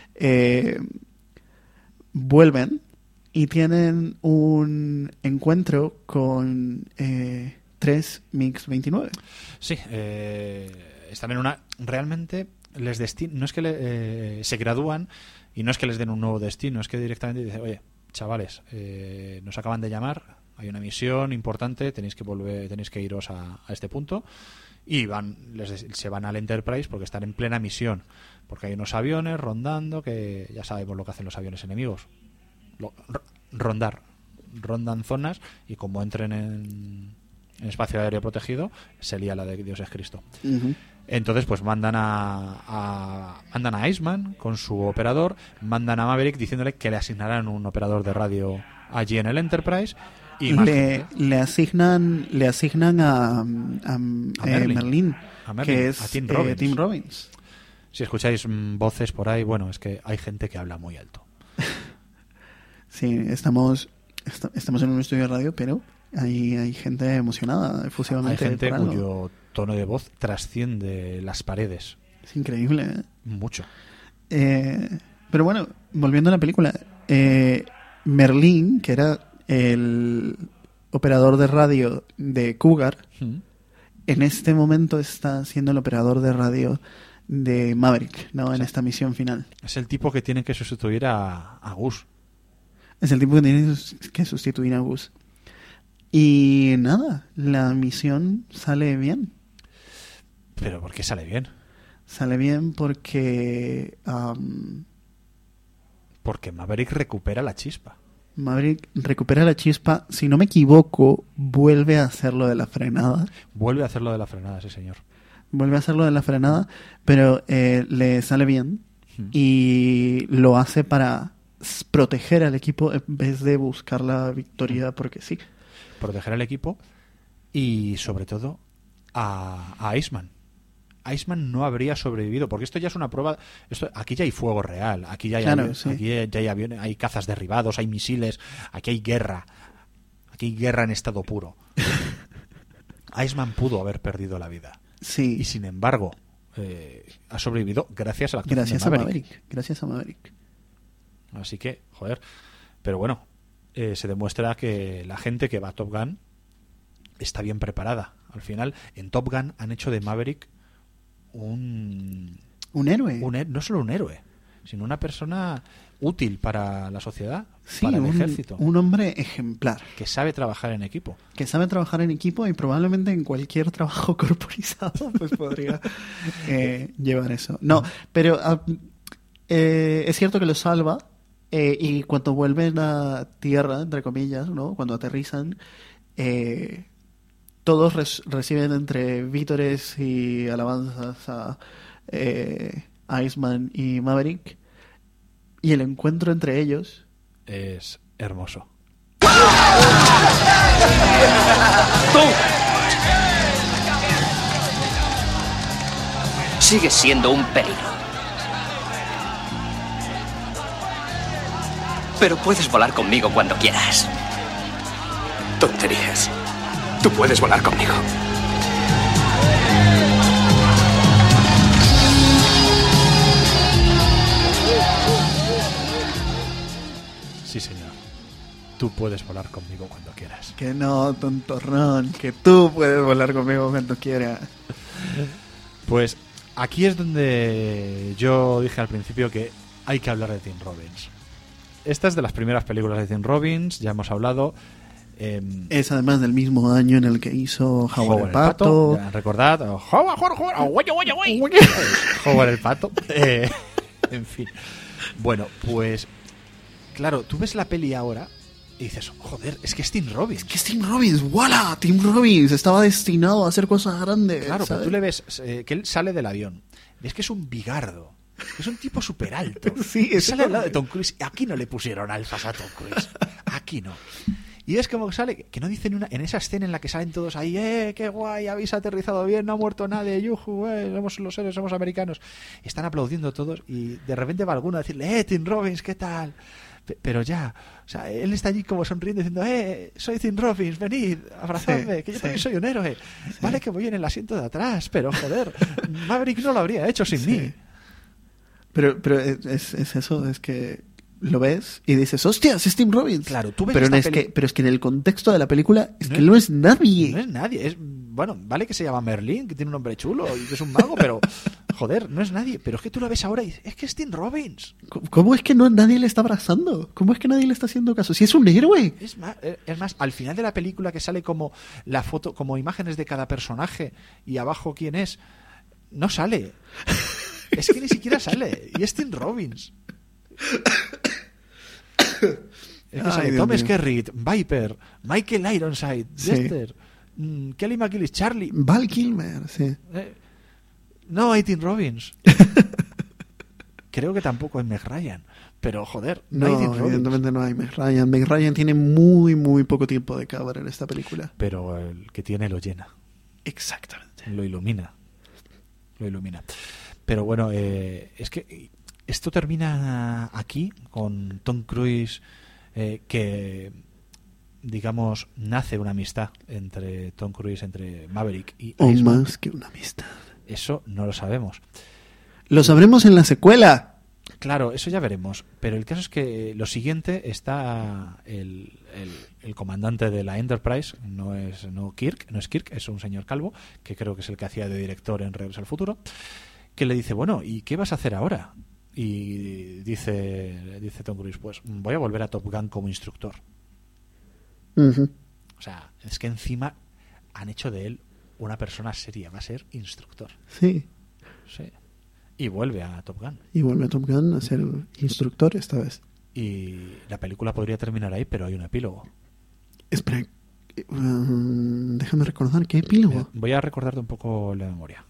Vuelven y tienen un encuentro con 3 MiG-29. Sí, están en una... Realmente no es que se gradúan y no es que les den un nuevo destino, es que directamente dicen, oye, chavales, nos acaban de llamar, hay una misión importante, tenéis que iros a este punto, y se van al Enterprise porque están en plena misión, porque hay unos aviones rondando, que ya sabemos lo que hacen los aviones enemigos, rondan zonas, y como entren en espacio aéreo protegido, se lía la de Dios es Cristo. Uh-huh. Entonces pues mandan a Iceman con su operador, mandan a Maverick diciéndole que le asignarán un operador de radio allí en el Enterprise, y le asignan a Merlin, que es a Tim Robbins. Si escucháis voces por ahí, bueno, es que hay gente que habla muy alto. Sí, estamos en un estudio de radio, pero hay gente emocionada efusivamente. Hay gente por algo. cuyo tono de voz trasciende las paredes. Es increíble, ¿eh? Mucho. Pero bueno, volviendo a la película, Merlin, que era el operador de radio de Cougar, en este momento está siendo el operador de radio de Maverick, ¿no? En esta misión final. Es el tipo que tiene que sustituir a Gus. Es el tipo que tiene que sustituir a Gus. Y nada, la misión sale bien. ¿Pero por qué sale bien? Sale bien porque porque Maverick recupera la chispa. Maverick recupera la chispa. Si no me equivoco, vuelve a hacerlo de la frenada. Vuelve a hacerlo de la frenada, sí señor. Vuelve a hacerlo de la frenada, pero le sale bien y lo hace para proteger al equipo en vez de buscar la victoria porque sí. Proteger al equipo y sobre todo a Iceman. Iceman no habría sobrevivido, porque esto ya es una prueba. Aquí ya hay fuego real, aquí ya hay aquí ya hay aviones, hay cazas derribados, hay misiles, aquí hay guerra en estado puro. Iceman pudo haber perdido la vida, sí, y sin embargo ha sobrevivido gracias a la actuación de Maverick. Gracias a Maverick. Así que, joder, pero bueno, se demuestra que la gente que va a Top Gun está bien preparada. Al final, en Top Gun han hecho de Maverick un héroe. No solo un héroe, sino una persona útil para la sociedad, sí, para el ejército. Un hombre ejemplar. Que sabe trabajar en equipo. Y probablemente en cualquier trabajo corporizado pues podría llevar eso. No, pero es cierto que lo salva. Y cuando vuelven a tierra, entre comillas, ¿no? Cuando aterrizan, todos reciben entre vítores y alabanzas a Iceman y Maverick, y el encuentro entre ellos es hermoso. ¡Tú! Sigues siendo un peligro. Pero puedes volar conmigo cuando quieras. Tonterías. Tú puedes volar conmigo. Sí, señor. Tú puedes volar conmigo cuando quieras. Que no, tontorrón. Que tú puedes volar conmigo cuando quieras. Pues aquí es donde yo dije al principio que hay que hablar de Tim Robbins. Esta es de las primeras películas de Tim Robbins, ya hemos hablado. Es además del mismo año en el que hizo Howard el Pato. Recordad, Howard el Pato. En fin. Bueno, pues claro, tú ves la peli ahora y dices, joder, es que es Tim Robbins. ¡Wala! Tim Robbins estaba destinado a hacer cosas grandes. Claro, ¿sabes? pero tú le ves que él sale del avión. Ves que es un bigardo. Es un tipo súper alto. Sí, sale al lado de Tom Cruise. Aquí no le pusieron alfas a Tom Cruise. Aquí no. Y es como que sale, que no dicen en esa escena en la que salen todos ahí, qué guay, habéis aterrizado bien, no ha muerto nadie, yuju, somos los héroes, somos americanos. Están aplaudiendo todos y de repente va alguno a decirle, Tim Robbins, ¿qué tal? Pero ya, o sea, él está allí como sonriendo diciendo, soy Tim Robbins, venid, abrazadme, sí, que yo también soy un héroe. Sí. Vale que voy en el asiento de atrás, pero joder, Maverick no lo habría hecho sin mí. Pero es eso, es que lo ves y dices, hostias, es Tim Robbins. Claro, tú ves pero es que en el contexto de la película es que él no es nadie. No es nadie, bueno, vale que se llama Merlin, que tiene un nombre chulo y que es un mago, pero joder, no es nadie. Pero es que tú lo ves ahora y dices, es que es Tim Robbins. ¿Cómo es que nadie le está abrazando? ¿Cómo es que nadie le está haciendo caso? Si es un héroe. Es más, al final de la película que sale como la foto, como imágenes de cada personaje y abajo quién es, no sale. Es que ni siquiera sale. Y es Tim Robbins. Es que sale Tom Skerritt, Viper, Michael Ironside, Jester, Kelly McGillis, Charlie, Val Kilmer, sí. No hay Tim Robbins. Creo que tampoco hay Meg Ryan. Pero joder, no hay Tim Robbins. Evidentemente no hay Meg Ryan. Meg Ryan tiene muy, muy poco tiempo de cámara en esta película. Pero el que tiene lo llena. Exactamente. Lo ilumina. Pero bueno, es que esto termina aquí con Tom Cruise, que digamos nace una amistad entre Tom Cruise, entre Maverick y Iceman. Más que una amistad. Eso no lo sabemos. Lo sabremos en la secuela. Claro, eso ya veremos. Pero el caso es que lo siguiente está el comandante de la Enterprise, no es Kirk, es un señor calvo, que creo que es el que hacía de director en Regreso al Futuro, que le dice, bueno, ¿y qué vas a hacer ahora? Y dice Tom Cruise, pues voy a volver a Top Gun como instructor. Uh-huh. O sea, es que encima han hecho de él una persona seria, va a ser instructor. Sí. Y vuelve a Top Gun. Y vuelve a Top Gun a ser instructor esta vez. Y la película podría terminar ahí, pero hay un epílogo. Espera, déjame recordar, ¿qué epílogo? Voy a recordarte un poco la memoria.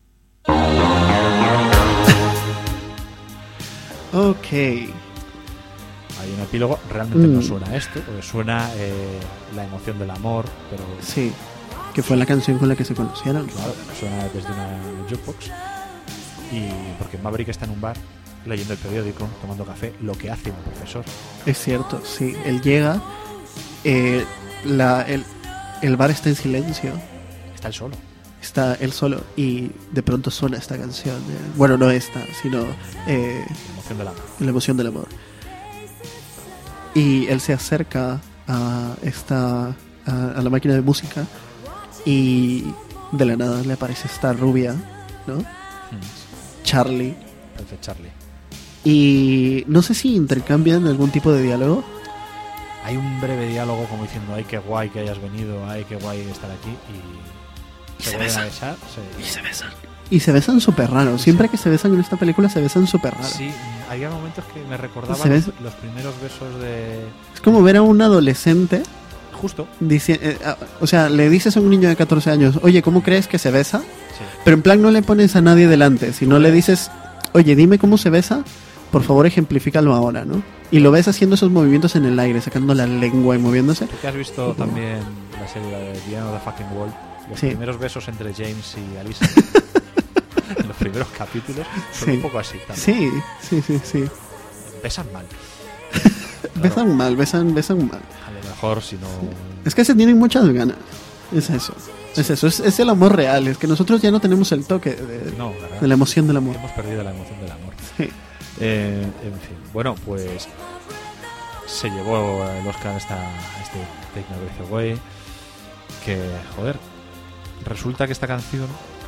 Ok. Hay un epílogo, realmente no suena esto, porque suena la emoción del amor, pero sí. que fue la canción con la que se conocieron. Claro, suena desde una jukebox. Y porque Maverick está en un bar leyendo el periódico, tomando café, lo que hace un profesor. Es cierto, sí. Él llega, el bar está en silencio. Está él solo. Está él solo y de pronto suena esta canción. Bueno, no esta, sino La emoción del amor. La emoción del amor. Y él se acerca a la máquina de música y de la nada le aparece esta rubia, ¿no? Charlie. Parece Charlie. Y no sé si intercambian algún tipo de diálogo. Hay un breve diálogo como diciendo, ay, qué guay que hayas venido, ay, qué guay estar aquí. Y se vuelven a besar. Y se besan. Y se besan súper raro. Siempre que se besan en esta película se besan súper raro. Sí, había momentos que me recordaban los primeros besos de... Es como ver a un adolescente... Justo. O sea, le dices a un niño de 14 años, oye, ¿cómo crees que se besa? Sí. Pero en plan no le pones a nadie delante, sino le dices, oye, dime cómo se besa, por favor ejemplifícalo ahora, ¿no? Y lo ves haciendo esos movimientos en el aire, sacando la lengua y moviéndose. ¿Tú que has visto también la serie de The End of the Fucking World? Los primeros besos entre James y Alisa. En los primeros capítulos son un poco así también. Sí. Besan mal. Besan mal. A lo mejor si no... Es que se tienen muchas ganas. Es eso. Es el amor real. Es que nosotros ya no tenemos el toque de la emoción del amor. Hemos perdido la emoción del amor. Sí. En fin. Bueno, pues se llevó el Oscar a este Take My Breath Away. Que, joder, resulta que esta canción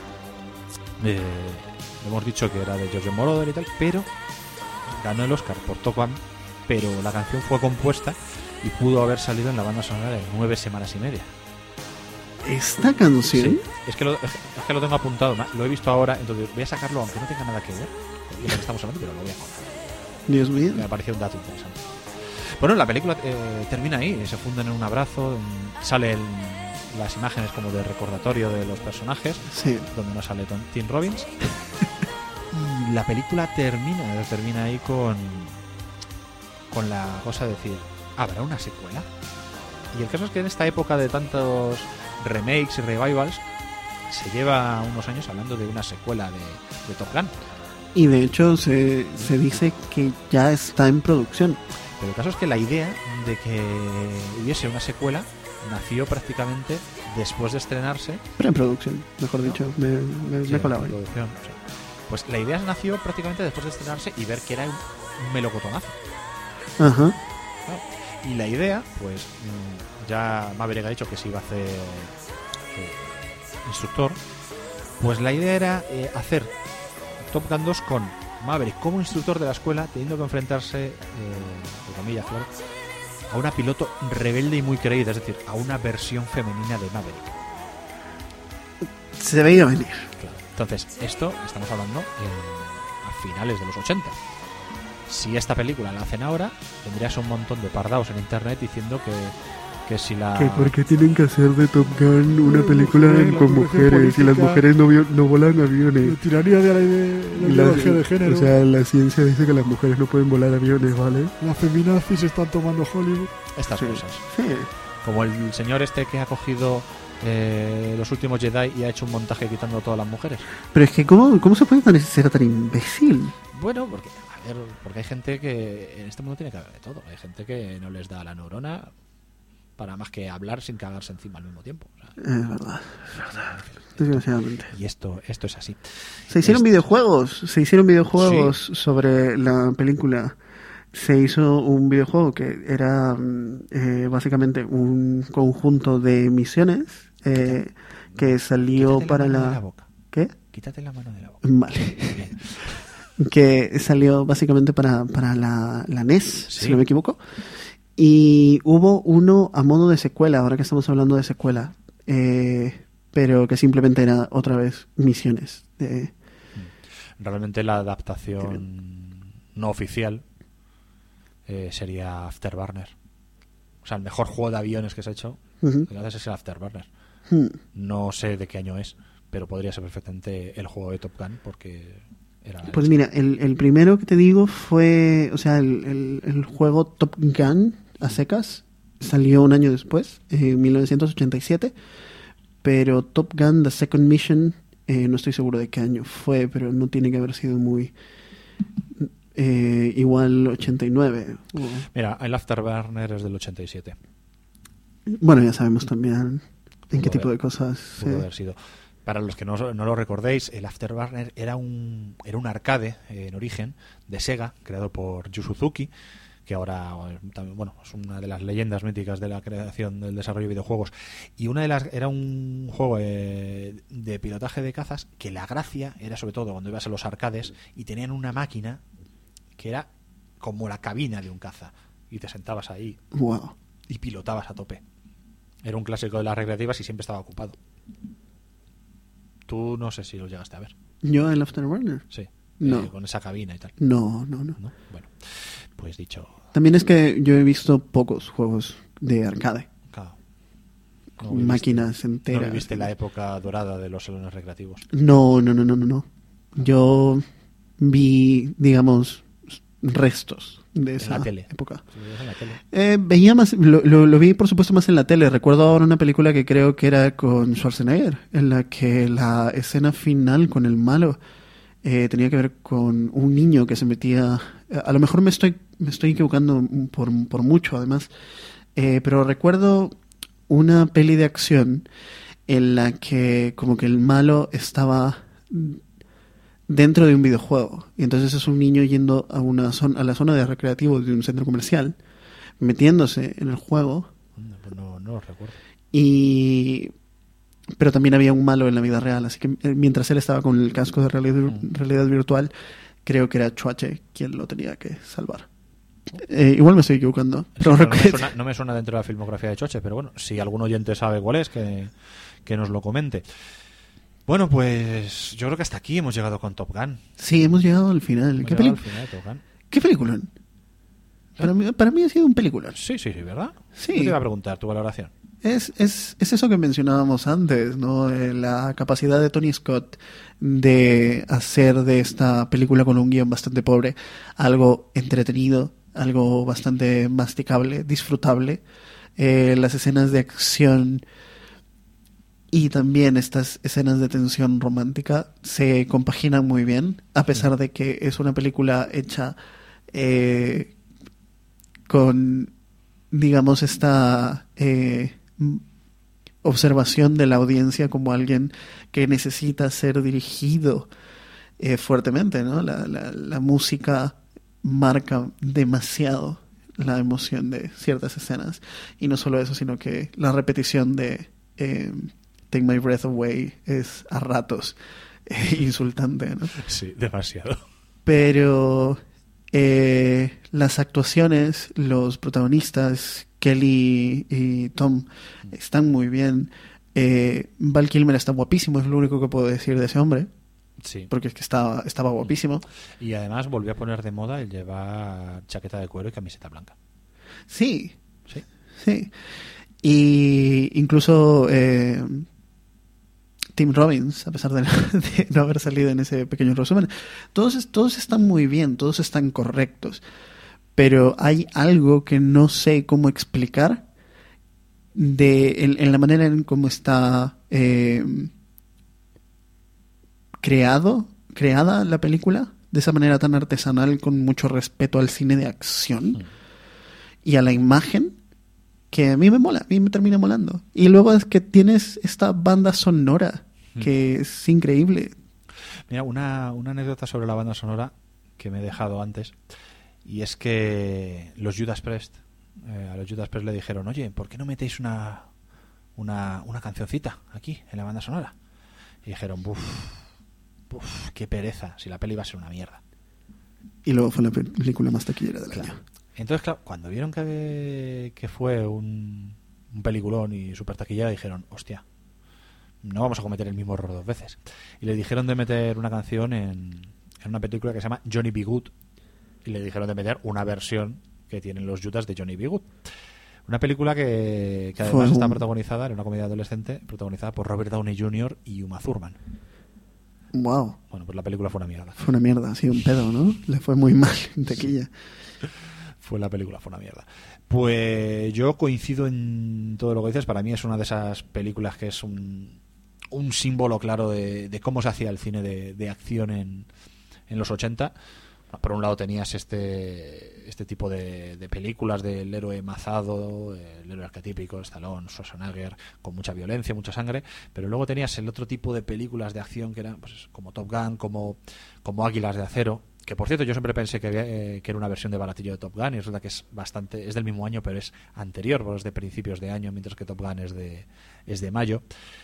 hemos dicho que era de George Moroder y tal, pero ganó el Oscar por Top Gun, pero la canción fue compuesta y pudo haber salido en la banda sonora de 9 semanas y media. ¿Esta canción? Sí, es que lo tengo apuntado, lo he visto ahora, entonces voy a sacarlo aunque no tenga nada que ver con lo que estamos hablando, pero lo voy a contar. Dios mío. Me ha parecido un dato interesante. Bueno, la película termina ahí, se funden en un abrazo, salen las imágenes como de recordatorio de los personajes, sí, donde no sale Tim Robbins. Y la película termina ahí con la cosa de decir, ¿habrá una secuela? Y el caso es que en esta época de tantos remakes y revivals se lleva unos años hablando de una secuela de Top Gun. Y de hecho se dice que ya está en producción. Pero el caso es que la idea de que hubiese una secuela nació prácticamente después de estrenarse. Preproducción, mejor dicho, me colaba ahí. Pues la idea nació prácticamente después de estrenarse y ver que era un melocotonazo. Ajá. ¿No? Y la idea, pues ya Maverick ha dicho que se iba a hacer instructor. Pues la idea era hacer Top Gun 2 con Maverick como instructor de la escuela, teniendo que enfrentarse, de comillas, claro, a una piloto rebelde y muy creída, es decir, a una versión femenina de Maverick. Se veía venir. Claro. Entonces, esto estamos hablando a finales de los 80. Si esta película la hacen ahora, tendrías un montón de pardaos en internet diciendo que si la... ¿Que por qué tienen que hacer de Top Gun una película con mujeres y las mujeres no volan aviones? La tiranía de la ideología de género. O sea, la ciencia dice que las mujeres no pueden volar aviones, ¿vale? Las feminazis están tomando Hollywood. Estas cosas. Sí. Como el señor este que ha cogido los últimos Jedi y ha hecho un montaje quitando a todas las mujeres. Pero es que ¿cómo se puede ser tan imbécil? Bueno, porque hay gente que en este mundo tiene que haber de todo. Hay gente que no les da la neurona para más que hablar sin cagarse encima al mismo tiempo. O sea, es verdad. Desgraciadamente. Y esto es así. Se hicieron videojuegos sí, sobre la película. Se hizo un videojuego que era básicamente un conjunto de misiones que salió para la boca. ¿Qué? Quítate la mano de la boca. Vale. Que salió básicamente para la NES, ¿sí? Si no me equivoco. Y hubo uno a modo de secuela, ahora que estamos hablando de secuela, pero que simplemente era otra vez misiones. Realmente la adaptación no oficial sería Afterburner. O sea, el mejor juego de aviones que se ha hecho, gracias es el Afterburner. No sé de qué año es, pero podría ser perfectamente el juego de Top Gun, porque... Pues mira, el primero que te digo fue, o sea, el juego Top Gun a secas salió un año después, en 1987, pero Top Gun The Second Mission, no estoy seguro de qué año fue, pero no tiene que haber sido muy... igual 89. Mira, el Afterburner es del 87. Bueno, ya sabemos también en qué tipo de cosas... Pudo haber sido. Para los que no lo recordéis, el Afterburner era un arcade en origen de Sega, creado por Yu Suzuki, que ahora también, bueno, es una de las leyendas míticas de la creación del desarrollo de videojuegos. Y era un juego de pilotaje de cazas que la gracia era sobre todo cuando ibas a los arcades y tenían una máquina que era como la cabina de un caza y te sentabas ahí y pilotabas a tope. Era un clásico de las recreativas y siempre estaba ocupado. Tú no sé si lo llegaste a ver. ¿Yo el Afterburner? Sí. No. Con esa cabina y tal. No. Bueno, pues dicho... También es que yo he visto pocos juegos de arcade. Claro. Máquinas enteras. ¿No viviste la época dorada de los salones recreativos? No. Yo vi, digamos, restos de esa época. ¿En la tele? Veía más, lo vi por supuesto más en la tele. Recuerdo ahora una película que creo que era con Schwarzenegger, en la que la escena final con el malo tenía que ver con un niño que se metía... A lo mejor me estoy equivocando por mucho, además. Pero recuerdo una peli de acción en la que como que el malo estaba dentro de un videojuego. Y entonces es un niño yendo a la zona de recreativos de un centro comercial, metiéndose en el juego. No lo recuerdo. Pero también había un malo en la vida real, así que mientras él estaba con el casco de realidad virtual, creo que era Chuache quien lo tenía que salvar. Igual me estoy equivocando. Pero no me suena dentro de la filmografía de Choche, pero bueno, si algún oyente sabe cuál es, que nos lo comente. Bueno, pues yo creo que hasta aquí hemos llegado con Top Gun. Sí, hemos llegado al final. ¿Qué película? Para mí ha sido un peliculón. Sí, ¿verdad? Sí. Yo te iba a preguntar tu valoración. Es eso que mencionábamos antes, ¿no? La capacidad de Tony Scott de hacer de esta película con un guión bastante pobre algo entretenido, algo bastante masticable, disfrutable. Las escenas de acción y también estas escenas de tensión romántica se compaginan muy bien, a pesar de que es una película hecha con, digamos, esta observación de la audiencia como alguien que necesita ser dirigido fuertemente, ¿no? La música marca demasiado la emoción de ciertas escenas, y no solo eso, sino que la repetición de Take My Breath Away es a ratos insultante, ¿no? Sí, demasiado. Pero las actuaciones, los protagonistas, Kelly y Tom, están muy bien. Val Kilmer está guapísimo, es lo único que puedo decir de ese hombre. Sí. Porque es que estaba guapísimo. Y además volvió a poner de moda el llevar chaqueta de cuero y camiseta blanca. Sí. Y incluso Tim Robbins, a pesar de no haber salido en ese pequeño resumen, todos están muy bien, todos están correctos. Pero hay algo que no sé cómo explicar en la manera en cómo está creada la película, de esa manera tan artesanal, con mucho respeto al cine de acción y a la imagen, que a mí me mola, a mí me termina molando. Y luego es que tienes esta banda sonora que es increíble. Mira, una anécdota sobre la banda sonora que me he dejado antes, y es que los Judas Priest, a los Judas Priest le dijeron: oye, ¿por qué no metéis una cancioncita aquí en la banda sonora? Y dijeron: buf, qué pereza, si la peli iba a ser una mierda. Y luego fue la película más taquillera del año. Entonces, claro, cuando vieron que fue un peliculón y súper taquillera, dijeron: hostia, no vamos a cometer el mismo error dos veces. Y le dijeron de meter una canción en una película que se llama Johnny B. Good, y le dijeron de meter una versión que tienen los Judas de Johnny B. Good. Una película que además está protagonizada, en una comedia adolescente, protagonizada por Robert Downey Jr. y Uma Thurman. Wow. Bueno, pues la película fue una mierda. Fue una mierda, ha sido un pedo, ¿no? Le fue muy mal en taquilla. la película, fue una mierda. Pues yo coincido en todo lo que dices. Para mí es una de esas películas que es un símbolo claro de cómo se hacía el cine de acción en los 80. Por un lado tenías este tipo de películas del héroe mazado, el héroe arquetípico, Stallone, Schwarzenegger, con mucha violencia, mucha sangre, pero luego tenías el otro tipo de películas de acción que eran pues, como Top Gun, como Águilas de Acero, que por cierto yo siempre pensé que era una versión de baratillo de Top Gun, y resulta que es del mismo año, pero es anterior, porque es de principios de año, mientras que Top Gun es de mayo.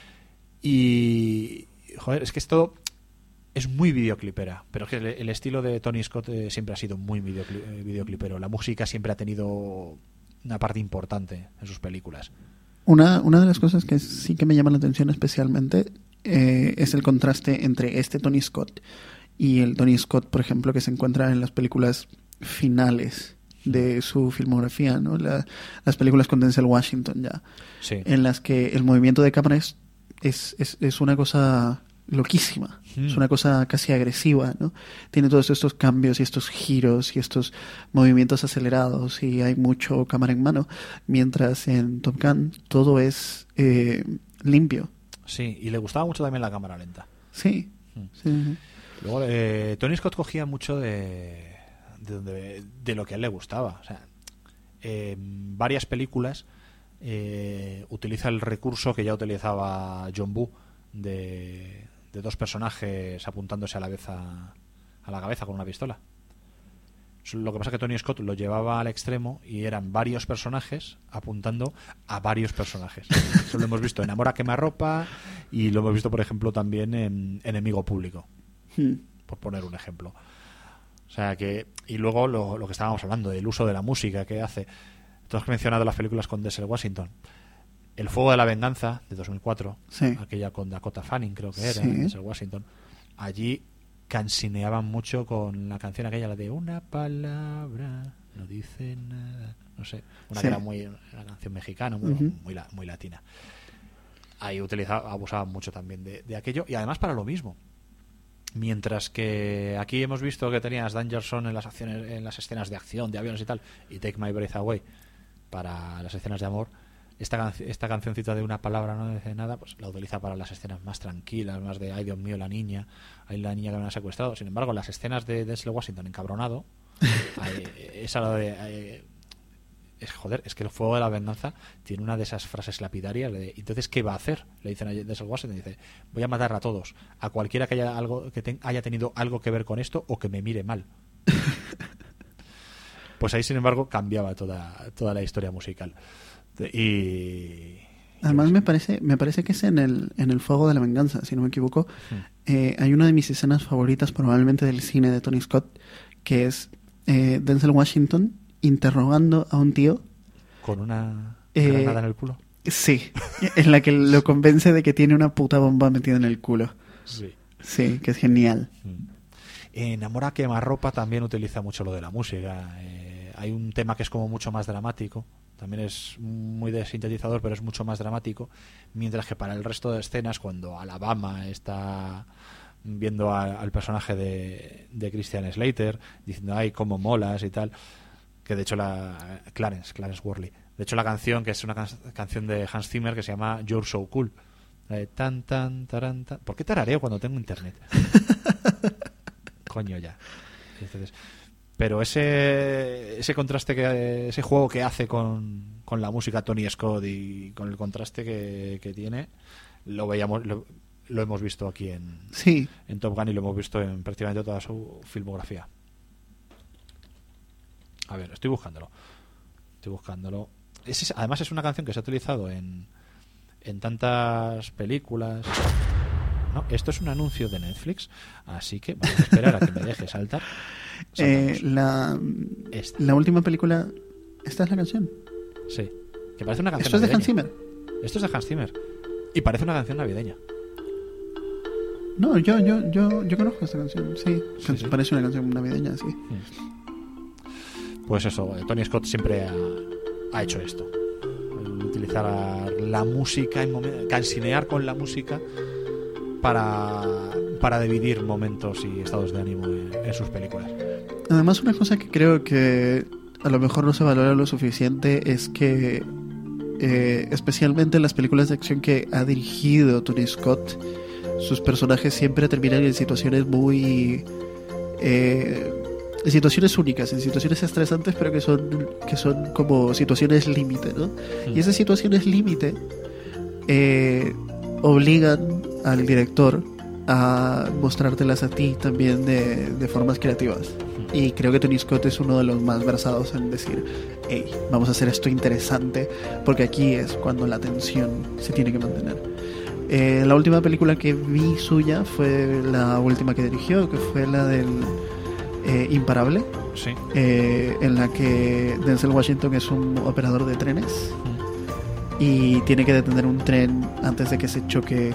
Y joder, es que esto es muy videoclipera, pero es que el estilo de Tony Scott siempre ha sido muy videoclipero. La música siempre ha tenido una parte importante en sus películas. Una de las cosas que sí que me llama la atención especialmente es el contraste entre este Tony Scott y el Tony Scott, por ejemplo, que se encuentra en las películas finales de su filmografía, ¿no? Las películas con Denzel Washington ya, sí, en las que el movimiento de cámara es una cosa loquísima, es una cosa casi agresiva, ¿no? Tiene todos estos cambios y estos giros y estos movimientos acelerados y hay mucho cámara en mano, mientras en Top Gun todo es limpio. Sí, y le gustaba mucho también la cámara lenta. Sí. Sí. Luego Tony Scott cogía mucho de lo que a él le gustaba. O sea, varias películas utiliza el recurso que ya utilizaba John Woo de dos personajes apuntándose a la vez a la cabeza con una pistola. Lo que pasa es que Tony Scott lo llevaba al extremo y eran varios personajes apuntando a varios personajes. Eso lo hemos visto en Amor a quemarropa y lo hemos visto, por ejemplo, también en Enemigo Público, por poner un ejemplo. O sea que, y luego lo que estábamos hablando del uso de la música que hace. Tú has mencionado las películas con Denzel Washington. El Fuego de la Venganza, de 2004, sí, aquella con Dakota Fanning, creo que era, sí, Denzel Washington. Allí cansineaban mucho con la canción aquella, la de Una palabra no dice nada, no sé, una sí, que era una canción mexicana, muy latina. Ahí abusaban mucho también de aquello, y además para lo mismo. Mientras que aquí hemos visto que tenías Danger Zone en las escenas de acción, de aviones y tal, y Take My Breath Away para las escenas de amor. Esta cancioncita de Una palabra no dice nada, pues la utiliza para las escenas más tranquilas, más de ay Dios mío, la niña que me ha secuestrado. Sin embargo, las escenas de Denzel Washington encabronado, esa es que el Fuego de la Venganza tiene una de esas frases lapidarias de entonces ¿qué va a hacer? Le dicen a Denzel Washington, dice voy a matar a todos, a cualquiera que haya tenido algo que ver con esto o que me mire mal. Pues ahí sin embargo cambiaba toda la historia musical. Y además me parece que es en el Fuego de la Venganza, si no me equivoco. Hay una de mis escenas favoritas probablemente del cine de Tony Scott, que es Denzel Washington interrogando a un tío con una granada en el culo. Sí, en la que lo convence de que tiene una puta bomba metida en el culo. Sí, que es genial. En Amor a quemarropa también utiliza mucho lo de la música. Hay un tema que es como mucho más dramático, también es muy de sintetizador, pero es mucho más dramático, mientras que para el resto de escenas, cuando Alabama está viendo al personaje de Christian Slater diciendo ay cómo molas y tal, que de hecho Clarence Worley, de hecho la canción, que es una canción de Hans Zimmer que se llama You're So Cool, tan tan taran, tan. ¿Por qué tarareo cuando tengo internet? Coño ya. Entonces, pero ese contraste, ese juego que hace con la música Tony Scott y con el contraste que tiene, lo hemos visto aquí en Top Gun y lo hemos visto en prácticamente toda su filmografía. A ver, estoy buscándolo. Además es una canción que se ha utilizado en tantas películas. No, esto es un anuncio de Netflix, así que vamos a esperar a que me deje saltar. La última película, ¿esta es la canción? Sí, que parece una canción ¿Esto navideña. Es de Hans Zimmer? Esto es de Hans Zimmer y parece una canción navideña. No, yo conozco esta canción, sí. Parece una canción navideña, sí. Pues eso, Tony Scott siempre ha hecho esto, utilizar la música, cansinear con la música para dividir momentos y estados de ánimo en sus películas. Además, una cosa que creo que a lo mejor no se valora lo suficiente es que especialmente en las películas de acción que ha dirigido Tony Scott, sus personajes siempre terminan en situaciones muy en situaciones únicas, en situaciones estresantes, pero que son como situaciones límite, ¿no? Y esas situaciones límite obligan al director a mostrártelas a ti también de formas creativas. Y creo que Tony Scott es uno de los más versados en decir, hey, vamos a hacer esto interesante, porque aquí es cuando la tensión se tiene que mantener. La última película que vi suya fue la última que dirigió, que fue la del Imparable, sí. En la que Denzel Washington es un operador de trenes y tiene que detener un tren antes de que se choque,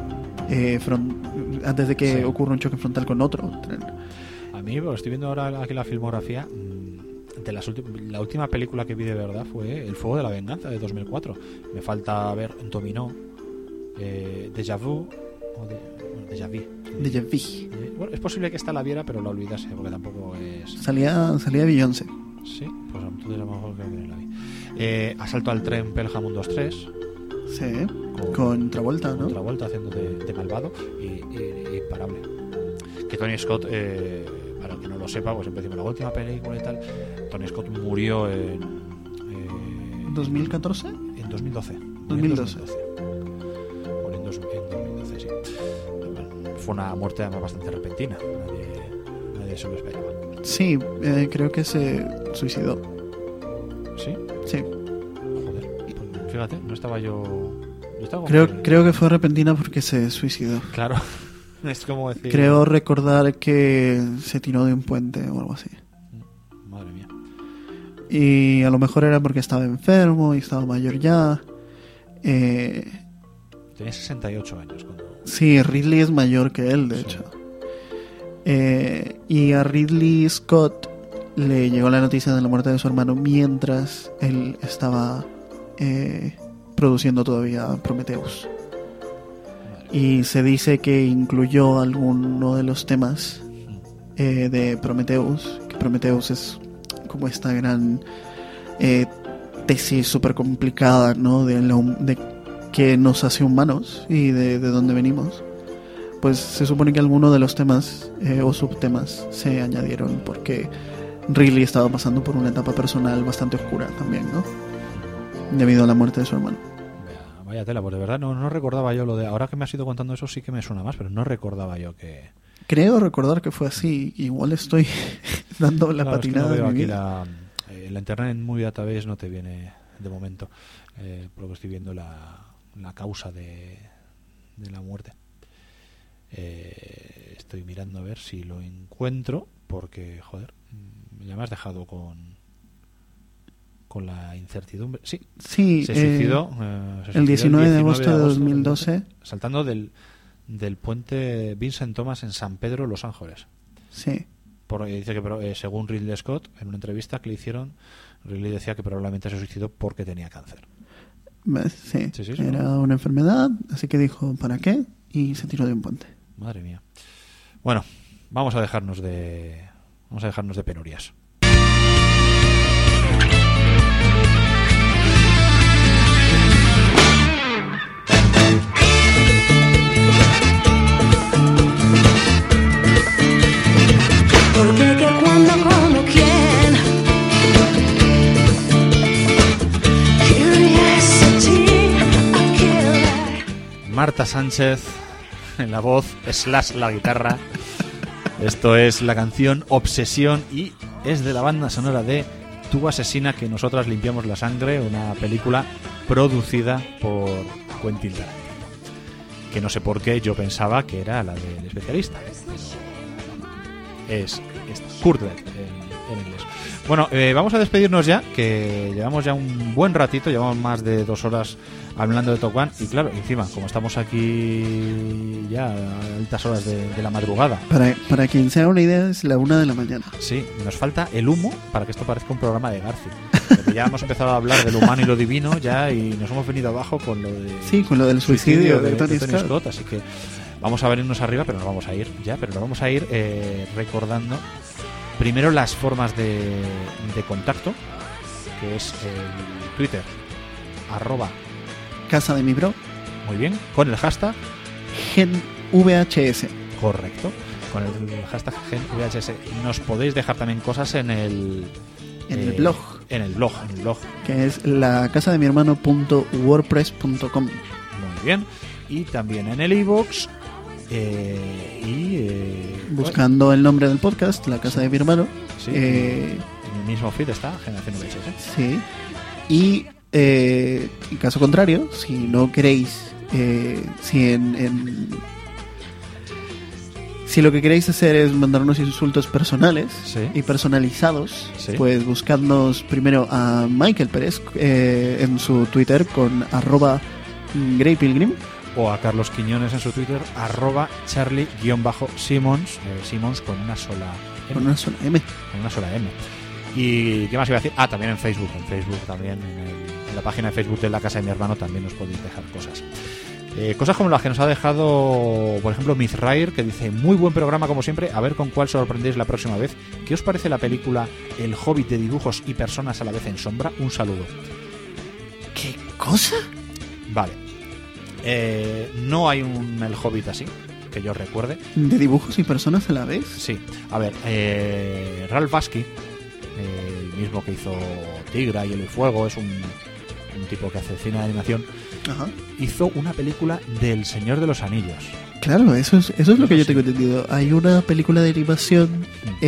antes de que ocurra un choque frontal con otro tren. A mí, pues, estoy viendo ahora aquí la filmografía. La última película que vi de verdad fue El fuego de la venganza, de 2004. Me falta ver Dominó, Déjà Vu, Déjà Vu. Déjà Vu. Bueno, es posible que esta la viera, pero la olvidase, porque tampoco es... Salía Beyoncé. Sí, pues entonces a lo mejor creo que no la vi. Asalto al tren Pelham 1-2-3. Sí, con Travolta, ¿no? Con Travolta haciendo de malvado y Imparable. Que Tony Scott, para el que no lo sepa, pues empecemos la última película y tal. Tony Scott murió en... ¿2014? En 2012. 2012. Murió en 2012, sí. Bueno, fue una muerte además bastante repentina. Nadie se lo esperaba. Sí, creo que se suicidó. ¿Sí? Sí. Joder, pues fíjate, no estaba yo... Creo que fue repentina porque se suicidó. Claro. Es como decir... Creo recordar que se tiró de un puente o algo así. Madre mía. Y a lo mejor era porque estaba enfermo y estaba mayor ya. Tenía 68 años. Sí, Ridley es mayor que él, de hecho. Y a Ridley Scott le llegó la noticia de la muerte de su hermano mientras él estaba produciendo todavía Prometheus. Y se dice que incluyó alguno de los temas de Prometheus, que Prometheus es como esta gran tesis súper complicada, ¿no? De qué nos hace humanos y de dónde venimos. Pues se supone que algunos de los temas o subtemas se añadieron porque Ridley estaba pasando por una etapa personal bastante oscura también, ¿no? Debido a la muerte de su hermano. Vaya tela, pues de verdad no recordaba yo lo de... Ahora que me has ido contando eso sí que me suena más, pero no recordaba yo que... Creo recordar que fue así. Igual estoy dando la patinada es que no veo de mi aquí vida. la internet en Movie Database no te viene de momento, por lo que estoy viendo la causa de la muerte. Estoy mirando a ver si lo encuentro, porque, joder, ya me has dejado con la incertidumbre. Sí, se suicidó el 19 de agosto de 2012, saltando del puente Vincent Thomas en San Pedro, Los Ángeles. Sí. Dice que según Ridley Scott, en una entrevista que le hicieron, Ridley decía que probablemente se suicidó porque tenía cáncer. Sí, era una enfermedad, así que dijo, ¿para qué? Y se tiró de un puente. Madre mía. Bueno, vamos a dejarnos de penurias. ¿Por qué, qué, cuándo, cómo, quién? Marta Sánchez en la voz / la guitarra. Esto es la canción Obsesión y es de la banda sonora de Tu asesina que nosotras limpiamos la sangre, una película producida por Quentin Tarantino. Que no sé por qué yo pensaba que era la del Especialista. Es Kurtler en inglés. Bueno, vamos a despedirnos ya, que llevamos ya un buen ratito, llevamos más de 2 horas hablando de Top Gun y claro, encima, como estamos aquí ya a altas horas de la madrugada. Para quien se haga una idea, es la 1 de la mañana. Sí, nos falta el humo para que esto parezca un programa de Garfield. Porque ya hemos empezado a hablar de lo humano y lo divino ya y nos hemos venido abajo con lo de... Sí, con lo del suicidio de Tony Scott. Así que vamos a venirnos arriba, pero nos vamos a ir ya, pero nos vamos a ir recordando Primero las formas de contacto, que es el Twitter, Casa de mi bro. muy bien, con el hashtag GenVHS. correcto, con el hashtag GenVHS. Nos podéis dejar también cosas en el blog. En el blog. Que es la casa de mi hermano.wordpress.com. Muy bien. Y también en el iVoox. Buscando el nombre del podcast, La Casa de mi Hermano. Sí, en el mismo feed está Generación VHS. Sí. Y en caso contrario, si no queréis, si lo que queréis hacer es mandarnos insultos personales y personalizados, pues buscadnos primero a Michael Pérez en su Twitter con @GreyPilgrim, o a Carlos Quiñones en su Twitter @Charlie_Simons, Simons con una sola M. Con una sola M. Con una sola M. ¿Y qué más iba a decir? También en Facebook. En Facebook también, en la página de Facebook de La Casa de mi Hermano también os podéis dejar cosas. Cosas como las que nos ha dejado, por ejemplo, Mizrair, que dice: muy buen programa como siempre, a ver con cuál sorprendéis la próxima vez. ¿Qué os parece la película El Hobbit de dibujos y personas a la vez en sombra? Un saludo. ¿Qué cosa? Vale. No hay un El Hobbit así, que yo recuerde. ¿De dibujos y personas a la vez? Sí. A ver, Ralph Bakshi, el mismo que hizo Tigra, Hielo y Fuego, es un tipo que hace cine de animación. Ajá. Hizo una película del Señor de los Anillos. Claro, eso es lo que yo tengo entendido. Hay una película de animación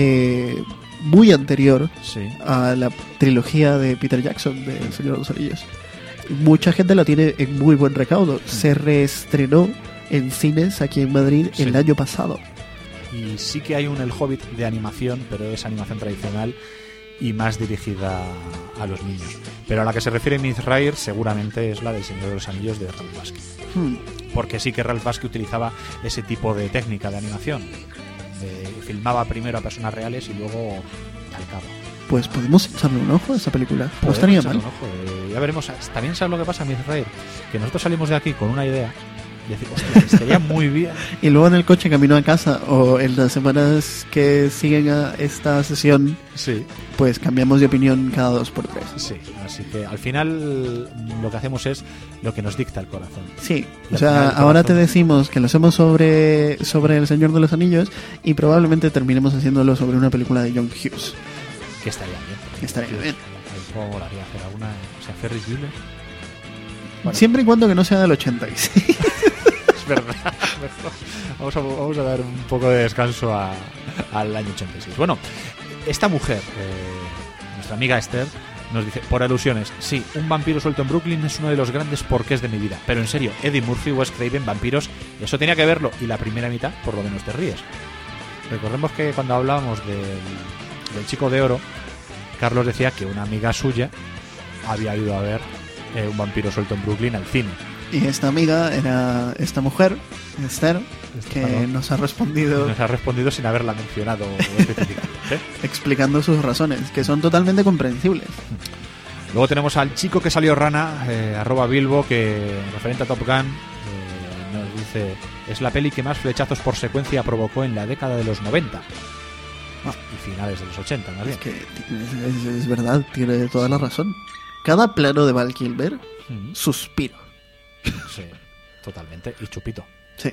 muy anterior a la trilogía de Peter Jackson de El Señor de los Anillos. Mucha gente la tiene en muy buen recaudo. Se reestrenó en cines aquí en Madrid el año pasado. Y sí que hay un El Hobbit de animación, pero es animación tradicional y más dirigida a los niños. Pero a la que se refiere Mizrair seguramente es la del Señor de los Anillos de Ralph Bakshi. Porque sí que Ralph Bakshi utilizaba ese tipo de técnica de animación. Filmaba primero a personas reales y luego calcaba. Pues podemos echarle un ojo a esa película. No estaría mal. Ya veremos. También sabes lo que pasa, Mizrair, que nosotros salimos de aquí con una idea y decir, hostia, estaría muy bien. Y luego en el coche camino a casa o en las semanas que siguen a esta sesión, pues cambiamos de opinión cada 2x3. Sí, así que al final lo que hacemos es lo que nos dicta el corazón. Sí, o sea, ahora te decimos que lo hacemos sobre El Señor de los Anillos y probablemente terminemos haciéndolo sobre una película de John Hughes. Que estaría bien. Estaría bien. ¿Cómo molaría hacer alguna? O sea, Ferris Bueller. Bueno. Siempre y cuando que no sea del 86. Es verdad. Vamos a dar un poco de descanso al año 86. Bueno, esta mujer, nuestra amiga Esther, nos dice, por alusiones, sí, un vampiro suelto en Brooklyn es uno de los grandes porqués de mi vida. Pero en serio, Eddie Murphy, Wes Craven, vampiros, eso tenía que verlo. Y la primera mitad, por lo menos te ríes. Recordemos que cuando hablábamos del Chico de Oro, Carlos decía que una amiga suya había ido a ver un vampiro suelto en Brooklyn al cine. Y esta amiga era esta mujer, Esther, que nos ha respondido sin haberla mencionado específicamente. Explicando sus razones, que son totalmente comprensibles. Luego tenemos al chico que salió rana, @Bilbo, que referente a Top Gun nos dice: es la peli que más flechazos por secuencia provocó en la década de los 90 y finales de los 80, más bien. Es que es verdad, tiene toda la razón. Cada plano de Val Kilmer, suspiro. Sí, totalmente. Y chupito. Sí.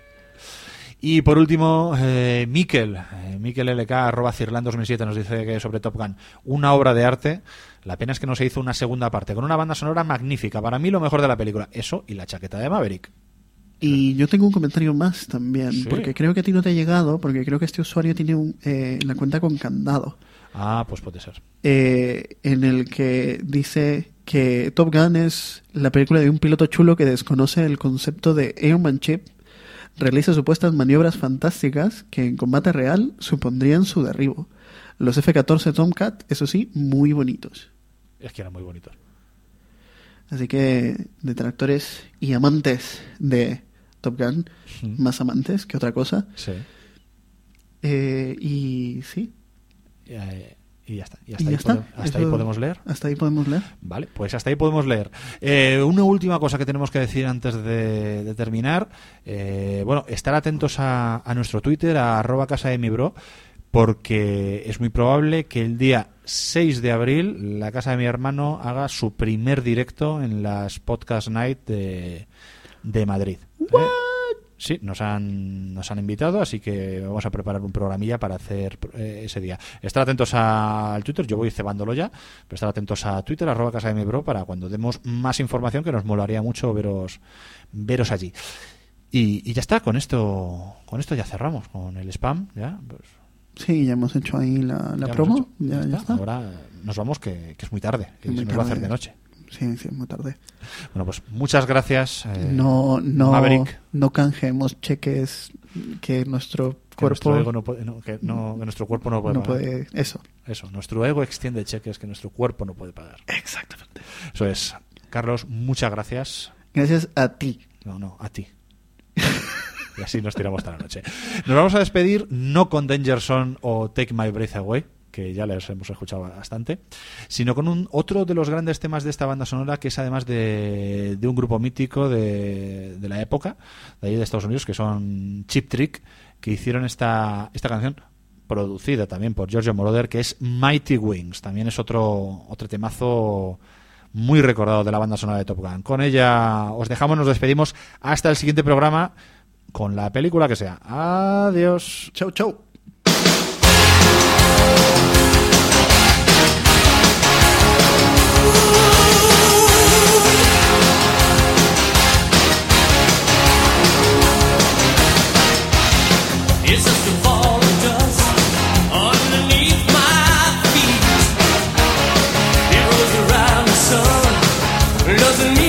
Y por último, Mikel LK, @Cirlan2007, nos dice que sobre Top Gun, una obra de arte. La pena es que no se hizo una segunda parte, con una banda sonora magnífica. Para mí lo mejor de la película. Eso y la chaqueta de Maverick. Y yo tengo un comentario más también, porque creo que a ti no te ha llegado, porque creo que este usuario tiene la cuenta con candado. Pues puede ser. En el que dice que Top Gun es la película de un piloto chulo que desconoce el concepto de airmanship, realiza supuestas maniobras fantásticas que en combate real supondrían su derribo. Los F-14 Tomcat, eso sí, muy bonitos. Es que eran muy bonitos. Así que detractores y amantes de Top Gun, más amantes que otra cosa. Sí. Y sí. Y ya está. Y hasta ahí podemos leer. Hasta ahí podemos leer. Vale, pues hasta ahí podemos leer. Una última cosa que tenemos que decir antes de terminar. Bueno, estar atentos a nuestro Twitter, a @Casa de mi bro, porque es muy probable que el día 6 de abril la casa de mi hermano haga su primer directo en las Podcast Night de Madrid. Sí, nos han invitado, así que vamos a preparar un programilla para hacer ese día. Estar atentos al Twitter, yo voy cebándolo ya, pero estar atentos a Twitter, @casademibro, para cuando demos más información, que nos molaría mucho veros allí. Y ya está, con esto ya cerramos, con el spam, ya. Pues, sí, ya hemos hecho ahí la promo, ya está. Ahora nos vamos, que es muy tarde, que se nos va a hacer de noche. Sí, muy tarde. Bueno, pues muchas gracias. No Maverick. No canjeemos cheques que nuestro cuerpo... Nuestro ego no puede, que nuestro cuerpo no puede pagar. Eso, nuestro ego extiende cheques que nuestro cuerpo no puede pagar. Exactamente. Eso es. Carlos, muchas gracias. Gracias a ti. No, a ti. Y así nos tiramos hasta la noche. Nos vamos a despedir no con Danger Zone o Take My Breath Away, que ya les hemos escuchado bastante, sino con otro de los grandes temas de esta banda sonora, que es además de un grupo mítico de la época, de ahí de Estados Unidos, que son Cheap Trick, que hicieron esta canción, producida también por Giorgio Moroder, que es Mighty Wings. También es otro temazo muy recordado de la banda sonora de Top Gun. Con ella os dejamos, nos despedimos hasta el siguiente programa, con la película que sea. Adiós. Chau, chau. It's just a fall of dust underneath my feet. It rolls around the sun, doesn't